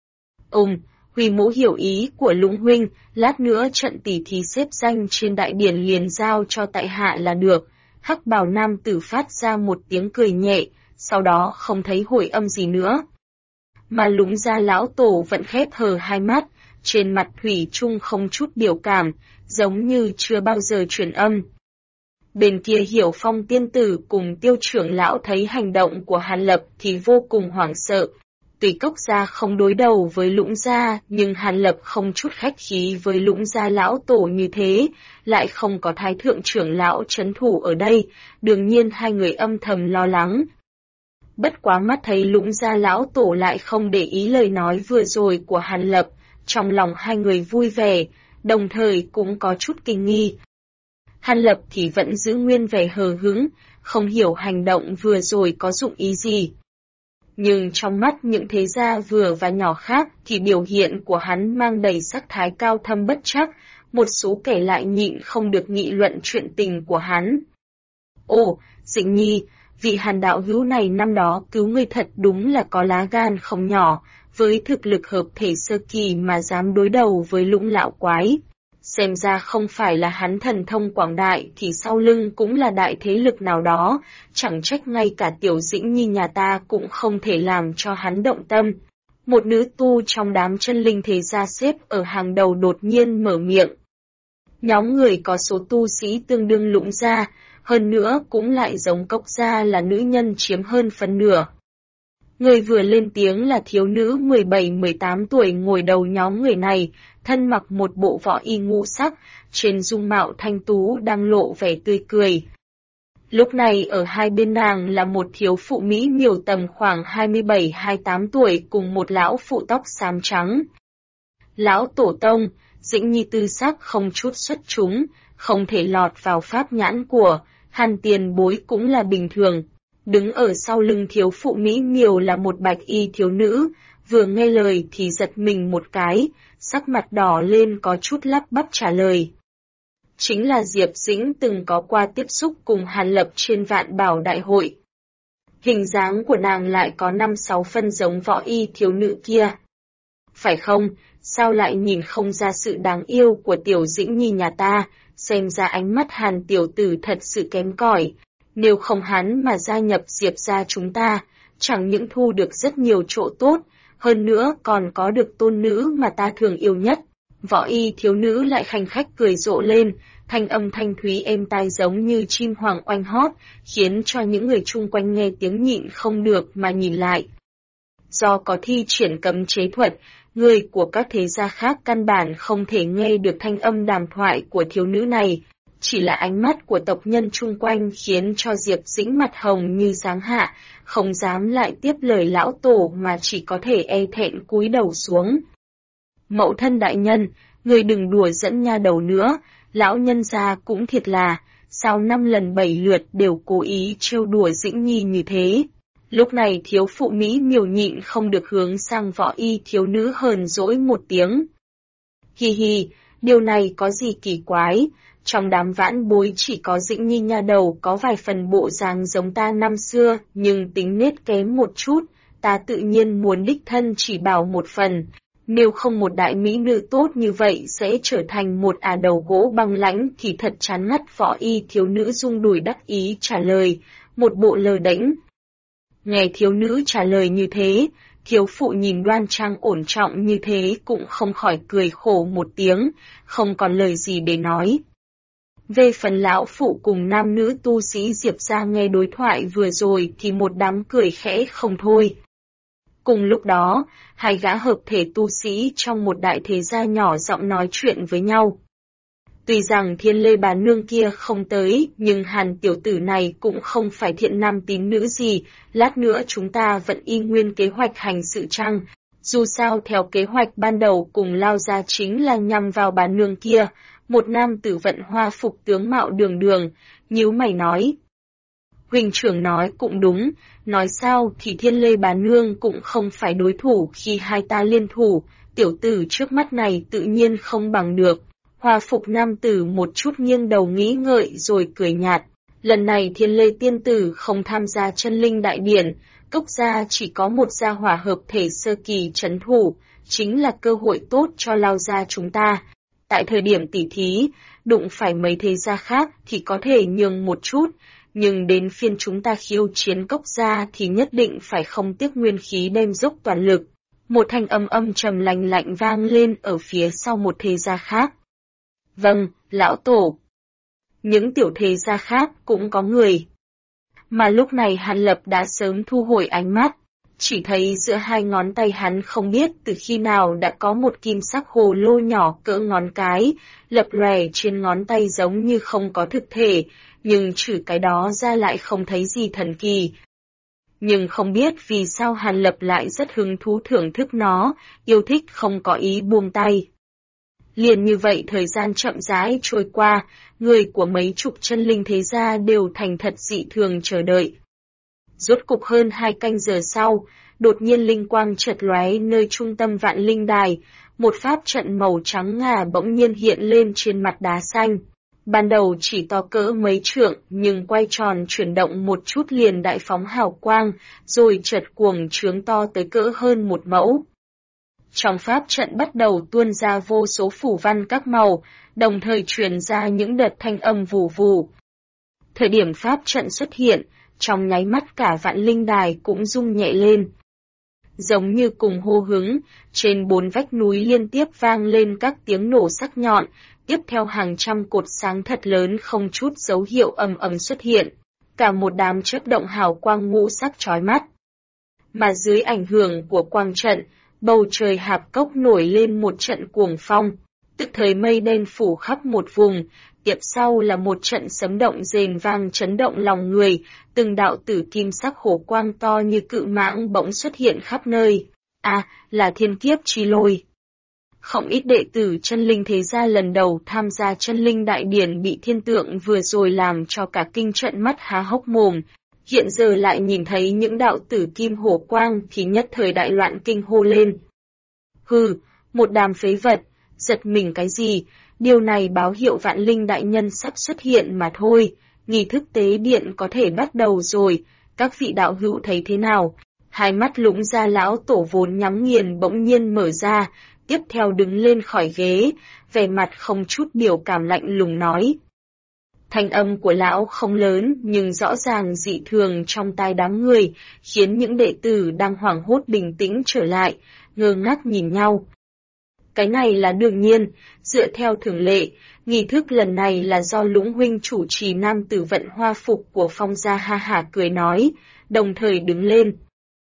Huy Mỗ hiểu ý của Lũng huynh, lát nữa trận tỉ thí xếp danh trên đại điển liền giao cho tại hạ là được. Hắc bào nam tử phát ra một tiếng cười nhẹ, sau đó không thấy hồi âm gì nữa. Mà Lũng Gia lão tổ vẫn khép hờ hai mắt, trên mặt thủy chung không chút biểu cảm, giống như chưa bao giờ truyền âm. Bên kia Hiểu Phong tiên tử cùng Tiêu trưởng lão thấy hành động của Hàn Lập thì vô cùng hoảng sợ. Tuy Cốc gia không đối đầu với Lũng gia, nhưng Hàn Lập không chút khách khí với Lũng gia lão tổ như thế, lại không có thái thượng trưởng lão trấn thủ ở đây, đương nhiên hai người âm thầm lo lắng. Bất quá mắt thấy Lũng gia lão tổ lại không để ý lời nói vừa rồi của Hàn Lập, trong lòng hai người vui vẻ, đồng thời cũng có chút kinh nghi. Hàn Lập thì vẫn giữ nguyên vẻ hờ hững, không hiểu hành động vừa rồi có dụng ý gì. Nhưng trong mắt những thế gia vừa và nhỏ khác thì biểu hiện của hắn mang đầy sắc thái cao thâm bất trắc, một số kẻ lại nhịn không được nghị luận chuyện tình của hắn. Dĩnh Nhi, vị Hàn đạo hữu này năm đó cứu ngươi thật đúng là có lá gan không nhỏ, với thực lực hợp thể sơ kỳ mà dám đối đầu với Lũng lão quái. Xem ra không phải là hắn thần thông quảng đại thì sau lưng cũng là đại thế lực nào đó, chẳng trách ngay cả tiểu Dĩnh Nhi nhà ta cũng không thể làm cho hắn động tâm. Một nữ tu trong đám chân linh thế gia xếp ở hàng đầu đột nhiên mở miệng. Nhóm người có số tu sĩ tương đương Lũng gia, hơn nữa cũng lại giống Cốc gia là nữ nhân chiếm hơn phân nửa. Người vừa lên tiếng là thiếu nữ 17-18 tuổi ngồi đầu nhóm người này, thân mặc một bộ võ y ngũ sắc, trên dung mạo thanh tú đang lộ vẻ tươi cười. Lúc này ở hai bên nàng là một thiếu phụ mỹ miều tầm khoảng 27-28 tuổi cùng một lão phụ tóc xám trắng. Lão tổ tông, Dĩnh Nhi tư sắc không chút xuất chúng, không thể lọt vào pháp nhãn của Hàn tiền bối cũng là bình thường. Đứng ở sau lưng thiếu phụ mỹ miều là một bạch y thiếu nữ, vừa nghe lời thì giật mình một cái, sắc mặt đỏ lên có chút lắp bắp trả lời. Chính là Diệp Dĩnh từng có qua tiếp xúc cùng Hàn Lập trên Vạn Bảo Đại hội. Hình dáng của nàng lại có 5-6 phân giống võ y thiếu nữ kia. Phải không, sao lại nhìn không ra sự đáng yêu của tiểu Dĩnh Nhi nhà ta, xem ra ánh mắt Hàn tiểu tử thật sự kém cỏi. Nếu không hắn mà gia nhập Diệp gia chúng ta, chẳng những thu được rất nhiều chỗ tốt, hơn nữa còn có được tôn nữ mà ta thường yêu nhất. Võ y thiếu nữ lại khanh khách cười rộ lên, thanh âm thanh thúy êm tai giống như chim hoàng oanh hót, khiến cho những người chung quanh nghe tiếng nhịn không được mà nhìn lại. Do có thi triển cấm chế thuật, người của các thế gia khác căn bản không thể nghe được thanh âm đàm thoại của thiếu nữ này. Chỉ là ánh mắt của tộc nhân chung quanh khiến cho Diệp Dĩnh mặt hồng như giáng hạ, không dám lại tiếp lời lão tổ mà chỉ có thể e thẹn cúi đầu xuống. Mẫu thân đại nhân, người đừng đùa dẫn nha đầu nữa, lão nhân gia cũng thiệt là, sao 5 lần 7 lượt đều cố ý trêu đùa Dĩnh Nhi như thế. Lúc này thiếu phụ Mỹ miều nhịn không được hướng sang võ y thiếu nữ hờn dỗi một tiếng. Hi hi, điều này có gì kỳ quái? Trong đám vãn bối chỉ có Dĩnh Nhi nha đầu có vài phần bộ dáng giống ta năm xưa, nhưng tính nết kém một chút, ta tự nhiên muốn đích thân chỉ bảo một phần. Nếu không một đại mỹ nữ tốt như vậy sẽ trở thành một đầu gỗ băng lãnh thì thật chán ngắt. Võ y thiếu nữ rung đùi đắc ý trả lời, một bộ lờ đễnh. Nghe thiếu nữ trả lời như thế, thiếu phụ nhìn đoan trang ổn trọng như thế cũng không khỏi cười khổ một tiếng, không còn lời gì để nói. Về phần lão phụ cùng nam nữ tu sĩ Diệp gia nghe đối thoại vừa rồi thì một đám cười khẽ không thôi. Cùng lúc đó, hai gã hợp thể tu sĩ trong một đại thế gia nhỏ giọng nói chuyện với nhau. Tuy rằng Thiên Lê bà nương kia không tới, nhưng Hàn tiểu tử này cũng không phải thiện nam tín nữ gì, lát nữa chúng ta vẫn y nguyên kế hoạch hành sự chăng? Dù sao theo kế hoạch ban đầu cùng lao ra chính là nhằm vào bà nương kia, một nam tử vận hoa phục tướng mạo đường đường, nhíu mày nói. Huỳnh trưởng nói cũng đúng, nói sao thì Thiên Lê bà nương cũng không phải đối thủ khi hai ta liên thủ, tiểu tử trước mắt này tự nhiên không bằng được. Hoa phục nam tử một chút nghiêng đầu nghĩ ngợi rồi cười nhạt. Lần này Thiên Lê tiên tử không tham gia chân linh đại điển, Cốc gia chỉ có một gia hỏa hợp thể sơ kỳ trấn thủ, chính là cơ hội tốt cho Lao gia chúng ta. Tại thời điểm tỉ thí, đụng phải mấy thế gia khác thì có thể nhường một chút, nhưng đến phiên chúng ta khiêu chiến Cốc gia thì nhất định phải không tiếc nguyên khí đem dốc toàn lực. Một thanh âm trầm lạnh lạnh vang lên ở phía sau một thế gia khác. Vâng, lão tổ. Những tiểu thế gia khác cũng có người. Mà lúc này Hàn Lập đã sớm thu hồi ánh mắt, chỉ thấy giữa hai ngón tay hắn không biết từ khi nào đã có một kim sắc hồ lô nhỏ cỡ ngón cái, lập lòe trên ngón tay giống như không có thực thể, nhưng trừ cái đó ra lại không thấy gì thần kỳ. Nhưng không biết vì sao Hàn Lập lại rất hứng thú thưởng thức nó, yêu thích không có ý buông tay. Liền như vậy thời gian chậm rãi trôi qua, người của mấy chục chân linh thế gia đều thành thật dị thường chờ đợi. Rốt cục hơn 2 canh giờ sau, đột nhiên linh quang chợt lóe nơi trung tâm vạn linh đài, một pháp trận màu trắng ngà bỗng nhiên hiện lên trên mặt đá xanh. Ban đầu chỉ to cỡ mấy trượng nhưng quay tròn chuyển động một chút liền đại phóng hào quang, rồi chợt cuồng trướng to tới cỡ hơn 1 mẫu. Trong pháp trận bắt đầu tuôn ra vô số phủ văn các màu, đồng thời truyền ra những đợt thanh âm vù vù. Thời điểm pháp trận xuất hiện, trong nháy mắt cả vạn linh đài cũng rung nhẹ lên. Giống như cùng hô hứng, trên 4 vách núi liên tiếp vang lên các tiếng nổ sắc nhọn, tiếp theo hàng trăm cột sáng thật lớn không chút dấu hiệu ầm ầm xuất hiện, cả một đám chớp động hào quang ngũ sắc chói mắt. Mà dưới ảnh hưởng của quang trận, bầu trời Hạp Cốc nổi lên một trận cuồng phong, tức thời mây đen phủ khắp một vùng, tiếp sau là một trận sấm động rền vang chấn động lòng người, từng đạo tử kim sắc hổ quang to như cự mãng bỗng xuất hiện khắp nơi. Là thiên kiếp chi lôi. Không ít đệ tử chân linh thế gia lần đầu tham gia chân linh đại điển bị thiên tượng vừa rồi làm cho cả kinh trận mắt há hốc mồm, hiện giờ lại nhìn thấy những đạo tử kim hổ quang thì nhất thời đại loạn kinh hô lên. Hừ, một đám phế vật, giật mình cái gì, điều này báo hiệu vạn linh đại nhân sắp xuất hiện mà thôi, nghi thức tế điện có thể bắt đầu rồi, các vị đạo hữu thấy thế nào? Hai mắt Lũng Gia lão tổ vốn nhắm nghiền bỗng nhiên mở ra, tiếp theo đứng lên khỏi ghế, vẻ mặt không chút biểu cảm lạnh lùng nói. Thanh âm của lão không lớn nhưng rõ ràng dị thường trong tai đám người, khiến những đệ tử đang hoảng hốt bình tĩnh trở lại, ngơ ngác nhìn nhau. Cái này là đương nhiên, dựa theo thường lệ, nghi thức lần này là do Lũng huynh chủ trì nam tử vận hoa phục của Phong gia ha hả cười nói, đồng thời đứng lên.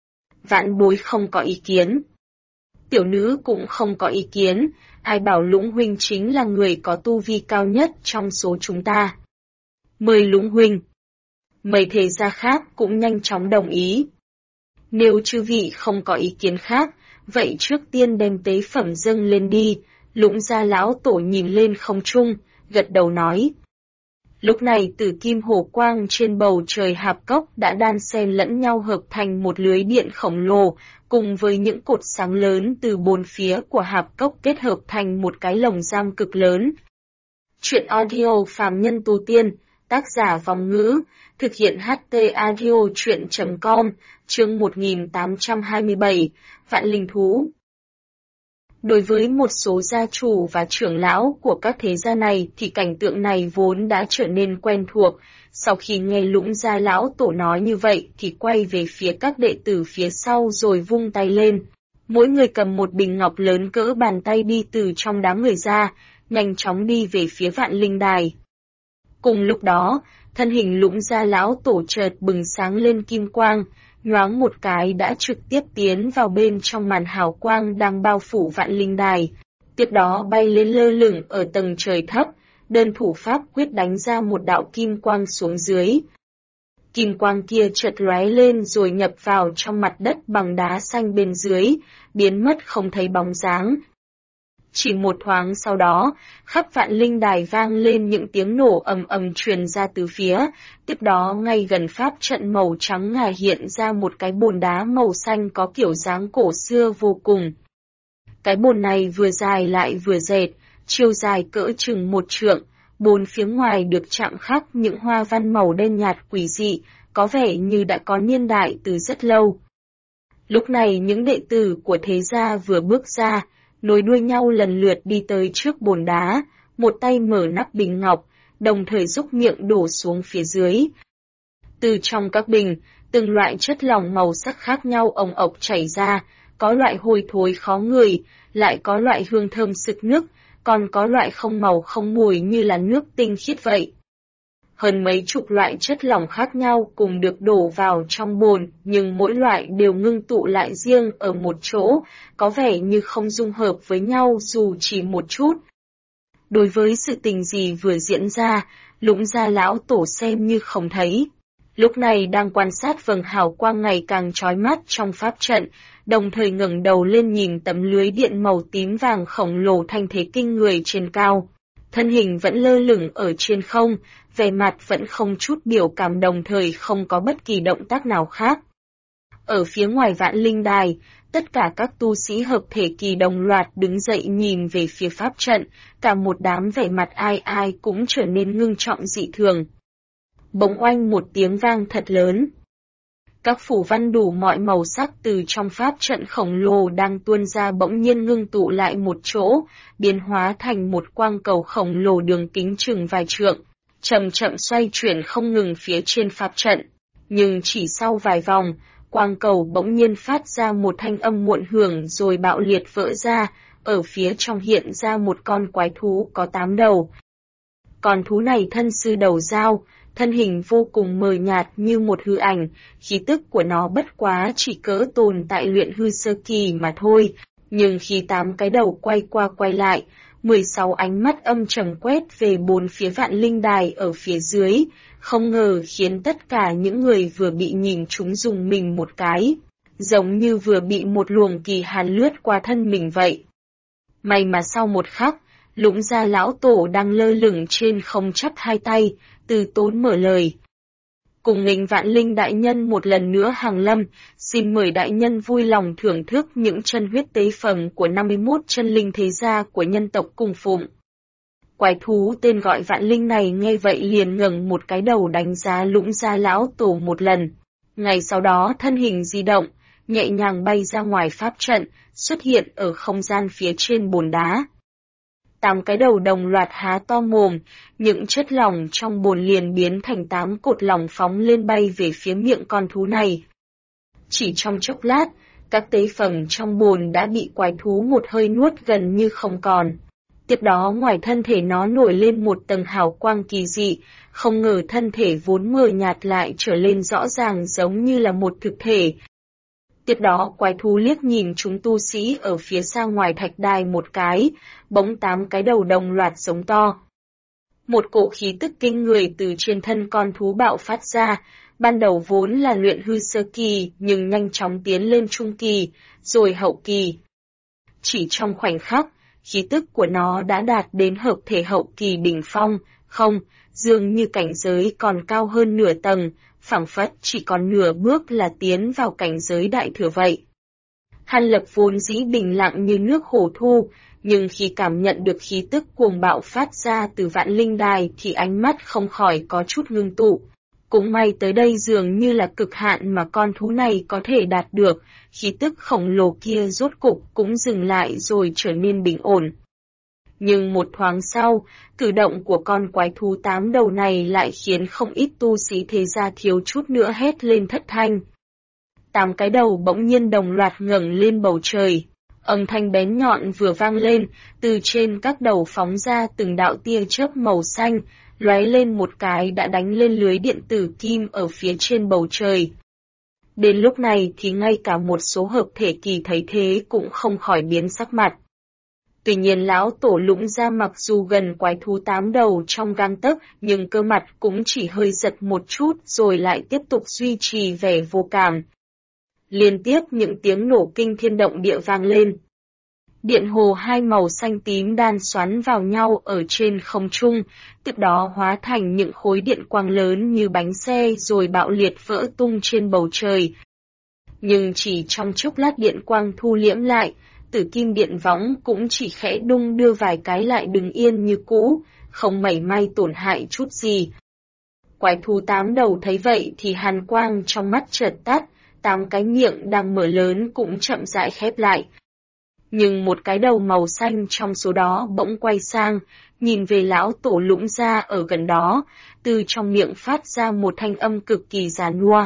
Vãn bối không có ý kiến. Tiểu nữ cũng không có ý kiến, ai bảo Lũng huynh chính là người có tu vi cao nhất trong số chúng ta. Mời Lũng huynh. Mấy thế gia khác cũng nhanh chóng đồng ý. Nếu chư vị không có ý kiến khác, vậy trước tiên đem tế phẩm dâng lên đi. Lũng Gia lão tổ nhìn lên không trung, gật đầu nói. Lúc này tử kim hổ quang trên bầu trời Hạp Cốc đã đan xen lẫn nhau hợp thành một lưới điện khổng lồ, cùng với những cột sáng lớn từ 4 phía của Hạp Cốc kết hợp thành một cái lồng giam cực lớn. Chuyện audio phàm nhân tu tiên, tác giả Vong Ngữ, thực hiện HT audio chuyện.com, chương 1827, Vạn Linh Thú. Đối với một số gia chủ và trưởng lão của các thế gia này thì cảnh tượng này vốn đã trở nên quen thuộc, sau khi nghe Lũng Gia lão tổ nói như vậy thì quay về phía các đệ tử phía sau rồi vung tay lên. Mỗi người cầm một bình ngọc lớn cỡ bàn tay đi từ trong đám người ra, nhanh chóng đi về phía Vạn Linh Đài. Cùng lúc đó, thân hình Lũng Gia lão tổ chợt bừng sáng lên kim quang, nhoáng một cái đã trực tiếp tiến vào bên trong màn hào quang đang bao phủ Vạn Linh Đài. Tiếp đó bay lên lơ lửng ở tầng trời thấp, đơn thủ pháp quyết đánh ra một đạo kim quang xuống dưới. Kim quang kia chợt lóe lên rồi nhập vào trong mặt đất bằng đá xanh bên dưới, biến mất không thấy bóng dáng. Chỉ một thoáng sau đó, khắp Vạn Linh Đài vang lên những tiếng nổ ầm ầm truyền ra từ phía, tiếp đó ngay gần pháp trận màu trắng ngà hiện ra một cái bồn đá màu xanh có kiểu dáng cổ xưa vô cùng. Cái bồn này vừa dài lại vừa dệt, chiều dài cỡ chừng 1 trượng, bốn phía ngoài được chạm khắc những hoa văn màu đen nhạt quỷ dị, có vẻ như đã có niên đại từ rất lâu. Lúc này những đệ tử của thế gia vừa bước ra, nối đuôi nhau lần lượt đi tới trước bồn đá, một tay mở nắp bình ngọc, đồng thời xúc miệng đổ xuống phía dưới. Từ trong các bình, từng loại chất lỏng màu sắc khác nhau ồng ộc chảy ra, có loại hôi thối khó ngửi, lại có loại hương thơm sực nức, còn có loại không màu không mùi như là nước tinh khiết vậy. Hơn mấy chục loại chất lỏng khác nhau cùng được đổ vào trong bồn, nhưng mỗi loại đều ngưng tụ lại riêng ở một chỗ, có vẻ như không dung hợp với nhau dù chỉ một chút. Đối với sự tình gì vừa diễn ra, Lũng Gia lão tổ xem như không thấy. Lúc này đang quan sát vầng hào quang ngày càng chói mắt trong pháp trận, đồng thời ngẩng đầu lên nhìn tấm lưới điện màu tím vàng khổng lồ thanh thế kinh người trên cao. Thân hình vẫn lơ lửng ở trên không, vẻ mặt vẫn không chút biểu cảm, đồng thời không có bất kỳ động tác nào khác. Ở phía ngoài Vạn Linh Đài, tất cả các tu sĩ hợp thể kỳ đồng loạt đứng dậy nhìn về phía pháp trận, cả một đám vẻ mặt ai ai cũng trở nên ngưng trọng dị thường. Bỗng oanh một tiếng vang thật lớn. Các phủ văn đủ mọi màu sắc từ trong pháp trận khổng lồ đang tuôn ra bỗng nhiên ngưng tụ lại một chỗ, biến hóa thành một quang cầu khổng lồ đường kính chừng vài trượng, chậm chậm xoay chuyển không ngừng phía trên pháp trận. Nhưng chỉ sau vài vòng, quang cầu bỗng nhiên phát ra một thanh âm muộn hưởng rồi bạo liệt vỡ ra, ở phía trong hiện ra một con quái thú có 8 đầu. Con thú này thân sư đầu dao, thân hình vô cùng mờ nhạt như một hư ảnh, khí tức của nó bất quá chỉ cỡ tồn tại luyện hư sơ kỳ mà thôi, nhưng khi 8 cái đầu quay qua quay lại, 16 ánh mắt âm trầm quét về bốn phía Vạn Linh Đài ở phía dưới, không ngờ khiến tất cả những người vừa bị nhìn chúng dùng mình một cái, giống như vừa bị một luồng kỳ hàn lướt qua thân mình vậy. May mà sau một khắc, Lũng Gia lão tổ đang lơ lửng trên không chắp hai tay, từ tốn mở lời. Cùng nghênh Vạn Linh đại nhân một lần nữa hàng lâm, xin mời đại nhân vui lòng thưởng thức những chân huyết tế phẩm của 51 chân linh thế gia của nhân tộc cung phụng. Quái thú tên gọi Vạn Linh này nghe vậy liền ngẩng một cái đầu đánh giá Lũng Gia lão tổ một lần. Ngay sau đó thân hình di động, nhẹ nhàng bay ra ngoài pháp trận, xuất hiện ở không gian phía trên bồn đá. 8 cái đầu đồng loạt há to mồm, những chất lỏng trong bồn liền biến thành 8 cột lỏng phóng lên bay về phía miệng con thú này. Chỉ trong chốc lát, các tế phẩm trong bồn đã bị quái thú một hơi nuốt gần như không còn. Tiếp đó ngoài thân thể nó nổi lên một tầng hào quang kỳ dị, không ngờ thân thể vốn mờ nhạt lại trở lên rõ ràng giống như là một thực thể. Tiếp đó quái thú liếc nhìn chúng tu sĩ ở phía xa ngoài thạch đài một cái, bỗng 8 cái đầu đồng loạt giống to. Một cỗ khí tức kinh người từ trên thân con thú bạo phát ra, ban đầu vốn là luyện hư sơ kỳ nhưng nhanh chóng tiến lên trung kỳ, rồi hậu kỳ. Chỉ trong khoảnh khắc, khí tức của nó đã đạt đến hợp thể hậu kỳ đỉnh phong, không, dường như cảnh giới còn cao hơn nửa tầng, phảng phất chỉ còn nửa bước là tiến vào cảnh giới đại thừa vậy. Hàn Lập vốn dĩ bình lặng như nước hồ thu, nhưng khi cảm nhận được khí tức cuồng bạo phát ra từ Vạn Linh Đài thì ánh mắt không khỏi có chút ngưng tụ. Cũng may tới đây dường như là cực hạn mà con thú này có thể đạt được, khí tức khổng lồ kia rốt cục cũng dừng lại rồi trở nên bình ổn. Nhưng một thoáng sau, cử động của con quái thú 8 đầu này lại khiến không ít tu sĩ thế gia thiếu chút nữa hét lên thất thanh. 8 cái đầu bỗng nhiên đồng loạt ngẩng lên bầu trời. Âm thanh bén nhọn vừa vang lên, từ trên các đầu phóng ra từng đạo tia chớp màu xanh, lóe lên một cái đã đánh lên lưới điện tử kim ở phía trên bầu trời. Đến lúc này thì ngay cả một số hợp thể kỳ thấy thế cũng không khỏi biến sắc mặt. Tuy nhiên lão tổ Lũng Gia mặc dù gần quái thú 8 đầu trong gang tấc, nhưng cơ mặt cũng chỉ hơi giật một chút rồi lại tiếp tục duy trì vẻ vô cảm. Liên tiếp những tiếng nổ kinh thiên động địa vang lên. Điện hồ hai màu xanh tím đan xoắn vào nhau ở trên không trung, tiếp đó hóa thành những khối điện quang lớn như bánh xe rồi bạo liệt vỡ tung trên bầu trời. Nhưng chỉ trong chốc lát điện quang thu liễm lại, Tử kim điện võng cũng chỉ khẽ đung đưa vài cái lại đứng yên như cũ, không mảy may tổn hại chút gì. Quái thú 8 đầu thấy vậy thì hàn quang trong mắt chợt tắt, 8 cái miệng đang mở lớn cũng chậm rãi khép lại. Nhưng một cái đầu màu xanh trong số đó bỗng quay sang, nhìn về lão tổ Lũng Gia ở gần đó, từ trong miệng phát ra một thanh âm cực kỳ giàn nua.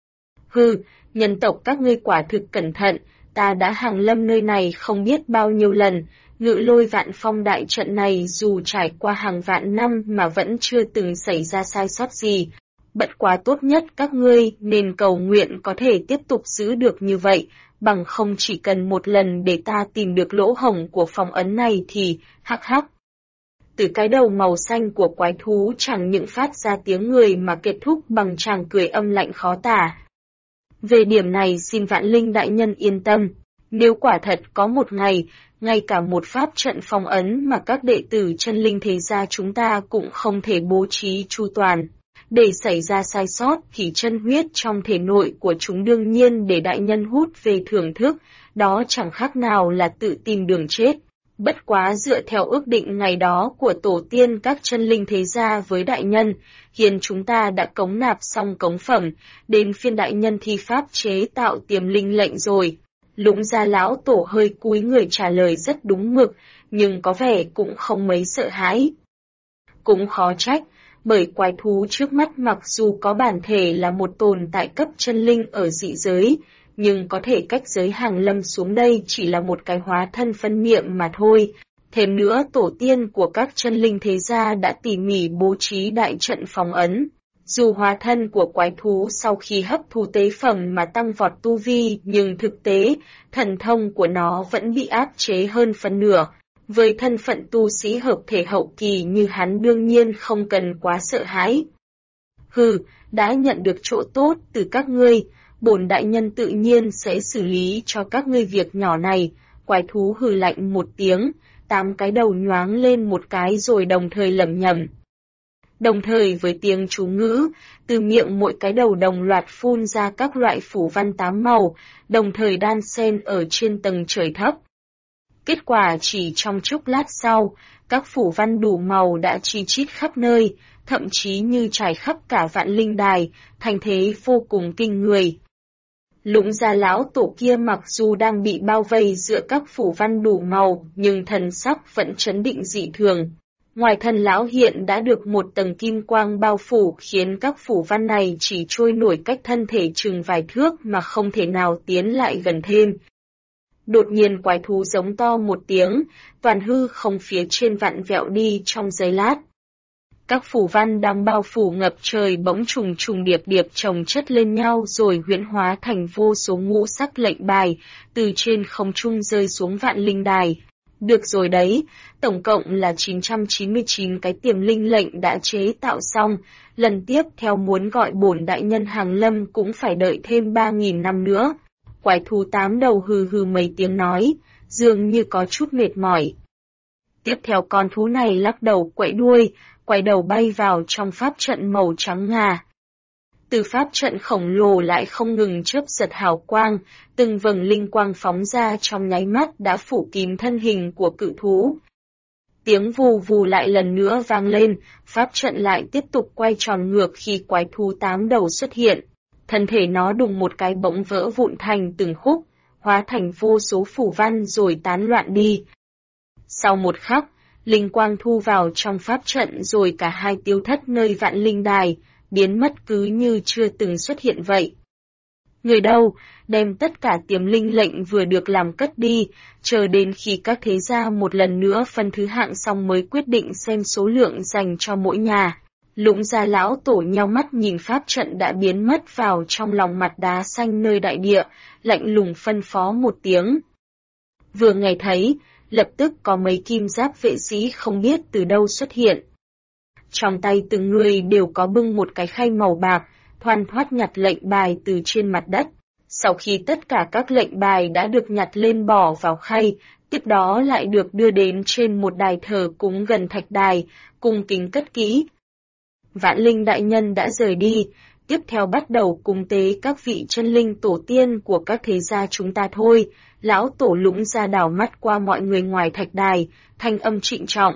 Hừ, nhân tộc các ngươi quả thực cẩn thận, ta đã hàng lâm nơi này không biết bao nhiêu lần, Ngự Lôi Vạn Phong đại trận này dù trải qua hàng vạn năm mà vẫn chưa từng xảy ra sai sót gì. Bất quá tốt nhất các ngươi nên cầu nguyện có thể tiếp tục giữ được như vậy, bằng không chỉ cần một lần để ta tìm được lỗ hổng của phong ấn này thì, hắc hắc. Từ cái đầu màu xanh của quái thú chẳng những phát ra tiếng người mà kết thúc bằng tràng cười âm lạnh khó tả. Về điểm này xin Vạn Linh đại nhân yên tâm, nếu quả thật có một ngày, ngay cả một pháp trận phong ấn mà các đệ tử chân linh thế gia chúng ta cũng không thể bố trí chu toàn. Để xảy ra sai sót thì chân huyết trong thể nội của chúng đương nhiên để đại nhân hút về thưởng thức, đó chẳng khác nào là tự tìm đường chết. Bất quá dựa theo ước định ngày đó của tổ tiên các chân linh thế gia với đại nhân, hiện chúng ta đã cống nạp xong cống phẩm, đến phiên đại nhân thi pháp chế tạo tiềm linh lệnh rồi. Lũng Gia lão tổ hơi cúi người trả lời rất đúng mực, nhưng có vẻ cũng không mấy sợ hãi. Cũng khó trách, bởi quái thú trước mắt mặc dù có bản thể là một tồn tại cấp chân linh ở dị giới, nhưng có thể cách giới hàng lâm xuống đây chỉ là một cái hóa thân phân niệm mà thôi. Thêm nữa tổ tiên của các chân linh thế gia đã tỉ mỉ bố trí đại trận phòng ấn. Dù hóa thân của quái thú sau khi hấp thu tế phẩm mà tăng vọt tu vi, nhưng thực tế, thần thông của nó vẫn bị áp chế hơn phần nửa. Với thân phận tu sĩ hợp thể hậu kỳ như hắn đương nhiên không cần quá sợ hãi. Hừ, đã nhận được chỗ tốt từ các ngươi, bổn đại nhân tự nhiên sẽ xử lý cho các ngươi việc nhỏ này. Quái thú hừ lạnh một tiếng, 8 cái đầu nhoáng lên một cái rồi đồng thời lẩm nhẩm. Đồng thời với tiếng chú ngữ, từ miệng mỗi cái đầu đồng loạt phun ra các loại phủ văn 8 màu, đồng thời đan xen ở trên tầng trời thấp. Kết quả chỉ trong chốc lát sau, các phủ văn đủ màu đã chi chít khắp nơi, thậm chí như trải khắp cả Vạn Linh đài, thành thế vô cùng kinh người. Lũng Gia lão tổ kia mặc dù đang bị bao vây giữa các phủ văn đủ màu, nhưng thần sắc vẫn trấn định dị thường. Ngoài thân lão hiện đã được một tầng kim quang bao phủ khiến các phủ văn này chỉ trôi nổi cách thân thể chừng vài thước mà không thể nào tiến lại gần thêm. Đột nhiên quái thú giống to một tiếng, toàn hư không phía trên vặn vẹo đi trong giây lát. Các phủ văn đang bao phủ ngập trời bỗng trùng trùng điệp điệp chồng chất lên nhau rồi huyễn hóa thành vô số ngũ sắc lệnh bài, từ trên không trung rơi xuống Vạn Linh đài. Được rồi đấy, tổng cộng là 999 cái tiềm linh lệnh đã chế tạo xong, lần tiếp theo muốn gọi bổn đại nhân hàng lâm cũng phải đợi thêm 3.000 năm nữa. Quái thú 8 đầu hừ hừ mấy tiếng nói, dường như có chút mệt mỏi. Tiếp theo con thú này lắc đầu quậy đuôi, quay đầu bay vào trong pháp trận màu trắng ngà. Từ pháp trận khổng lồ lại không ngừng chớp giật hào quang, từng vầng linh quang phóng ra trong nháy mắt đã phủ kín thân hình của cự thú. Tiếng vù vù lại lần nữa vang lên, pháp trận lại tiếp tục quay tròn ngược khi quái thú 8 đầu xuất hiện. Thân thể nó đùng một cái bỗng vỡ vụn thành từng khúc, hóa thành vô số phủ văn rồi tán loạn đi. Sau một khắc, linh quang thu vào trong pháp trận rồi cả hai tiêu thất nơi Vạn Linh đài, biến mất cứ như chưa từng xuất hiện vậy. Người đâu, đem tất cả tiềm linh lệnh vừa được làm cất đi, chờ đến khi các thế gia một lần nữa phân thứ hạng xong mới quyết định xem số lượng dành cho mỗi nhà. Lũng Gia lão tổ nheo mắt nhìn pháp trận đã biến mất vào trong lòng mặt đá xanh nơi đại địa, lạnh lùng phân phó một tiếng. Vừa nghe thấy, lập tức có mấy kim giáp vệ sĩ không biết từ đâu xuất hiện. Trong tay từng người đều có bưng một cái khay màu bạc, thoăn thoắt nhặt lệnh bài từ trên mặt đất. Sau khi tất cả các lệnh bài đã được nhặt lên bỏ vào khay, tiếp đó lại được đưa đến trên một đài thờ cúng gần thạch đài, cung kính cất kỹ. Vạn Linh đại nhân đã rời đi, tiếp theo bắt đầu cúng tế các vị chân linh tổ tiên của các thế gia chúng ta thôi. Lão tổ Lũng Gia đảo mắt qua mọi người ngoài thạch đài, thanh âm trịnh trọng.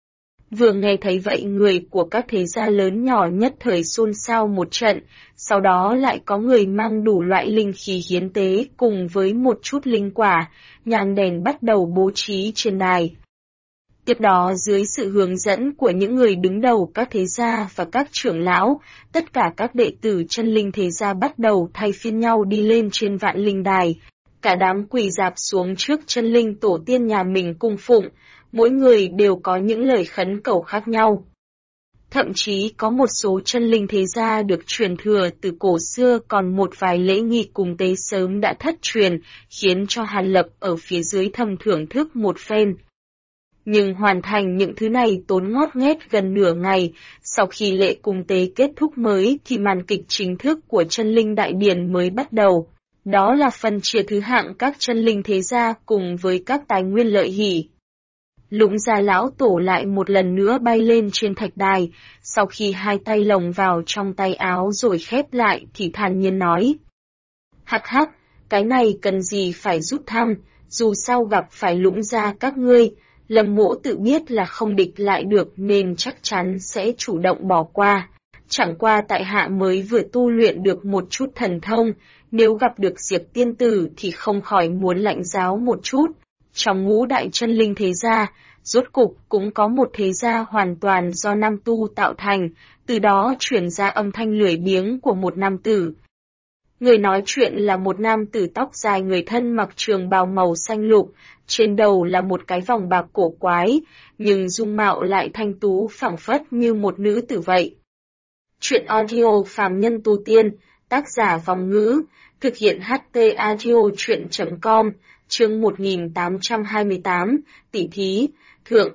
Vừa nghe thấy vậy người của các thế gia lớn nhỏ nhất thời xôn xao một trận, sau đó lại có người mang đủ loại linh khí hiến tế cùng với một chút linh quả, nhang đèn bắt đầu bố trí trên đài. Tiếp đó dưới sự hướng dẫn của những người đứng đầu các thế gia và các trưởng lão, tất cả các đệ tử chân linh thế gia bắt đầu thay phiên nhau đi lên trên vạn linh đài. Cả đám quỳ rạp xuống trước chân linh tổ tiên nhà mình cung phụng, mỗi người đều có những lời khấn cầu khác nhau. Thậm chí có một số chân linh thế gia được truyền thừa từ cổ xưa, còn một vài lễ nghi cúng tế sớm đã thất truyền, khiến cho Hàn Lập ở phía dưới thầm thưởng thức một phen. Nhưng hoàn thành những thứ này tốn ngót nghét gần nửa ngày, sau khi lễ cúng tế kết thúc mới thì màn kịch chính thức của chân linh đại điển mới bắt đầu. Đó là phần chia thứ hạng các chân linh thế gia cùng với các tài nguyên lợi hỷ. Lũng Gia lão tổ lại một lần nữa bay lên trên thạch đài, sau khi hai tay lồng vào trong tay áo rồi khép lại thì thản nhiên nói. Hắc hắc, cái này cần gì phải rút thăm, dù sao gặp phải Lũng Gia các ngươi, Lâm Mỗ tự biết là không địch lại được nên chắc chắn sẽ chủ động bỏ qua. Chẳng qua tại hạ mới vừa tu luyện được một chút thần thông, nếu gặp được Diệp tiên tử thì không khỏi muốn lãnh giáo một chút. Trong ngũ đại chân linh thế gia, rốt cục cũng có một thế gia hoàn toàn do nam tu tạo thành, từ đó chuyển ra âm thanh lười biếng của một nam tử. Người nói chuyện là một nam tử tóc dài, người thân mặc trường bào màu xanh lục, trên đầu là một cái vòng bạc cổ quái, nhưng dung mạo lại thanh tú phảng phất như một nữ tử vậy. Chuyện audio phàm nhân tu tiên, tác giả Vòng Ngữ, thực hiện HT audio truyện.com, chương 1828, tỷ thí, thượng.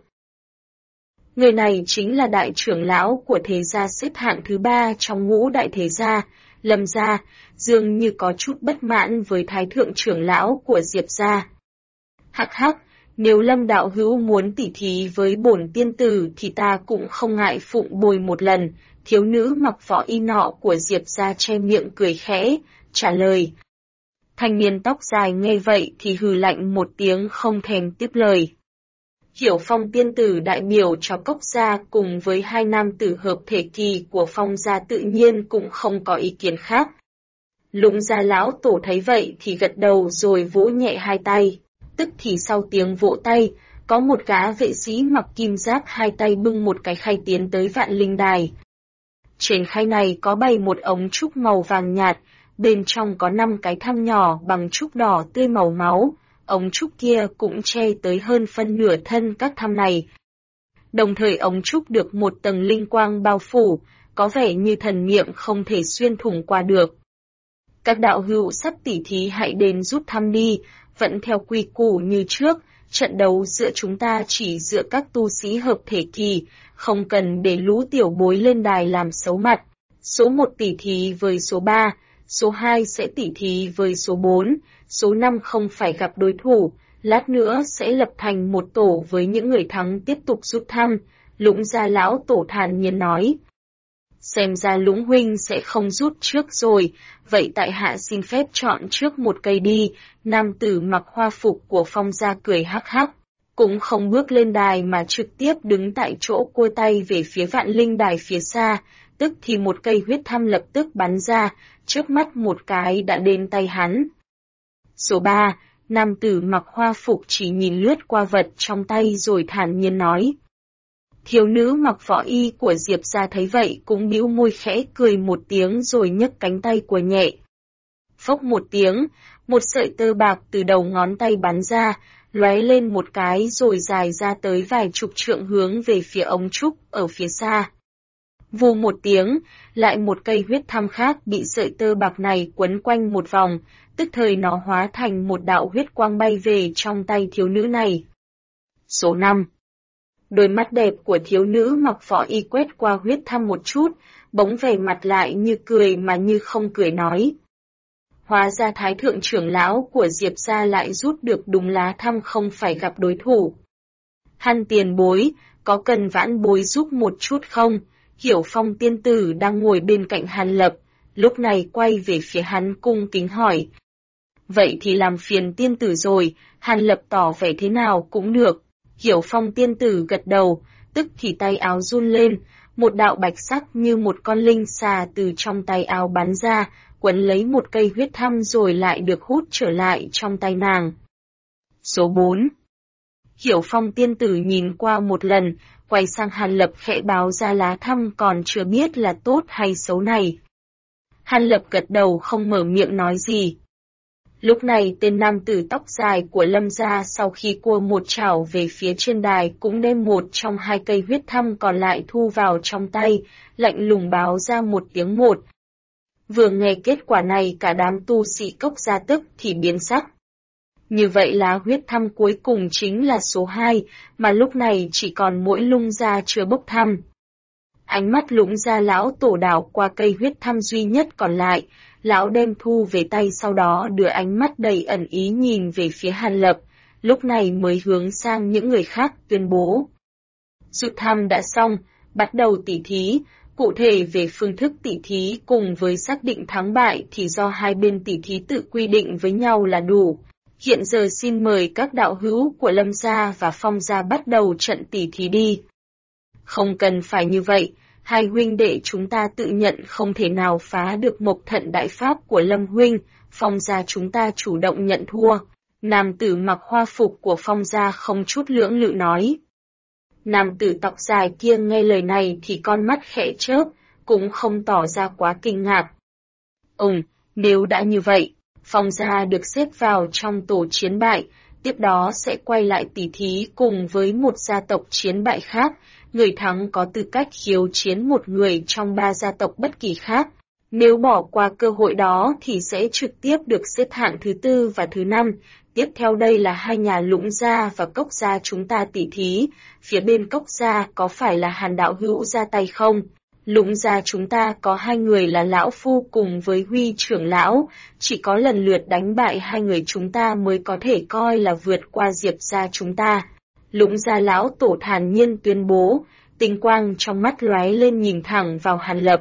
Người này chính là đại trưởng lão của thế gia xếp hạng thứ 3 trong ngũ đại thế gia, Lâm gia, dường như có chút bất mãn với thái thượng trưởng lão của Diệp gia. Hắc hắc, nếu Lâm đạo hữu muốn tỉ thí với bổn tiên tử thì ta cũng không ngại phụng bồi một lần. Thiếu nữ mặc võ y nọ của Diệp gia che miệng cười khẽ, trả lời. Thanh niên tóc dài nghe vậy thì hừ lạnh một tiếng không thèm tiếp lời. Hiểu Phong tiên tử đại biểu cho Cốc gia cùng với hai nam tử hợp thể kỳ của Phong gia tự nhiên cũng không có ý kiến khác. Lũng Gia lão tổ thấy vậy thì gật đầu rồi vỗ nhẹ hai tay. Tức thì sau tiếng vỗ tay, có một gã vệ sĩ mặc kim giáp hai tay bưng một cái khay tiến tới vạn linh đài. Trên khay này có bày một ống trúc màu vàng nhạt, bên trong có 5 cái thăm nhỏ bằng trúc đỏ tươi màu máu, ống trúc kia cũng che tới hơn phân nửa thân các thăm này. Đồng thời ống trúc được một tầng linh quang bao phủ, có vẻ như thần niệm không thể xuyên thủng qua được. Các đạo hữu sắp tỉ thí hãy đến rút thăm đi, vẫn theo quy củ như trước, trận đấu giữa chúng ta chỉ dựa các tu sĩ hợp thể kỳ, không cần để lũ tiểu bối lên đài làm xấu mặt. Số 1 tỉ thí với số 3, số 2 sẽ tỉ thí với số 4, số 5 không phải gặp đối thủ, lát nữa sẽ lập thành một tổ với những người thắng tiếp tục rút thăm, Lũng Gia lão tổ thản nhiên nói. Xem ra Lũng huynh sẽ không rút trước rồi, vậy tại hạ xin phép chọn trước một cây đi. Nam tử mặc hoa phục của Phong gia cười hắc hắc, cũng không bước lên đài mà trực tiếp đứng tại chỗ cua tay về phía vạn linh đài phía xa, tức thì một cây huyết thăm lập tức bắn ra, trước mắt một cái đã đến tay hắn. Số 3, nam tử mặc hoa phục chỉ nhìn lướt qua vật trong tay rồi thản nhiên nói. Thiếu nữ mặc võ y của Diệp gia thấy vậy cũng bĩu môi khẽ cười một tiếng rồi nhấc cánh tay của nhẹ. Phốc một tiếng, một sợi tơ bạc từ đầu ngón tay bắn ra, lóe lên một cái rồi dài ra tới vài chục trượng hướng về phía ống trúc ở phía xa. Vù một tiếng, lại một cây huyết thăm khác bị sợi tơ bạc này quấn quanh một vòng, tức thời nó hóa thành một đạo huyết quang bay về trong tay thiếu nữ này. Số 5. Đôi mắt đẹp của thiếu nữ mặc võ y quét qua huyết thăm một chút, bỗng vẻ mặt lại như cười mà như không cười nói. Hóa ra thái thượng trưởng lão của Diệp gia lại rút được đúng lá thăm không phải gặp đối thủ. Hàn tiền bối, có cần vãn bối giúp một chút không? Hiểu Phong tiên tử đang ngồi bên cạnh Hàn Lập, lúc này quay về phía hắn cung kính hỏi. Vậy thì làm phiền tiên tử rồi, Hàn Lập tỏ vẻ thế nào cũng được. Hiểu Phong tiên tử gật đầu, tức thì tay áo run lên, một đạo bạch sắc như một con linh xà từ trong tay áo bắn ra, quấn lấy một cây huyết thăm rồi lại được hút trở lại trong tay nàng. Số 4. Hiểu Phong tiên tử nhìn qua một lần, quay sang Hàn Lập khẽ báo ra lá thăm còn chưa biết là tốt hay xấu này. Hàn Lập gật đầu không mở miệng nói gì. Lúc này tên nam tử tóc dài của Lâm gia sau khi cua một chảo về phía trên đài cũng đem một trong hai cây huyết thăm còn lại thu vào trong tay, lạnh lùng báo ra một tiếng một. Vừa nghe kết quả này cả đám tu sĩ Cốc gia tức thì biến sắc. Như vậy lá huyết thăm cuối cùng chính là số 2, mà lúc này chỉ còn mỗi Lung gia chưa bốc thăm. Ánh mắt Lũng gia lão tổ đảo qua cây huyết thăm duy nhất còn lại, lão đem thu về tay sau đó đưa ánh mắt đầy ẩn ý nhìn về phía Hàn Lập, lúc này mới hướng sang những người khác tuyên bố. Dự thăm đã xong, bắt đầu tỉ thí, cụ thể về phương thức tỉ thí cùng với xác định thắng bại thì do hai bên tỉ thí tự quy định với nhau là đủ. Hiện giờ xin mời các đạo hữu của Lâm gia và Phong gia bắt đầu trận tỉ thí đi. Không cần phải như vậy, hai huynh đệ chúng ta tự nhận không thể nào phá được Mộc Thận đại pháp của Lâm huynh, Phong gia chúng ta chủ động nhận thua. Nam tử mặc hoa phục của Phong gia không chút lưỡng lự nói. Nam tử tóc dài kia nghe lời này thì con mắt khẽ chớp, cũng không tỏ ra quá kinh ngạc. Nếu đã như vậy, Phong gia được xếp vào trong tổ chiến bại, tiếp đó sẽ quay lại tỉ thí cùng với một gia tộc chiến bại khác, người thắng có tư cách khiêu chiến một người trong 3 gia tộc bất kỳ khác. Nếu bỏ qua cơ hội đó thì sẽ trực tiếp được xếp hạng thứ 4 và thứ 5. Tiếp theo đây là hai nhà Lũng gia và Cốc gia chúng ta tỉ thí, phía bên Cốc gia có phải là Hàn đạo hữu ra tay không? Lũng gia chúng ta có hai người là lão phu cùng với Huy trưởng lão, chỉ có lần lượt đánh bại hai người chúng ta mới có thể coi là vượt qua Diệp gia chúng ta. Lũng gia lão tổ thản nhiên tuyên bố, tinh quang trong mắt lóe lên nhìn thẳng vào Hàn Lập.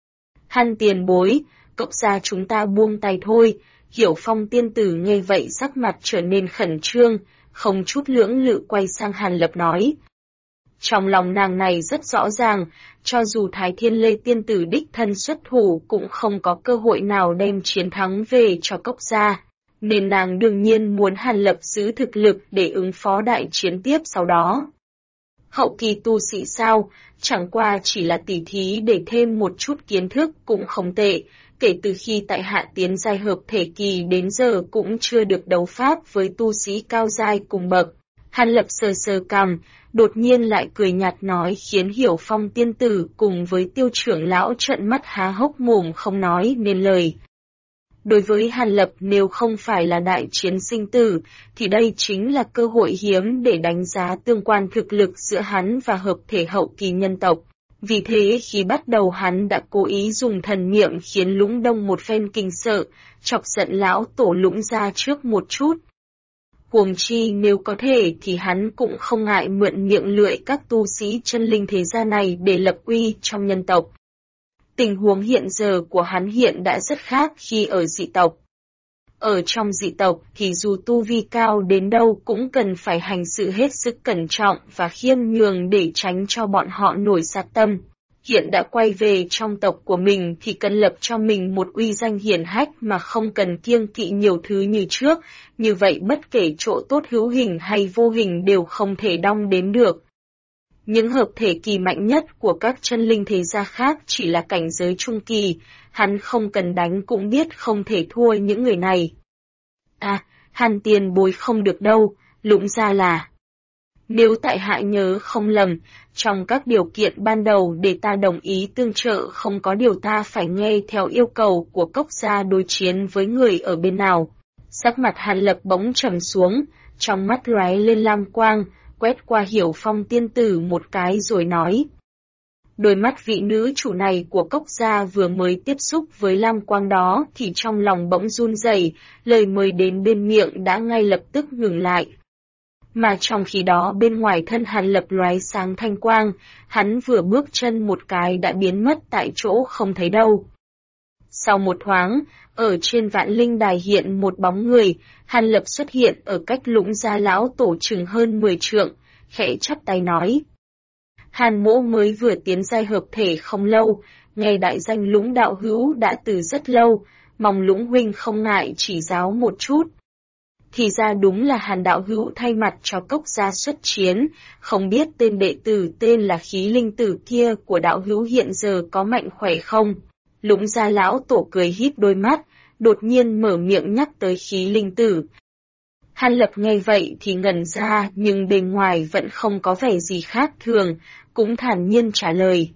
Hàn tiền bối, Cốc gia chúng ta buông tay thôi. Hiểu Phong tiên tử nghe vậy sắc mặt trở nên khẩn trương, không chút lưỡng lự quay sang Hàn Lập nói. Trong lòng nàng này rất rõ ràng, cho dù Thái Thiên Lê tiên tử đích thân xuất thủ cũng không có cơ hội nào đem chiến thắng về cho Cốc gia, nên nàng đương nhiên muốn Hàn Lập giữ thực lực để ứng phó đại chiến tiếp sau đó. Hậu kỳ tu sĩ sao, chẳng qua chỉ là tỉ thí để thêm một chút kiến thức cũng không tệ, kể từ khi tại hạ tiến giai hợp thể kỳ đến giờ cũng chưa được đấu pháp với tu sĩ cao giai cùng bậc. Hàn Lập sờ sờ cằm, đột nhiên lại cười nhạt nói khiến Hiểu Phong tiên tử cùng với Tiêu trưởng lão trợn mắt há hốc mồm không nói nên lời. Đối với Hàn Lập nếu không phải là đại chiến sinh tử, thì đây chính là cơ hội hiếm để đánh giá tương quan thực lực giữa hắn và hợp thể hậu kỳ nhân tộc. Vì thế khi bắt đầu hắn đã cố ý dùng thần niệm khiến Lũng Đông một phen kinh sợ, chọc giận lão tổ Lũng gia trước một chút. Huống chi nếu có thể thì hắn cũng không ngại mượn miệng lưỡi các tu sĩ chân linh thế gia này để lập uy trong nhân tộc. Tình huống hiện giờ của hắn hiện đã rất khác khi ở dị tộc. Ở trong dị tộc thì dù tu vi cao đến đâu cũng cần phải hành sự hết sức cẩn trọng và khiêm nhường để tránh cho bọn họ nổi sát tâm. Hiện đã quay về trong tộc của mình thì cần lập cho mình một uy danh hiển hách mà không cần kiêng kỵ nhiều thứ như trước, như vậy bất kể chỗ tốt hữu hình hay vô hình đều không thể đong đếm được. Những hợp thể kỳ mạnh nhất của các chân linh thế gia khác chỉ là cảnh giới trung kỳ, hắn không cần đánh cũng biết không thể thua những người này. Hàn tiền bối không được đâu, Lũng gia là. Nếu tại hạ nhớ không lầm, trong các điều kiện ban đầu để ta đồng ý tương trợ không có điều ta phải nghe theo yêu cầu của Cốc gia đối chiến với người ở bên nào. Sắc mặt Hàn Lập bỗng trầm xuống, trong mắt lóe lên lam quang, quét qua Hiểu Phong tiên tử một cái rồi nói. Đôi mắt vị nữ chủ này của Cốc gia vừa mới tiếp xúc với lam quang đó thì trong lòng bỗng run rẩy, lời mới đến bên miệng đã ngay lập tức ngừng lại. Mà trong khi đó bên ngoài thân Hàn Lập lóe sáng thanh quang, hắn vừa bước chân một cái đã biến mất tại chỗ không thấy đâu. Sau một thoáng, ở trên Vạn Linh Đài hiện một bóng người, Hàn Lập xuất hiện ở cách Lũng Gia lão tổ chừng hơn 10 trượng, khẽ chắp tay nói. Hàn mỗ mới vừa tiến giai hợp thể không lâu, nghe đại danh Lũng đạo hữu đã từ rất lâu, mong Lũng huynh không ngại chỉ giáo một chút. Thì ra đúng là Hàn đạo hữu thay mặt cho Cốc gia xuất chiến, không biết tên đệ tử tên là Khí Linh Tử kia của đạo hữu hiện giờ có mạnh khỏe không? Lũng Gia lão tổ cười híp đôi mắt, đột nhiên mở miệng nhắc tới Khí Linh Tử. Hàn Lập nghe vậy thì ngẩn ra nhưng bên ngoài vẫn không có vẻ gì khác thường, cũng thản nhiên trả lời.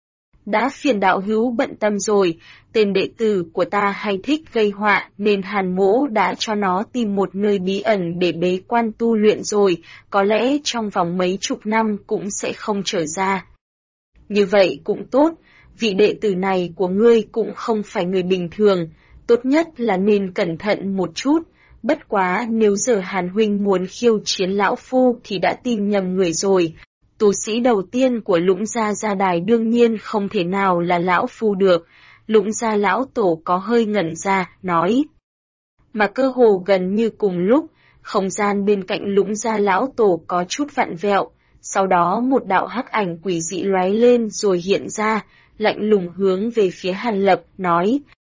Đã phiền đạo hữu bận tâm rồi, tên đệ tử của ta hay thích gây họa nên Hàn mỗ đã cho nó tìm một nơi bí ẩn để bế quan tu luyện rồi, có lẽ trong vòng mấy chục năm cũng sẽ không trở ra. Như vậy cũng tốt, vị đệ tử này của ngươi cũng không phải người bình thường, tốt nhất là nên cẩn thận một chút. Bất quá nếu giờ Hàn huynh muốn khiêu chiến lão phu thì đã tìm nhầm người rồi. Tu sĩ đầu tiên của Lũng Gia ra đài đương nhiên không thể nào là lão phu được. Lũng Gia lão tổ có hơi ngẩn ra, nói. Mà cơ hồ gần như cùng lúc, không gian bên cạnh Lũng Gia lão tổ có chút vặn vẹo. Sau đó một đạo hắc ảnh quỷ dị lóe lên rồi hiện ra, lạnh lùng hướng về phía Hàn Lập, nói.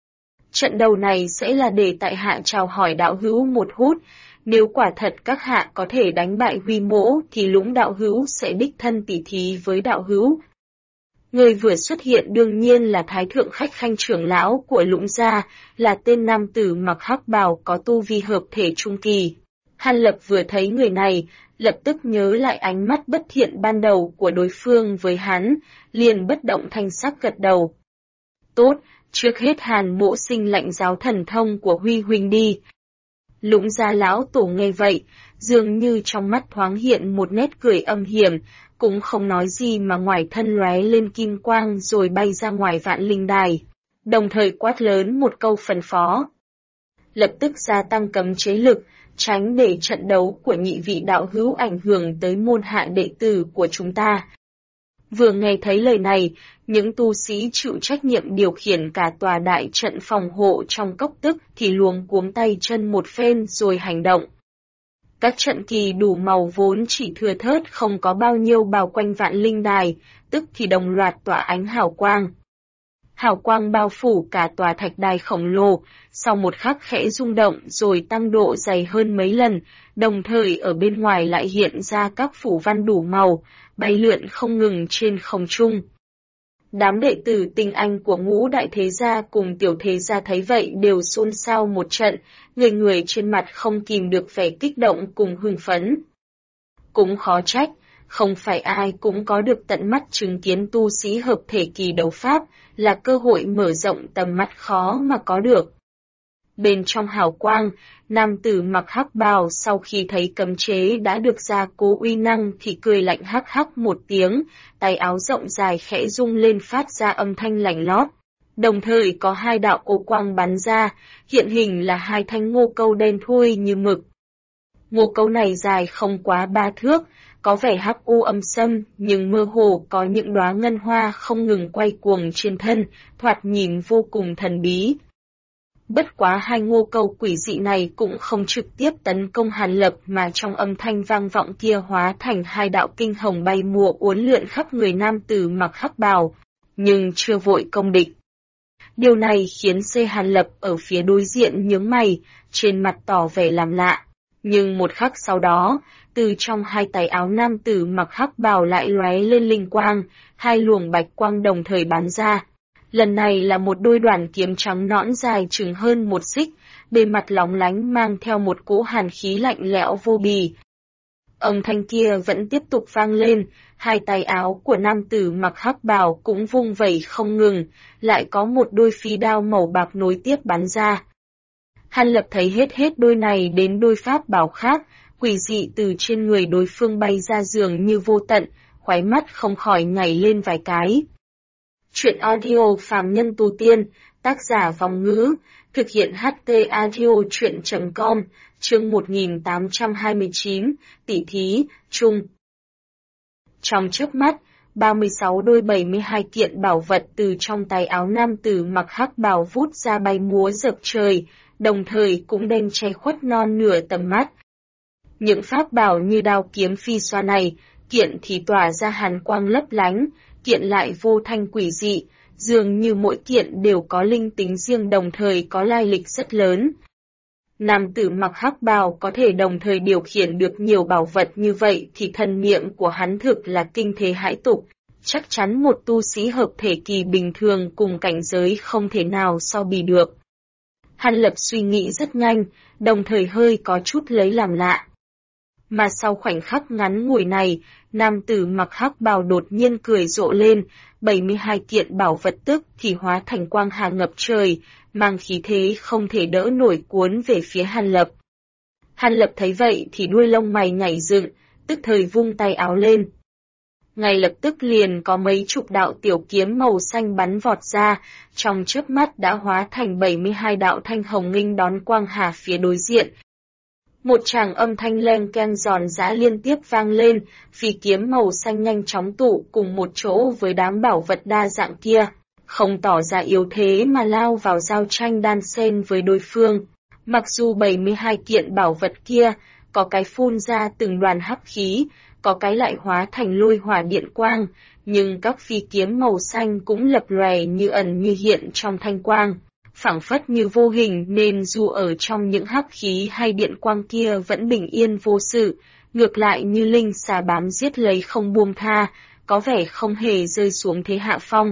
Trận đầu này sẽ là để tại hạ chào hỏi đạo hữu một hút, nếu quả thật các hạ có thể đánh bại Huy Mỗ thì Lũng đạo hữu sẽ đích thân tỉ thí với đạo hữu. Người vừa xuất hiện đương nhiên là Thái Thượng Khách Khanh trưởng lão của Lũng Gia, là tên nam tử mặc hắc bào có tu vi hợp thể trung kỳ. Hàn Lập vừa thấy người này, lập tức nhớ lại ánh mắt bất thiện ban đầu của đối phương với hắn, liền bất động thanh sắc gật đầu. Tốt, trước hết Hàn mỗ sinh lệnh giáo thần thông của Huy huynh đi. Lũng Gia lão tổ nghe vậy, dường như trong mắt thoáng hiện một nét cười âm hiểm, cũng không nói gì mà ngoài thân lóe lên kim quang rồi bay ra ngoài Vạn Linh Đài, đồng thời quát lớn một câu phân phó. Lập tức gia tăng cấm chế lực, tránh để trận đấu của nhị vị đạo hữu ảnh hưởng tới môn hạ đệ tử của chúng ta. Vừa nghe thấy lời này, những tu sĩ chịu trách nhiệm điều khiển cả tòa đại trận phòng hộ trong cốc tức thì luống cuống tay chân một phen rồi hành động. Các trận kỳ đủ màu vốn chỉ thưa thớt không có bao nhiêu bao quanh Vạn Linh Đài, tức thì đồng loạt tỏa ánh hào quang. Hào quang bao phủ cả tòa thạch đài khổng lồ, sau một khắc khẽ rung động rồi tăng độ dày hơn mấy lần, đồng thời ở bên ngoài lại hiện ra các phủ văn đủ màu, bay lượn không ngừng trên không trung. Đám đệ tử tinh anh của Ngũ đại thế gia cùng tiểu thế gia thấy vậy đều xôn xao một trận, người người trên mặt không kìm được vẻ kích động cùng hưng phấn. Cũng khó trách, không phải ai cũng có được tận mắt chứng kiến tu sĩ hợp thể kỳ đấu pháp, là cơ hội mở rộng tầm mắt khó mà có được. Bên trong hào quang, nam tử mặc hắc bào sau khi thấy cấm chế đã được gia cố uy năng thì cười lạnh hắc hắc một tiếng, tay áo rộng dài khẽ rung lên phát ra âm thanh lạnh lót. Đồng thời có hai đạo ô quang bắn ra, hiện hình là hai thanh ngô câu đen thui như mực. Ngô câu này dài không quá 3 thước, có vẻ hắc u âm sâm, nhưng mơ hồ có những đóa ngân hoa không ngừng quay cuồng trên thân, thoạt nhìn vô cùng thần bí. Bất quá hai ngô câu quỷ dị này cũng không trực tiếp tấn công Hàn Lập mà trong âm thanh vang vọng kia hóa thành hai đạo kinh hồng bay mùa uốn lượn khắp người nam tử mặc hắc bào, nhưng chưa vội công địch. Điều này khiến Hàn Lập ở phía đối diện nhướng mày, trên mặt tỏ vẻ làm lạ. Nhưng một khắc sau đó, từ trong hai tay áo nam tử mặc hắc bào lại lóe lên linh quang, hai luồng bạch quang đồng thời bắn ra. Lần này là một đôi đoàn kiếm trắng nõn dài chừng hơn 1 xích, bề mặt lóng lánh mang theo một cỗ hàn khí lạnh lẽo vô bì. Âm thanh kia vẫn tiếp tục vang lên, hai tay áo của nam tử mặc hắc bào cũng vung vẩy không ngừng, lại có một đôi phi đao màu bạc nối tiếp bắn ra. Hàn Lập thấy hết đôi này đến đôi pháp bảo khác, quỷ dị từ trên người đối phương bay ra dường như vô tận, khóe mắt không khỏi nhảy lên vài cái. Chuyện audio phàm nhân tu tiên, tác giả Vong Ngữ, thực hiện HT audio chuyện.com, chương 1829, tỷ thí, chung. Trong chớp mắt, 36 đôi 72 kiện bảo vật từ trong tay áo nam tử mặc hắc bào vút ra bay múa dợp trời, đồng thời cũng đen che khuất non nửa tầm mắt. Những pháp bảo như đao kiếm phi xoa này, kiện thì tỏa ra hàn quang lấp lánh, kiện lại vô thanh quỷ dị, dường như mỗi kiện đều có linh tính riêng đồng thời có lai lịch rất lớn. Nam tử mặc hắc bào có thể đồng thời điều khiển được nhiều bảo vật như vậy thì thần niệm của hắn thực là kinh thế hãi tục, chắc chắn một tu sĩ hợp thể kỳ bình thường cùng cảnh giới không thể nào so bì được. Hàn Lập suy nghĩ rất nhanh, đồng thời hơi có chút lấy làm lạ. Mà sau khoảnh khắc ngắn ngủi này, nam tử mặc hắc bào đột nhiên cười rộ lên, 72 kiện bảo vật tức thì hóa thành quang hà ngập trời, mang khí thế không thể đỡ nổi cuốn về phía Hàn Lập. Hàn Lập thấy vậy thì đuôi lông mày nhảy dựng, tức thời vung tay áo lên. Ngay lập tức liền có mấy chục đạo tiểu kiếm màu xanh bắn vọt ra, trong chớp mắt đã hóa thành 72 đạo thanh hồng nghênh đón quang hà phía đối diện. Một tràng âm thanh leng keng giòn giã liên tiếp vang lên, phi kiếm màu xanh nhanh chóng tụ cùng một chỗ với đám bảo vật đa dạng kia, không tỏ ra yếu thế mà lao vào giao tranh đan xen với đối phương. Mặc dù 72 kiện bảo vật kia, có cái phun ra từng đoàn hắc khí, có cái lại hóa thành lôi hỏa điện quang, nhưng các phi kiếm màu xanh cũng lập lòe như ẩn như hiện trong thanh quang, phảng phất như vô hình nên dù ở trong những hắc khí hay điện quang kia vẫn bình yên vô sự, ngược lại như linh xà bám giết lấy không buông tha, có vẻ không hề rơi xuống thế hạ phong.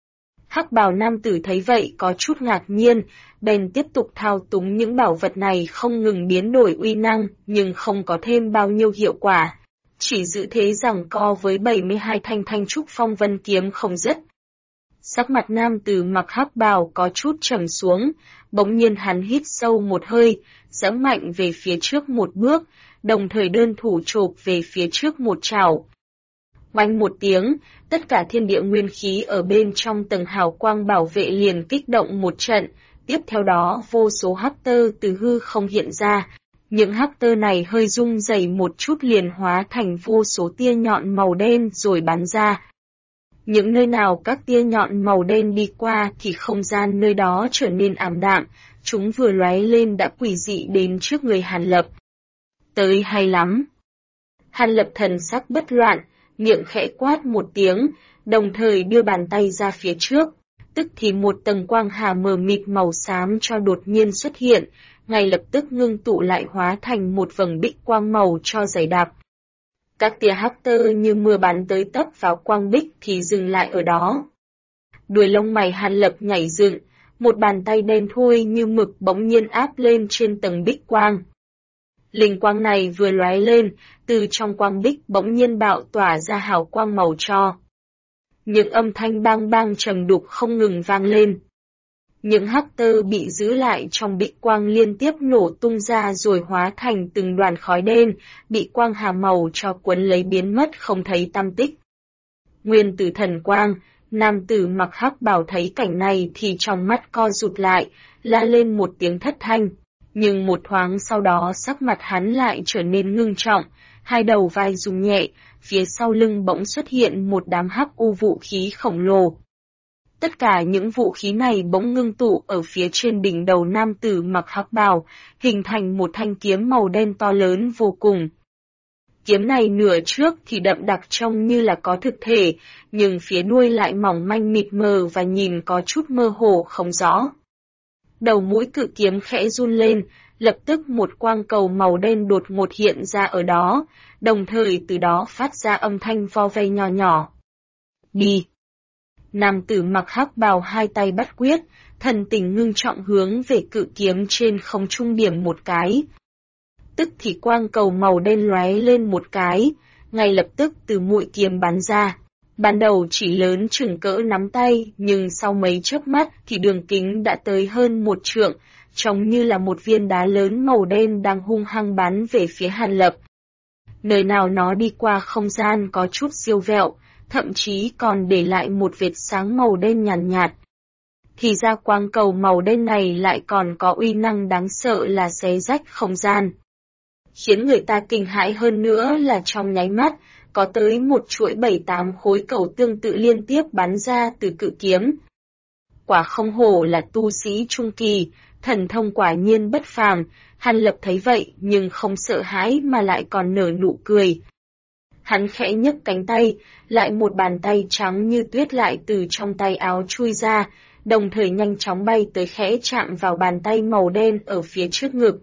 Hắc bào nam tử thấy vậy có chút ngạc nhiên, bèn tiếp tục thao túng những bảo vật này không ngừng biến đổi uy năng, nhưng không có thêm bao nhiêu hiệu quả. Chỉ giữ thế giằng co với 72 thanh thanh trúc phong vân kiếm không dứt. Sắc mặt nam tử mặc hắc bào có chút trầm xuống, bỗng nhiên hắn hít sâu một hơi, giẫm mạnh về phía trước một bước, đồng thời đơn thủ chộp về phía trước một chảo. Oanh một tiếng, tất cả thiên địa nguyên khí ở bên trong tầng hào quang bảo vệ liền kích động một trận, tiếp theo đó vô số hắc tơ từ hư không hiện ra. Những hắc tơ này hơi rung rẩy một chút liền hóa thành vô số tia nhọn màu đen rồi bắn ra. Những nơi nào các tia nhọn màu đen đi qua thì không gian nơi đó trở nên ảm đạm, chúng vừa lóe lên đã quỷ dị đến trước người Hàn Lập. Tới hay lắm. Hàn Lập thần sắc bất loạn, miệng khẽ quát một tiếng, đồng thời đưa bàn tay ra phía trước, tức thì một tầng quang hà mờ mịt màu xám cho đột nhiên xuất hiện, ngay lập tức ngưng tụ lại hóa thành một vầng bích quang màu cho dày đặc. Các tia hắc tơ như mưa bắn tới tấp vào quang bích thì dừng lại ở đó. Đuôi lông mày Hàn Lập nhảy dựng, một bàn tay đen thui như mực bỗng nhiên áp lên trên tầng bích quang. Linh quang này vừa lóe lên, từ trong quang bích bỗng nhiên bạo tỏa ra hào quang màu tro. Những âm thanh bang bang trầm đục không ngừng vang lên. Những hắc tơ bị giữ lại trong bích quang liên tiếp nổ tung ra rồi hóa thành từng đoàn khói đen, bị quang hà màu cho cuốn lấy biến mất không thấy tăm tích. Nguyên tử thần quang, nam tử mặc hắc bào thấy cảnh này thì trong mắt co rụt lại, la lên một tiếng thất thanh. Nhưng một thoáng sau đó sắc mặt hắn lại trở nên ngưng trọng, hai đầu vai rung nhẹ, phía sau lưng bỗng xuất hiện một đám hắc u vũ khí khổng lồ. Tất cả những vũ khí này bỗng ngưng tụ ở phía trên đỉnh đầu nam tử mặc hắc bào, hình thành một thanh kiếm màu đen to lớn vô cùng. Kiếm này nửa trước thì đậm đặc trông như là có thực thể, nhưng phía đuôi lại mỏng manh mịt mờ và nhìn có chút mơ hồ không rõ. Đầu mũi cự kiếm khẽ run lên, lập tức một quang cầu màu đen đột ngột hiện ra ở đó, đồng thời từ đó phát ra âm thanh vo ve nhỏ nhỏ. Đi! Nam tử mặc hắc bào hai tay bắt quyết, thần tình ngưng trọng hướng về cự kiếm trên không trung điểm một cái. Tức thì quang cầu màu đen lóe lên một cái, ngay lập tức từ mũi kiếm bắn ra. Ban đầu chỉ lớn chừng cỡ nắm tay, nhưng sau mấy chớp mắt thì đường kính đã tới hơn 1 trượng, trông như là một viên đá lớn màu đen đang hung hăng bắn về phía Hàn Lập. Nơi nào nó đi qua không gian có chút siêu vẹo, thậm chí còn để lại một vệt sáng màu đen nhàn nhạt. Thì ra quang cầu màu đen này lại còn có uy năng đáng sợ là xé rách không gian. Khiến người ta kinh hãi hơn nữa là trong nháy mắt, có tới một chuỗi 7-8 khối cầu tương tự liên tiếp bắn ra từ cự kiếm. Quả không hổ là tu sĩ trung kỳ, thần thông quả nhiên bất phàm. Hàn Lập thấy vậy nhưng không sợ hãi mà lại còn nở nụ cười. Hắn khẽ nhấc cánh tay, lại một bàn tay trắng như tuyết lại từ trong tay áo chui ra, đồng thời nhanh chóng bay tới khẽ chạm vào bàn tay màu đen ở phía trước ngực.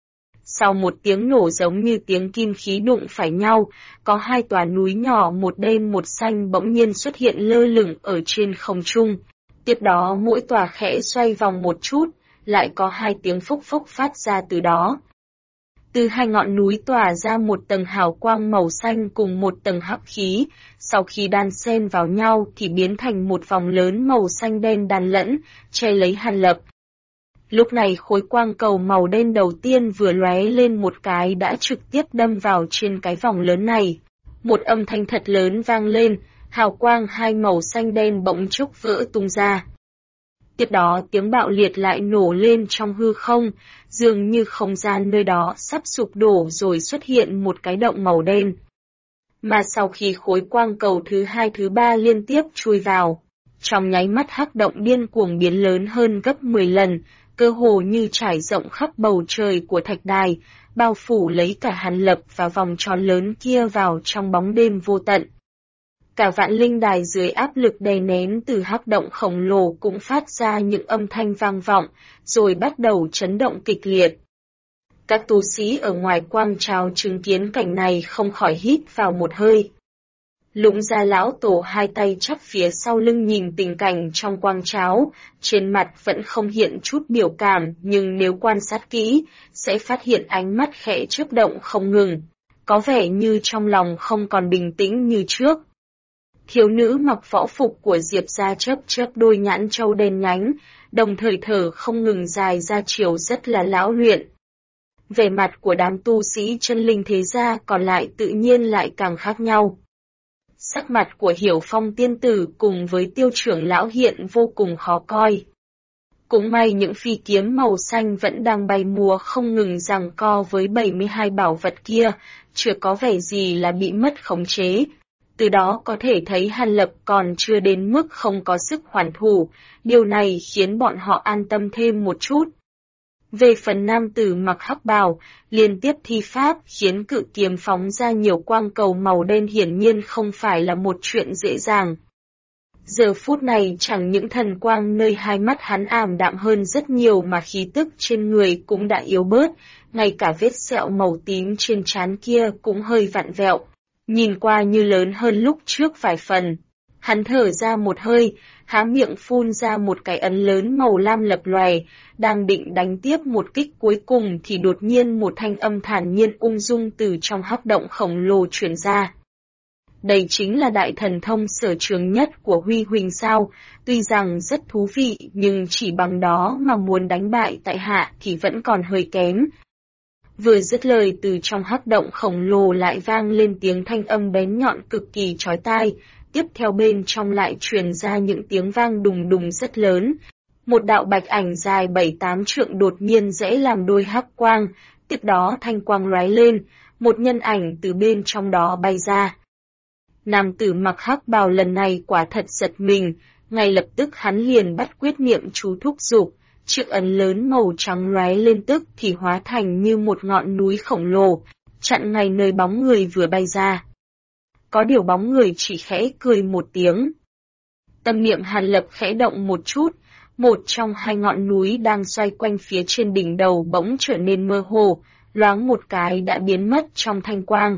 Sau một tiếng nổ giống như tiếng kim khí đụng phải nhau, có hai tòa núi nhỏ một đen một xanh bỗng nhiên xuất hiện lơ lửng ở trên không trung. Tiếp đó mỗi tòa khẽ xoay vòng một chút, lại có hai tiếng phốc phốc phát ra từ đó. Từ hai ngọn núi tỏa ra một tầng hào quang màu xanh cùng một tầng hắc khí, sau khi đan xen vào nhau thì biến thành một vòng lớn màu xanh đen đan lẫn, che lấy Hàn Lập. Lúc này khối quang cầu màu đen đầu tiên vừa lóe lên một cái đã trực tiếp đâm vào trên cái vòng lớn này. Một âm thanh thật lớn vang lên, hào quang hai màu xanh đen bỗng chốc vỡ tung ra. Tiếp đó tiếng bạo liệt lại nổ lên trong hư không, dường như không gian nơi đó sắp sụp đổ rồi xuất hiện một cái động màu đen. Mà sau khi khối quang cầu thứ hai thứ ba liên tiếp chui vào, trong nháy mắt hắc động điên cuồng biến lớn hơn gấp 10 lần, cơ hồ như trải rộng khắp bầu trời của thạch đài, bao phủ lấy cả Hàn Lập và vòng tròn lớn kia vào trong bóng đêm vô tận. Cả vạn linh đài dưới áp lực đè nén từ hắc động khổng lồ cũng phát ra những âm thanh vang vọng, rồi bắt đầu chấn động kịch liệt. Các tu sĩ ở ngoài quang trào chứng kiến cảnh này không khỏi hít vào một hơi. Lũng Gia lão tổ hai tay chắp phía sau lưng nhìn tình cảnh trong quang tráo, trên mặt vẫn không hiện chút biểu cảm, nhưng nếu quan sát kỹ, sẽ phát hiện ánh mắt khẽ chớp động không ngừng, có vẻ như trong lòng không còn bình tĩnh như trước. Thiếu nữ mặc võ phục của Diệp gia chớp chớp đôi nhãn châu đen nhánh, đồng thời thở không ngừng dài ra chiều rất là lão luyện. Vẻ mặt của đám tu sĩ chân linh thế gia còn lại tự nhiên lại càng khác nhau. Sắc mặt của Hiểu Phong tiên tử cùng với Tiêu trưởng lão hiện vô cùng khó coi. Cũng may những phi kiếm màu xanh vẫn đang bay múa không ngừng giằng co với 72 bảo vật kia, chưa có vẻ gì là bị mất khống chế. Từ đó có thể thấy Hàn Lập còn chưa đến mức không có sức hoàn thủ, điều này khiến bọn họ an tâm thêm một chút. Về phần nam tử mặc hắc bào, liên tiếp thi pháp khiến cự kiếm phóng ra nhiều quang cầu màu đen hiển nhiên không phải là một chuyện dễ dàng. Giờ phút này chẳng những thần quang nơi hai mắt hắn ảm đạm hơn rất nhiều mà khí tức trên người cũng đã yếu bớt, ngay cả vết sẹo màu tím trên trán kia cũng hơi vặn vẹo, nhìn qua như lớn hơn lúc trước vài phần. Hắn thở ra một hơi, há miệng phun ra một cái ấn lớn màu lam lập lòe, đang định đánh tiếp một kích cuối cùng thì đột nhiên một thanh âm thản nhiên ung dung từ trong hắc động khổng lồ truyền ra. Đây chính là đại thần thông sở trường nhất của Huy Huỳnh sao, tuy rằng rất thú vị nhưng chỉ bằng đó mà muốn đánh bại tại hạ thì vẫn còn hơi kém. Vừa dứt lời từ trong hắc động khổng lồ lại vang lên tiếng thanh âm bén nhọn cực kỳ chói tai, tiếp theo bên trong lại truyền ra những tiếng vang đùng đùng rất lớn. Một đạo bạch ảnh dài 7-8 trượng đột nhiên rẽ làm đôi hắc quang, tiếp đó thanh quang lóe lên, một nhân ảnh từ bên trong đó bay ra. Nam tử mặc hắc bào lần này quả thật giật mình, ngay lập tức hắn liền bắt quyết niệm chú thúc giục, chiếc ấn lớn màu trắng lóe lên tức thì hóa thành như một ngọn núi khổng lồ, chặn ngay nơi bóng người vừa bay ra. Có điều bóng người chỉ khẽ cười một tiếng. Tâm niệm Hàn Lập khẽ động một chút, một trong hai ngọn núi đang xoay quanh phía trên đỉnh đầu bỗng trở nên mơ hồ, loáng một cái đã biến mất trong thanh quang.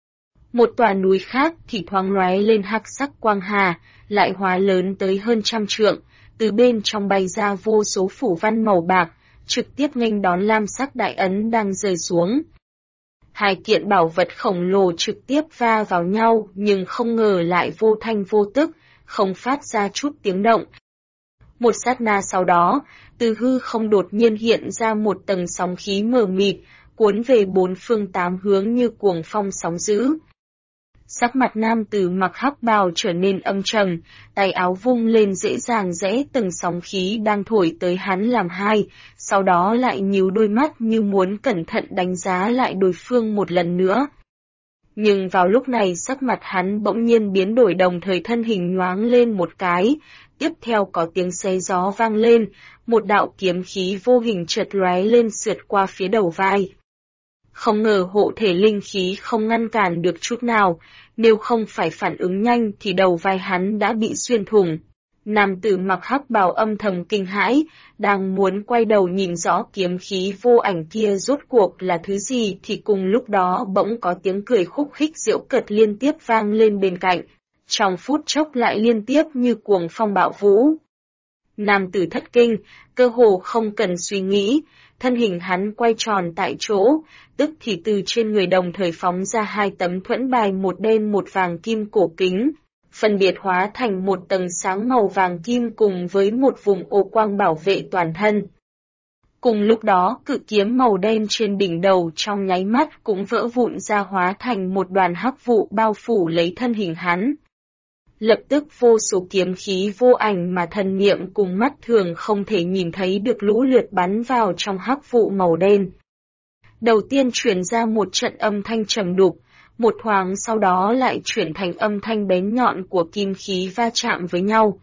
Một tòa núi khác thì thoáng lóe lên hắc sắc quang hà, lại hóa lớn tới hơn 100 trượng, từ bên trong bay ra vô số phủ văn màu bạc, trực tiếp nghênh đón lam sắc đại ấn đang rơi xuống. Hai kiện bảo vật khổng lồ trực tiếp va vào nhau nhưng không ngờ lại vô thanh vô tức, không phát ra chút tiếng động. Một sát na sau đó, từ hư không đột nhiên hiện ra một tầng sóng khí mờ mịt, cuốn về bốn phương tám hướng như cuồng phong sóng dữ. Sắc mặt nam tử mặc hắc bào trở nên âm trầm, tay áo vung lên dễ dàng rẽ từng sóng khí đang thổi tới hắn làm hai, sau đó lại nhíu đôi mắt như muốn cẩn thận đánh giá lại đối phương một lần nữa. Nhưng vào lúc này sắc mặt hắn bỗng nhiên biến đổi, đồng thời thân hình nhoáng lên một cái, tiếp theo có tiếng xé gió vang lên, một đạo kiếm khí vô hình chợt lóe lên sượt qua phía đầu vai. Không ngờ hộ thể linh khí không ngăn cản được chút nào, nếu không phải phản ứng nhanh thì đầu vai hắn đã bị xuyên thủng. Nam tử mặc hắc bào âm thầm kinh hãi, đang muốn quay đầu nhìn rõ kiếm khí vô ảnh kia rốt cuộc là thứ gì thì cùng lúc đó bỗng có tiếng cười khúc khích giễu cợt liên tiếp vang lên bên cạnh, trong phút chốc lại liên tiếp như cuồng phong bạo vũ. Nam tử thất kinh, cơ hồ không cần suy nghĩ, thân hình hắn quay tròn tại chỗ, tức thì từ trên người đồng thời phóng ra hai tấm thuẫn bài, một đen một vàng kim cổ kính, phân biệt hóa thành một tầng sáng màu vàng kim cùng với một vùng ô quang bảo vệ toàn thân. Cùng lúc đó, cự kiếm màu đen trên đỉnh đầu trong nháy mắt cũng vỡ vụn ra, hóa thành một đoàn hắc vụ bao phủ lấy thân hình hắn. Lập tức vô số kiếm khí vô ảnh mà thần niệm cùng mắt thường không thể nhìn thấy được lũ lượt bắn vào trong hắc vụ màu đen. Đầu tiên truyền ra một trận âm thanh trầm đục, một thoáng sau đó lại chuyển thành âm thanh bén nhọn của kim khí va chạm với nhau.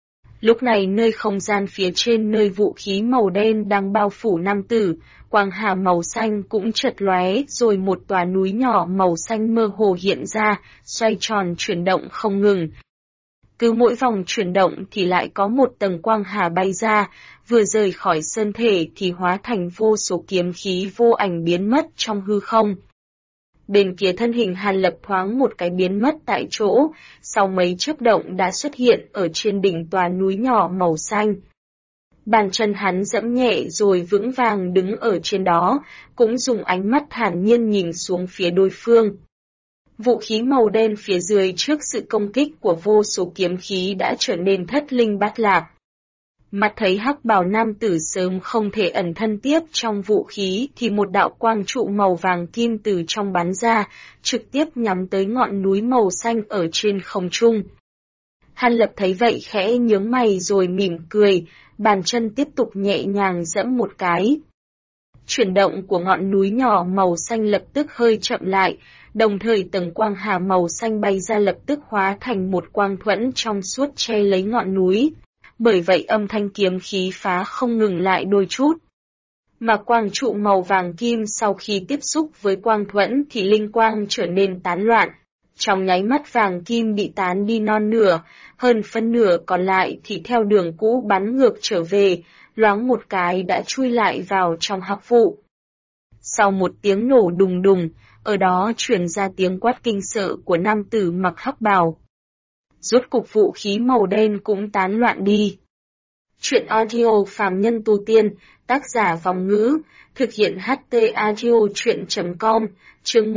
Lúc này nơi không gian phía trên nơi vũ khí màu đen đang bao phủ nam tử, quang hà màu xanh cũng chợt lóe, rồi một tòa núi nhỏ màu xanh mơ hồ hiện ra, xoay tròn chuyển động không ngừng. Cứ mỗi vòng chuyển động thì lại có một tầng quang hà bay ra, vừa rời khỏi sơn thể thì hóa thành vô số kiếm khí vô ảnh biến mất trong hư không. Bên kia thân hình Hàn Lập thoáng một cái biến mất tại chỗ, sau mấy chớp động đã xuất hiện ở trên đỉnh tòa núi nhỏ màu xanh. Bàn chân hắn dẫm nhẹ rồi vững vàng đứng ở trên đó, cũng dùng ánh mắt thản nhiên nhìn xuống phía đối phương. Vũ khí màu đen phía dưới trước sự công kích của vô số kiếm khí đã trở nên thất linh bát lạc. Mắt thấy hắc bào nam tử sớm không thể ẩn thân tiếp trong vũ khí thì một đạo quang trụ màu vàng kim từ trong bắn ra, trực tiếp nhắm tới ngọn núi màu xanh ở trên không trung. Hàn Lập thấy vậy khẽ nhướng mày rồi mỉm cười, bàn chân tiếp tục nhẹ nhàng giẫm một cái. Chuyển động của ngọn núi nhỏ màu xanh lập tức hơi chậm lại, đồng thời tầng quang hà màu xanh bay ra lập tức hóa thành một quang thuẫn trong suốt che lấy ngọn núi. Bởi vậy âm thanh kiếm khí phá không ngừng lại đôi chút. Mà quang trụ màu vàng kim sau khi tiếp xúc với quang thuẫn thì linh quang trở nên tán loạn. Trong nháy mắt vàng kim bị tán đi non nửa, hơn phân nửa còn lại thì theo đường cũ bắn ngược trở về, loáng một cái đã chui lại vào trong hắc vụ. Sau một tiếng nổ đùng đùng, ở đó truyền ra tiếng quát kinh sợ của nam tử mặc hắc bào. Rốt cục vũ khí màu đen cũng tán loạn đi. Chuyện audio phàm nhân tu tiên, tác giả Vòng Ngữ, thực hiện HT audio chuyện.com, chương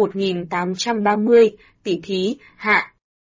1830, tỷ thí, hạ.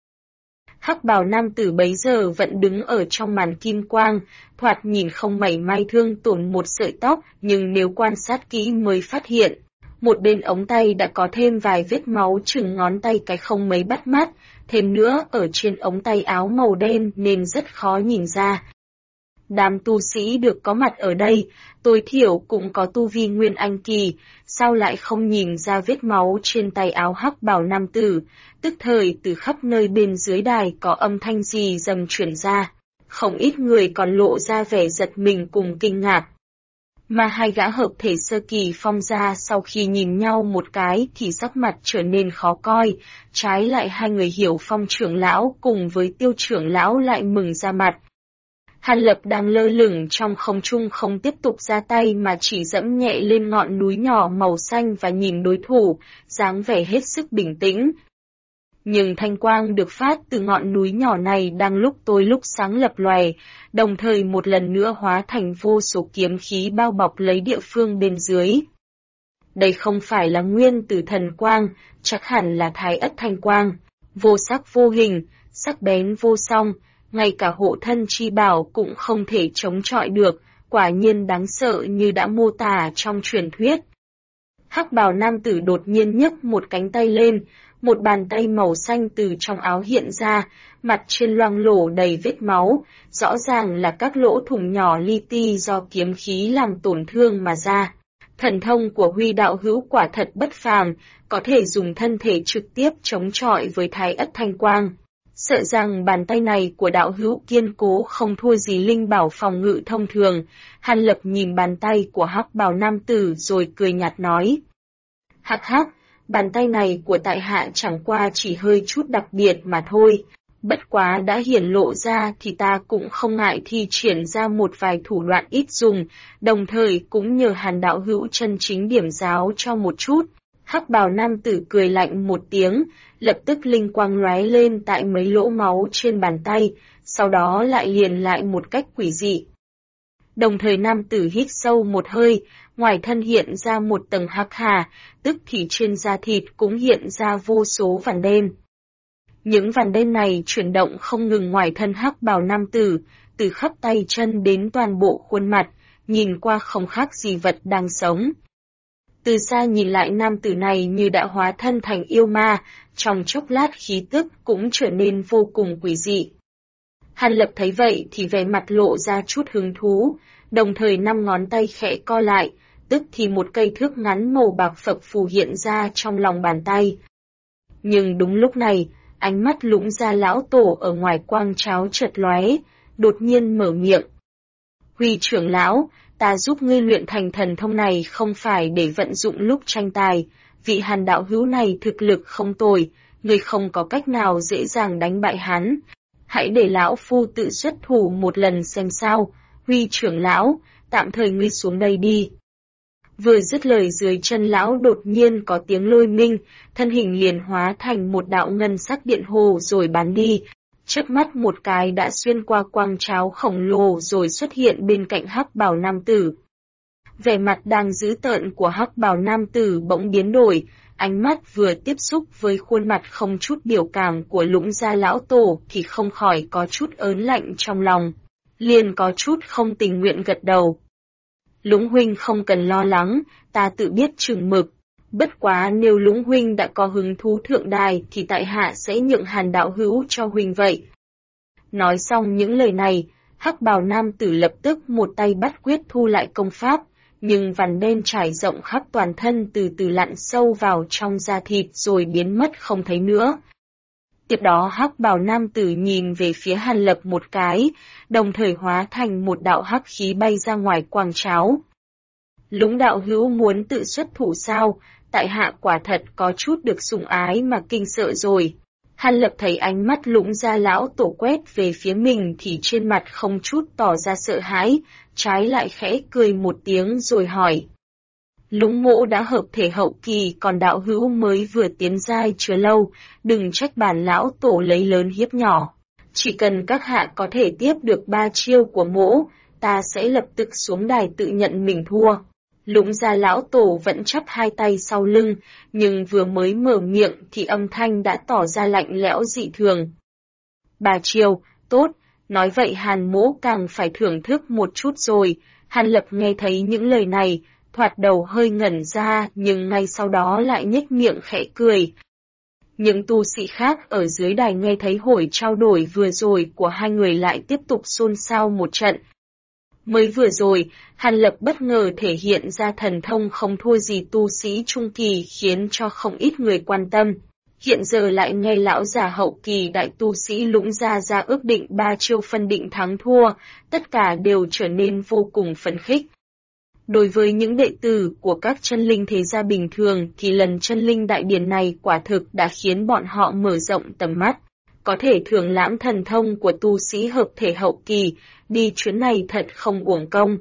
Hắc bào nam tử bấy giờ vẫn đứng ở trong màn kim quang, thoạt nhìn không mảy may thương tổn một sợi tóc, nhưng nếu quan sát kỹ mới phát hiện. Một bên ống tay đã có thêm vài vết máu chừng ngón tay cái không mấy bắt mắt, thêm nữa ở trên ống tay áo màu đen nên rất khó nhìn ra. Đám tu sĩ được có mặt ở đây, tối thiểu cũng có tu vi nguyên anh kỳ, sao lại không nhìn ra vết máu trên tay áo hắc bào nam tử, tức thời từ khắp nơi bên dưới đài có âm thanh gì dầm chuyển ra, không ít người còn lộ ra vẻ giật mình cùng kinh ngạc. Mà hai gã hợp thể sơ kỳ phong gia sau khi nhìn nhau một cái thì sắc mặt trở nên khó coi, trái lại hai người Hiểu Phong trưởng lão cùng với Tiêu trưởng lão lại mừng ra mặt. Hàn Lập đang lơ lửng trong không trung không tiếp tục ra tay mà chỉ dẫm nhẹ lên ngọn núi nhỏ màu xanh và nhìn đối thủ, dáng vẻ hết sức bình tĩnh. Nhưng thanh quang được phát từ ngọn núi nhỏ này đang lúc tối lúc sáng lập lòe, đồng thời một lần nữa hóa thành vô số kiếm khí bao bọc lấy địa phương bên dưới. Đây không phải là nguyên tử thần quang, chắc hẳn là thái ất thanh quang, vô sắc vô hình, sắc bén vô song, ngay cả hộ thân chi bảo cũng không thể chống chọi được, quả nhiên đáng sợ như đã mô tả trong truyền thuyết. Hắc bào nam tử đột nhiên nhấc một cánh tay lên, một bàn tay màu xanh từ trong áo hiện ra, mặt trên loang lổ đầy vết máu, rõ ràng là các lỗ thủng nhỏ li ti do kiếm khí làm tổn thương mà ra. Thần thông của Huy đạo hữu quả thật bất phàm, có thể dùng thân thể trực tiếp chống chọi với Thái Ất Thanh Quang. Sợ rằng bàn tay này của đạo hữu kiên cố không thua gì linh bảo phòng ngự thông thường. Hàn Lập nhìn bàn tay của hắc bào nam tử rồi cười nhạt nói. Hắc hắc, bàn tay này của tại hạ chẳng qua chỉ hơi chút đặc biệt mà thôi. Bất quá đã hiển lộ ra thì ta cũng không ngại thi triển ra một vài thủ đoạn ít dùng, đồng thời cũng nhờ Hàn đạo hữu chân chính điểm giáo cho một chút. Hắc bào nam tử cười lạnh một tiếng, lập tức linh quang lóe lên tại mấy lỗ máu trên bàn tay, sau đó lại liền lại một cách quỷ dị. Đồng thời nam tử hít sâu một hơi, ngoài thân hiện ra một tầng hắc hà, tức thì trên da thịt cũng hiện ra vô số vằn đen. Những vằn đen này chuyển động không ngừng ngoài thân hắc bào nam tử, từ khắp tay chân đến toàn bộ khuôn mặt, nhìn qua không khác gì vật đang sống. Từ xa nhìn lại nam tử này như đã hóa thân thành yêu ma, trong chốc lát khí tức cũng trở nên vô cùng quỷ dị. Hàn Lập thấy vậy thì vẻ mặt lộ ra chút hứng thú, đồng thời 5 ngón tay khẽ co lại, tức thì một cây thước ngắn màu bạc phập phù hiện ra trong lòng bàn tay. Nhưng đúng lúc này, ánh mắt Lũng Gia lão tổ ở ngoài quang cháo chợt lóe, đột nhiên mở miệng. Huy trưởng lão, ta giúp ngươi luyện thành thần thông này không phải để vận dụng lúc tranh tài, vị Hàn đạo hữu này thực lực không tồi, ngươi không có cách nào dễ dàng đánh bại hắn. Hãy để lão phu tự xuất thủ một lần xem sao. Huy trưởng lão, tạm thời ngươi xuống đây đi. Vừa dứt lời dưới chân lão đột nhiên có tiếng lôi minh, thân hình liền hóa thành một đạo ngân sắc điện hồ rồi bắn đi. Trước mắt một cái đã xuyên qua quang cháo khổng lồ rồi xuất hiện bên cạnh hắc bào nam tử. Vẻ mặt đang dữ tợn của hắc bào nam tử bỗng biến đổi, ánh mắt vừa tiếp xúc với khuôn mặt không chút biểu cảm của Lũng Gia lão tổ thì không khỏi có chút ớn lạnh trong lòng. Liền có chút không tình nguyện gật đầu. Lũng huynh không cần lo lắng, ta tự biết chừng mực. Bất quá nếu Lũng huynh đã có hứng thú thượng đài thì tại hạ sẽ nhượng Hàn đạo hữu cho huynh vậy. Nói xong những lời này, hắc bào nam tử lập tức một tay bắt quyết thu lại công pháp, nhưng vằn đen trải rộng khắp toàn thân từ từ lặn sâu vào trong da thịt rồi biến mất không thấy nữa. Tiếp đó hắc bào nam tử nhìn về phía Hàn Lập một cái, đồng thời hóa thành một đạo hắc khí bay ra ngoài quang cháo. Lũng đạo hữu muốn tự xuất thủ sao, tại hạ quả thật có chút được sủng ái mà kinh sợ rồi. Hàn Lập thấy ánh mắt Lũng Gia lão tổ quét về phía mình thì trên mặt không chút tỏ ra sợ hãi, trái lại khẽ cười một tiếng rồi hỏi. Lũng mỗ đã hợp thể hậu kỳ còn đạo hữu mới vừa tiến giai chưa lâu, đừng trách bản lão tổ lấy lớn hiếp nhỏ. Chỉ cần các hạ có thể tiếp được 3 chiêu của mỗ, ta sẽ lập tức xuống đài tự nhận mình thua. Lũng Gia lão tổ vẫn chắp hai tay sau lưng, nhưng vừa mới mở miệng thì âm thanh đã tỏ ra lạnh lẽo dị thường. 3 chiêu, tốt, nói vậy Hàn mỗ càng phải thưởng thức một chút rồi. Hàn Lập nghe thấy những lời này, thoạt đầu hơi ngẩn ra nhưng ngay sau đó lại nhếch miệng khẽ cười. Những tu sĩ khác ở dưới đài nghe thấy hồi trao đổi vừa rồi của hai người lại tiếp tục xôn xao một trận. Mới vừa rồi, Hàn Lập bất ngờ thể hiện ra thần thông không thua gì tu sĩ trung kỳ khiến cho không ít người quan tâm. Hiện giờ lại nghe lão già hậu kỳ đại tu sĩ Lũng Gia ra ước định 3 chiêu phân định thắng thua, tất cả đều trở nên vô cùng phấn khích. Đối với những đệ tử của các chân linh thế gia bình thường thì lần chân linh đại điển này quả thực đã khiến bọn họ mở rộng tầm mắt. Có thể thưởng lãm thần thông của tu sĩ hợp thể hậu kỳ, đi chuyến này thật không uổng công.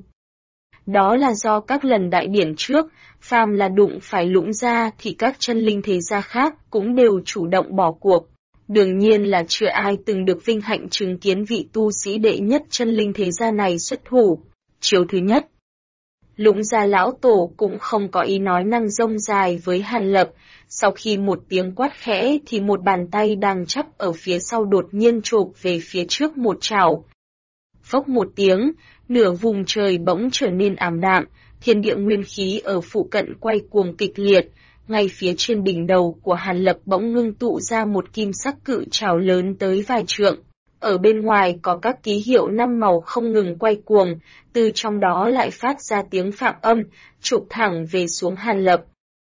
Đó là do các lần đại điển trước, phàm là đụng phải Lũng Gia thì các chân linh thế gia khác cũng đều chủ động bỏ cuộc. Đương nhiên là chưa ai từng được vinh hạnh chứng kiến vị tu sĩ đệ nhất chân linh thế gia này xuất thủ. Chiêu thứ nhất. Lũng Gia lão tổ cũng không có ý nói năng rông dài với Hàn Lập, sau khi một tiếng quát khẽ thì một bàn tay đang chắp ở phía sau đột nhiên chộp về phía trước một chảo. Phốc một tiếng, nửa vùng trời bỗng trở nên ảm đạm, thiên địa nguyên khí ở phụ cận quay cuồng kịch liệt, ngay phía trên đỉnh đầu của Hàn Lập bỗng ngưng tụ ra một kim sắc cự chảo lớn tới vài trượng. ở bên ngoài có các ký hiệu 5 màu không ngừng quay cuồng, từ trong đó lại phát ra tiếng phạm âm, chụp thẳng về xuống Hàn Lập.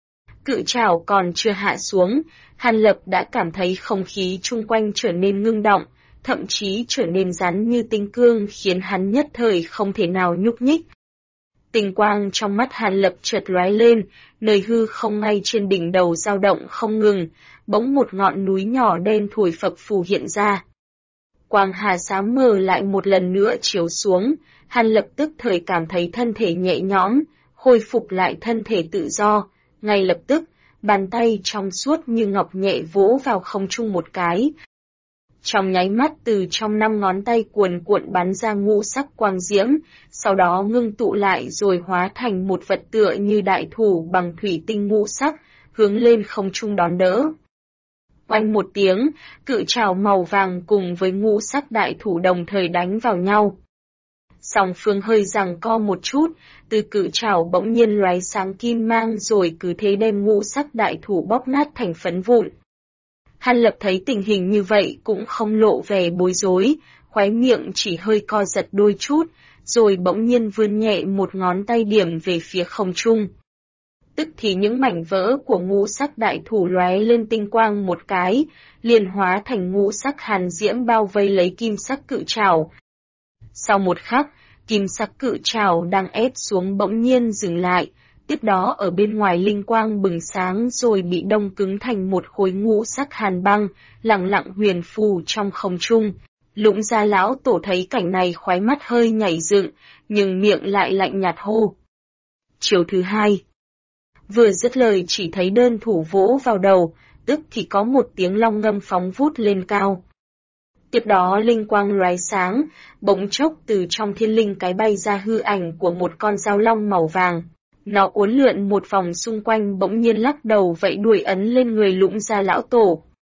Cự trảo còn chưa hạ xuống, Hàn Lập đã cảm thấy không khí chung quanh trở nên ngưng động, thậm chí trở nên rắn như tinh cương khiến hắn nhất thời không thể nào nhúc nhích. Tinh quang trong mắt Hàn Lập chợt lóe lên, nơi hư không ngay trên đỉnh đầu dao động không ngừng, bỗng một ngọn núi nhỏ đen thủi phập phù hiện ra. Quang hà xám mờ lại một lần nữa chiếu xuống, Hàn lập tức thời cảm thấy thân thể nhẹ nhõm, khôi phục lại thân thể tự do, ngay lập tức, bàn tay trong suốt như ngọc nhẹ vỗ vào không trung một cái. Trong nháy mắt từ trong 5 ngón tay cuồn cuộn bắn ra ngũ sắc quang diễm, sau đó ngưng tụ lại rồi hóa thành một vật tựa như đại thủ bằng thủy tinh ngũ sắc, hướng lên không trung đón đỡ. Oanh một tiếng, cự trảo màu vàng cùng với ngũ sắc đại thủ đồng thời đánh vào nhau. Song phương hơi giằng co một chút, từ cự trảo bỗng nhiên lóe sáng kim mang rồi cứ thế đem ngũ sắc đại thủ bóp nát thành phấn vụn. Hàn Lập thấy tình hình như vậy cũng không lộ vẻ bối rối, khóe miệng chỉ hơi co giật đôi chút, rồi bỗng nhiên vươn nhẹ một ngón tay điểm về phía không trung. Tức thì những mảnh vỡ của ngũ sắc đại thủ lóe lên tinh quang một cái, liền hóa thành ngũ sắc hàn diễm bao vây lấy kim sắc cự trảo. Sau một khắc, kim sắc cự trảo đang ép xuống bỗng nhiên dừng lại, tiếp đó ở bên ngoài linh quang bừng sáng rồi bị đông cứng thành một khối ngũ sắc hàn băng, lẳng lặng huyền phù trong không trung. Lũng Gia lão tổ thấy cảnh này khóe mắt hơi nhảy dựng, nhưng miệng lại lạnh nhạt hô. Chiều thứ hai. Vừa dứt lời chỉ thấy đơn thủ vỗ vào đầu, tức thì có một tiếng long ngâm phóng vút lên cao. Tiếp đó linh quang lóe sáng, bỗng chốc từ trong thiên linh cái bay ra hư ảnh của một con dao long màu vàng. Nó uốn lượn một vòng xung quanh bỗng nhiên lắc đầu vẫy đuôi ấn lên người Lũng Gia lão tổ.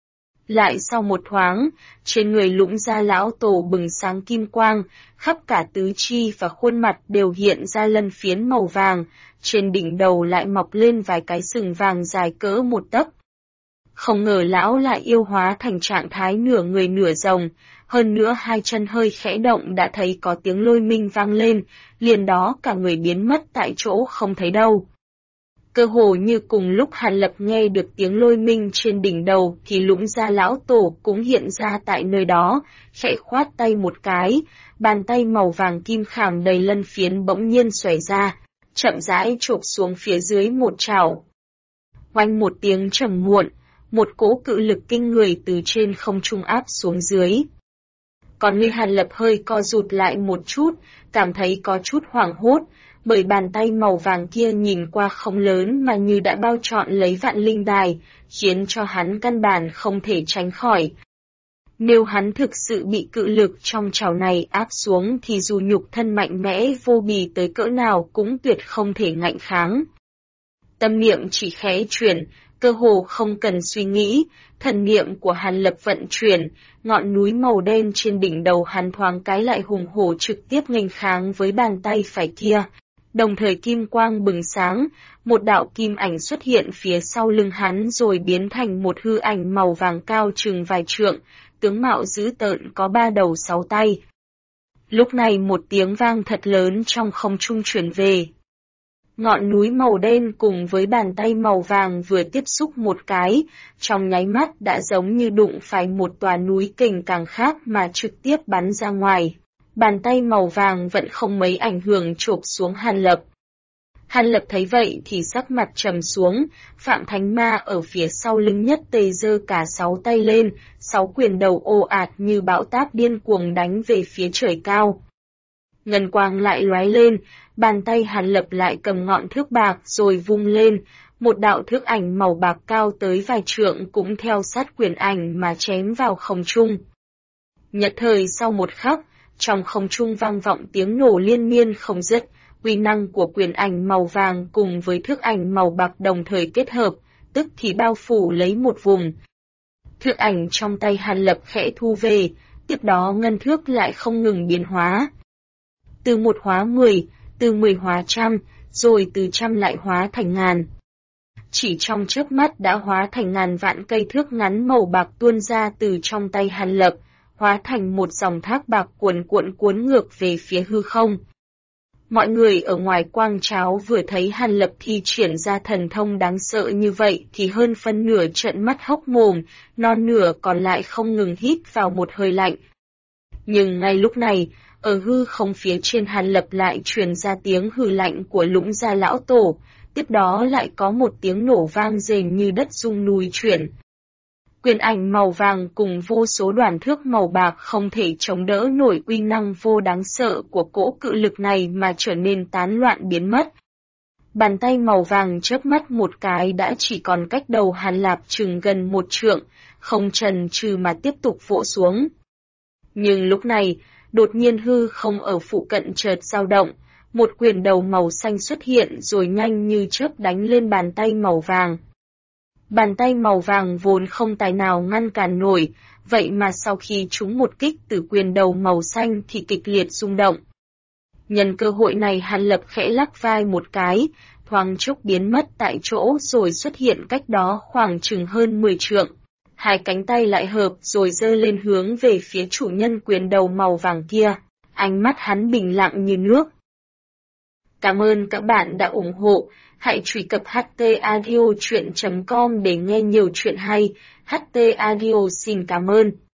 Lại sau một thoáng, trên người Lũng Gia lão tổ bừng sáng kim quang, khắp cả tứ chi và khuôn mặt đều hiện ra lân phiến màu vàng, trên đỉnh đầu lại mọc lên vài cái sừng vàng dài cỡ một tấc. Không ngờ lão lại yêu hóa thành trạng thái nửa người nửa rồng, hơn nữa hai chân hơi khẽ động đã thấy có tiếng lôi minh vang lên, liền đó cả người biến mất tại chỗ không thấy đâu. Cơ hồ như cùng lúc Hàn Lập nghe được tiếng lôi minh trên đỉnh đầu thì Lũng Gia lão tổ cũng hiện ra tại nơi đó, khẽ khoát tay một cái, bàn tay màu vàng kim khảm đầy lân phiến bỗng nhiên xòe ra, chậm rãi chộp xuống phía dưới một chảo. Oanh một tiếng trầm muộn, một cỗ cự lực kinh người từ trên không trung áp xuống dưới. Còn người Hàn Lập hơi co rụt lại một chút, cảm thấy có chút hoảng hốt, bởi bàn tay màu vàng kia nhìn qua không lớn mà như đã bao trọn lấy vạn linh đài, khiến cho hắn căn bản không thể tránh khỏi. Nếu hắn thực sự bị cự lực trong chảo này áp xuống thì dù nhục thân mạnh mẽ vô bì tới cỡ nào cũng tuyệt không thể ngạnh kháng. Tâm niệm chỉ khẽ chuyển, cơ hồ không cần suy nghĩ, thần niệm của Hàn Lập vận chuyển, ngọn núi màu đen trên đỉnh đầu hắn thoáng cái lại hùng hổ trực tiếp nghênh kháng với bàn tay phải kia. Đồng thời kim quang bừng sáng, một đạo kim ảnh xuất hiện phía sau lưng hắn rồi biến thành một hư ảnh màu vàng cao chừng vài trượng, tướng mạo dữ tợn có 3 đầu 6 tay. Lúc này một tiếng vang thật lớn trong không trung truyền về. Ngọn núi màu đen cùng với bàn tay màu vàng vừa tiếp xúc một cái, trong nháy mắt đã giống như đụng phải một tòa núi kình càng khác mà trực tiếp bắn ra ngoài. Bàn tay màu vàng vẫn không mấy ảnh hưởng chộp xuống Hàn Lập. Hàn Lập thấy vậy thì sắc mặt trầm xuống, Phạm Thánh Ma ở phía sau lưng nhất tề giơ cả 6 tay lên, 6 quyền đầu ồ ạt như bão táp điên cuồng đánh về phía trời cao. Ngân quang lại lóe lên, bàn tay Hàn Lập lại cầm ngọn thước bạc rồi vung lên, một đạo thước ảnh màu bạc cao tới vài trượng cũng theo sát quyền ảnh mà chém vào không trung. Nhất thời sau một khắc, trong không trung vang vọng tiếng nổ liên miên không dứt, uy năng của quyền ảnh màu vàng cùng với thước ảnh màu bạc đồng thời kết hợp, tức thì bao phủ lấy một vùng. Thước ảnh trong tay Hàn Lập khẽ thu về, tiếp đó ngân thước lại không ngừng biến hóa. Từ 1 hóa 10, từ 10 hóa trăm, rồi từ trăm lại hóa thành ngàn. Chỉ trong chớp mắt đã hóa thành ngàn vạn cây thước ngắn màu bạc tuôn ra từ trong tay Hàn Lập, hóa thành một dòng thác bạc cuồn cuộn cuốn ngược về phía hư không. Mọi người ở ngoài quang tráo vừa thấy Hàn Lập thi triển ra thần thông đáng sợ như vậy thì hơn phân nửa trợn mắt hốc mồm, non nửa còn lại không ngừng hít vào một hơi lạnh. Nhưng ngay lúc này, ở hư không phía trên Hàn Lập lại truyền ra tiếng hừ lạnh của Lũng Gia lão tổ, tiếp đó lại có một tiếng nổ vang rền như đất rung núi chuyển. Quyền ảnh màu vàng cùng vô số đoàn thước màu bạc không thể chống đỡ nổi uy năng vô đáng sợ của cỗ cự lực này mà trở nên tán loạn biến mất. Bàn tay màu vàng chớp mắt một cái đã chỉ còn cách đầu Hàn Lập chừng gần 1 trượng, không chần chừ mà tiếp tục vỗ xuống. Nhưng lúc này, đột nhiên hư không ở phụ cận chợt dao động, một quyền đầu màu xanh xuất hiện rồi nhanh như chớp đánh lên bàn tay màu vàng. Bàn tay màu vàng vốn không tài nào ngăn cản nổi, vậy mà sau khi trúng một kích từ quyền đầu màu xanh thì kịch liệt rung động. Nhân cơ hội này Hàn Lập khẽ lắc vai một cái, thoáng chốc biến mất tại chỗ rồi xuất hiện cách đó khoảng chừng hơn 10 trượng. Hai cánh tay lại hợp rồi giơ lên hướng về phía chủ nhân quyền đầu màu vàng kia, ánh mắt hắn bình lặng như nước. Cảm ơn các bạn đã ủng hộ, hãy truy cập htaudio.com để nghe nhiều chuyện hay. HT Audio xin cảm ơn.